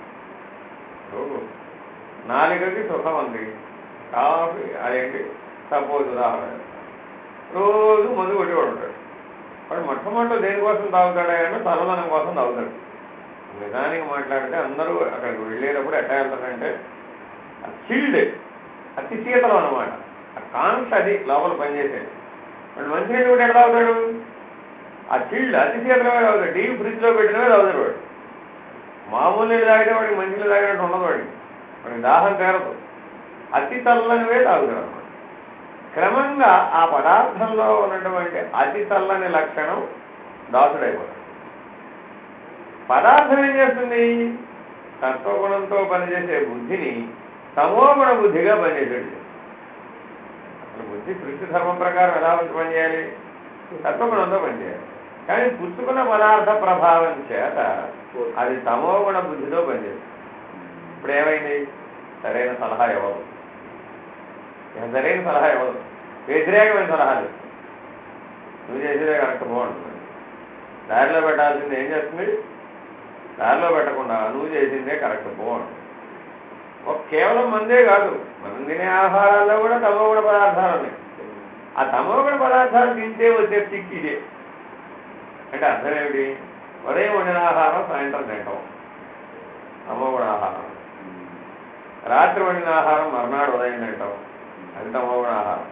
B: నాలుగకి సుఖం ఉంది, కాఫీ అదేంటి సపోజ్ ఉదాహరణ, రోజు మందు కొట్టేవాడు ఉంటాడు. వాడు మొట్టమొదటి దేనికోసం తాగుతాడా అంటే చల్లదనం కోసం తాగుతాడు. నిజానికి మాట్లాడితే అందరూ అక్కడికి వెళ్ళేటప్పుడు ఎట్లా వెళ్తారంటే చిల్డ్, అతి శీతలం అనమాట. ఆ కాంక్ష అది లోపల పనిచేసేది. వాడు మంచినీళ్ళు కూడా ఎట్లా తాగుతాడు, ఆ చిల్డ్ అతి శీతలమే తాగుతాడు. డీప్ ఫ్రిడ్జ్లో పెట్టినవే తాగుతాడు వాడు. మామూలు నీళ్ళు తాగితే వాడికి మంచినీళ్ళు తాగినట్టు ఉండదు, వాడికి దాహం తీరదు. అతి చల్లనివే తాగుతాడు అనమాట. క్రమంగా ఆ పదార్థంలో ఉన్నటువంటి అతి చల్లని లక్షణం దాసుడైపోతుంది. పదార్థం ఏం చేస్తుంది, సత్వగుణంతో పనిచేసే బుద్ధిని తమోగుణ బుద్ధిగా పనిచేసేది. అసలు బుద్ధి సృష్టి ధర్మం ప్రకారం ఎలా పనిచేయాలి, సత్వగుణంతో పనిచేయాలి. కానీ పుచ్చుకున్న పదార్థ ప్రభావం చేత అది తమోగుణ బుద్ధితో పనిచేస్తుంది. ఇప్పుడు ఏమైంది, సరైన సలహా ఇవ్వదు, సరైన సలహా ఇవ్వదు, వ్యతిరేకమైన సలహాలు. నువ్వు చేసేదే కరెక్ట్ బాగుంటుంది, దారిలో పెట్టాల్సింది ఏం చేస్తుంది, దారిలో పెట్టకుండా నువ్వు చేసిందే కరెక్ట్ బాగుంటుంది. కేవలం మందే కాదు, మనం తినే ఆహారాల్లో కూడా తమోగుణ పదార్థాలు ఉన్నాయి. ఆ తమోగుణ పదార్థాలు తింటే వచ్చే చిక్కు ఇదే. అంటే అర్థం ఏమిటి, ఉదయం వండిన ఆహారం సాయంత్రం తింటాం తమోగుణ ఆహారం, రాత్రి వండిన ఆహారం మర్నాడు ఉదయం తింటాం, అది తమోగుణ ఆహారం.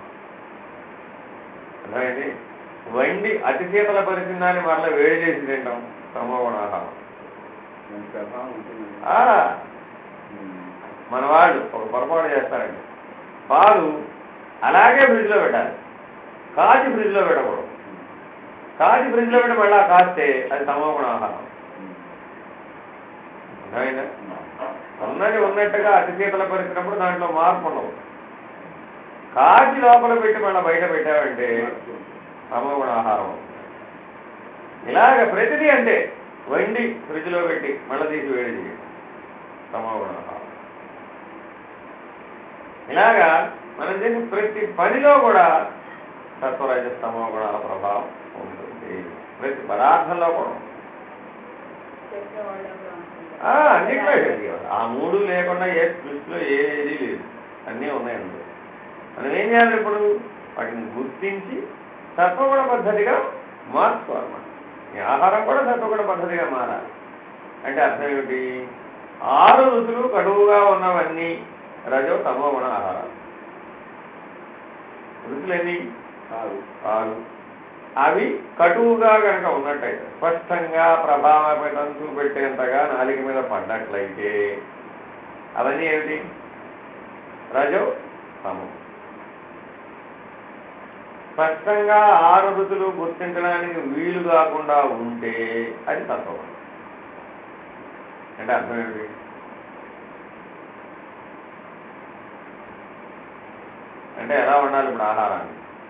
B: అర్థమైంది. వండి అతి శీతల పరిచిందాన్ని మరలా వేడి చేసి తింటాం తమోగుణ ఆహారం.
A: ప్రభావం ఉంటుంది.
B: మన వాళ్ళు ఒక పొరపాటు చేస్తారండి, పాలు అలాగే ఫ్రిడ్జ్లో పెట్టాలి, కాచి ఫ్రిడ్జ్లో పెట్టకూడదు. కాచి ఫ్రిడ్జ్లో పెట్టి మళ్ళీ కాస్తే అది తమోగుణ ఆహారం. అర్థమైందా? ఉన్నది ఉన్నట్టుగా అతి శీతల పరిచినప్పుడు దాంట్లో మార్పు ఉండవు. కాచి లోపల పెట్టి మళ్ళీ బయట పెట్టామంటే తమోగుణ ఆహారం. ఇలాగ ప్రతిదీ అంటే వండి ఫ్రిడ్జ్లో పెట్టి మళ్ళీ తీసి వేడి చేయాలి, తమోగుణ ఆహారం. ఇలాగా మనం చేసే ప్రతి పనిలో కూడా సత్వరజస్ తమో గుణాల ప్రభావం ఉంటుంది. ప్రతి పదార్థంలో కూడా అన్నిట్లో ఆ మూడు లేకుండా ఏ దృష్టిలో ఏది లేదు, అన్నీ ఉన్నాయి అందులో. మనం ఏం చేయాలి ఇప్పుడు? వాటిని గుర్తించి సత్వగుణ పద్ధతిగా మార్చుకోవాలన్నమాట. ఈ ఆహారం కూడా సత్వగుణ పద్ధతిగా మారాలి. అంటే అర్థం ఏమిటి? 6 రుచులు కడువుగా ఉన్నవన్నీ రజో తమో గుణ ఆహారాలు. రుచులన్నీ 6. అవి కటువుగా కనుక ఉన్నట్టయితే, స్పష్టంగా ప్రభావపై తంతు పెట్టేంతగా నాలుక మీద పడ్డట్లయితే అవన్నీ ఏమిటి? రజో తమో. స్పష్టంగా 6 రుచులు గుర్తించడానికి వీలు కాకుండా ఉంటే అది తత్వగుణం. అంటే అర్థం ఏమిటి? అంటే ఎలా ఉండాలి ఇప్పుడు ఆహారాన్ని?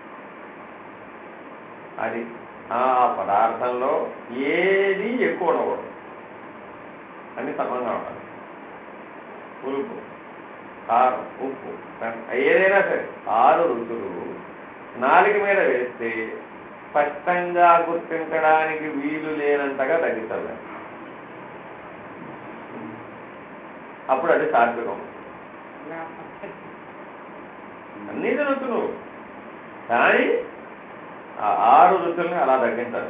B: అది ఆ పదార్థంలో ఏది ఎక్కువ ఉండకూడదు, అన్ని సమంగా ఉండాలి. పులుపు, కారం, ఉప్పు, ఏదైనా సరే 6 రుచులు నాలుక మీద వేస్తే స్పష్టంగా గుర్తించడానికి వీలు లేనంతగా తగ్గించాలి. అప్పుడు అది సాత్వికం. అన్నీ రుచులు కానీ ఆ 6 రుచుల్ని అలా తగ్గించాలి.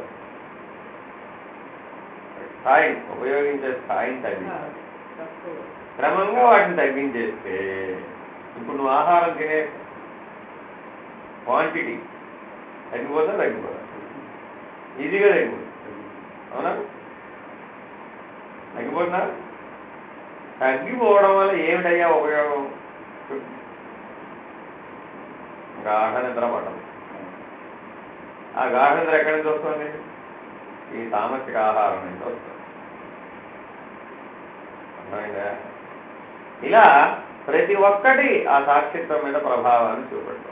B: స్థాయిని ఉపయోగించే స్థాయిని తగ్గించాలి. క్రమంగా వాటిని తగ్గించేస్తే ఇప్పుడు నువ్వు ఆహారం తినే క్వాంటిటీ తగ్గిపోతా ఈజీగా తగ్గిపోతుంది. అవునా? తగ్గిపోతున్నా? తగ్గిపోవడం వల్ల ఏమిటయ్యా ఉపయోగం? గాఢ నిద్ర పడదు. ఆ గాఢ నిద్ర ఎక్కడి నుంచి వస్తుంది? ఈ తామసిక ఆహారం నుంచి వస్తుంది. అర్థమైందా? ఇలా ప్రతి ఒక్కటి ఆ సాక్షిత్వం మీద ప్రభావాన్ని చూపెడుతుంది.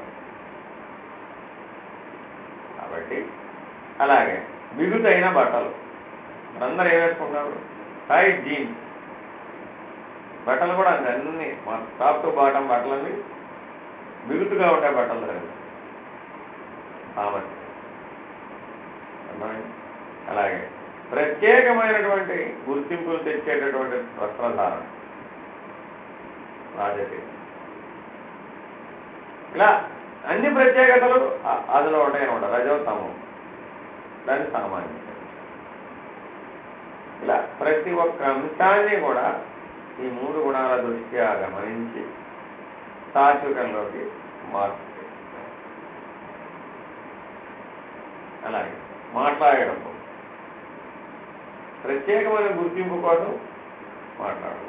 B: కాబట్టి అలాగే బిగుతైన బట్టలు అందరూ ఏమేసుకుంటారు? టైట్ జీన్స్ బట్టలు కూడా అంతే, అన్నీ టాప్ టు బాటం బట్టలన్నీ బిగుతుగా ఉండే బట్టలు ధరించాలి. సామర్థ్యం. అలాగే ప్రత్యేకమైనటువంటి గుర్తింపులు తెచ్చేటటువంటి వస్త్రధారణ రాజకీయం. ఇలా అన్ని ప్రత్యేకతలు అందులో ఉంటాయన్నమాట. రజో తమో, దాన్ని సామాన్యం. ఇలా ప్రతి ఒక్క అంశాన్ని కూడా ఈ 3 గుణాల దృష్ట్యా గమనించి సాత్వికంలోకి మార్పు. అలాగే మాట్లాడడం ప్రత్యేకమైన గుర్తింపు కోసం మాట్లాడడం.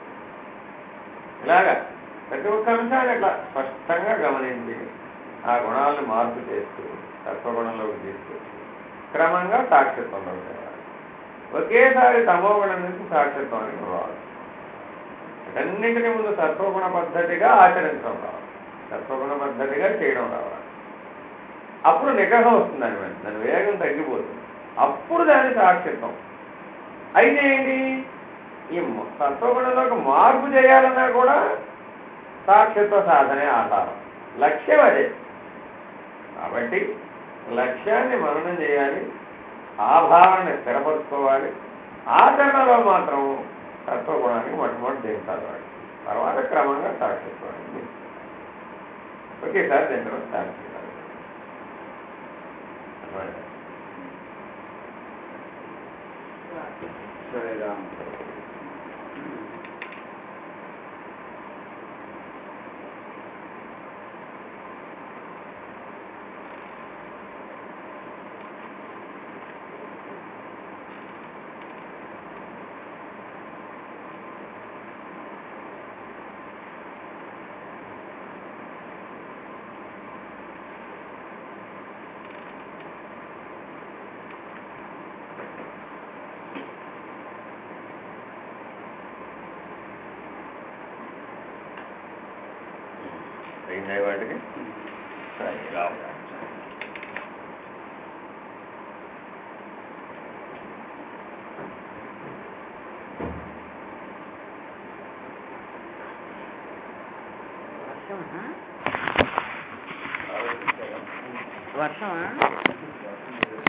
B: ఇలాగా ప్రతి ఒక్క అంశాన్ని అట్లా స్పష్టంగా గమనించి ఆ గుణాలను మార్పు చేస్తూ సత్వగుణంలోకి తీసుకొచ్చి క్రమంగా సాక్షిత్వంలోకి తేవాలి. ఒకేసారి తమోగుణం నుంచి సాక్షిత్వానికి రావాలి. అన్నింటినీ ముందు సత్వగుణ పద్ధతిగా ఆచరించడం రావాలి, సత్వగుణ పద్ధతిగా చేయడం రావాలి. అప్పుడు నిగ్రహం వస్తుందని దాని వేగం తగ్గిపోతుంది. అప్పుడు దాని సాక్షిత్వం. అయితే ఏంటి? ఈ సత్వగుణంలోకి మార్పు చేయాలన్నా కూడా సాక్షిత్వ సాధనే ఆధారం. లక్ష్యం అదే. కాబట్టి లక్ష్యాన్ని మననం చేయాలి, ఆ భావనని స్థిరపరచుకోవాలి. ఆచరణలో మాత్రం సత్వగుణానికి మొట్టమొదటి దించాలి. తర్వాత క్రమంగా సాక్షిత్వాన్ని ఒకేసారి దించడం సాక్షి.
A: సరే రామ్.
B: ఇంకా వాటికి
C: వర్షమా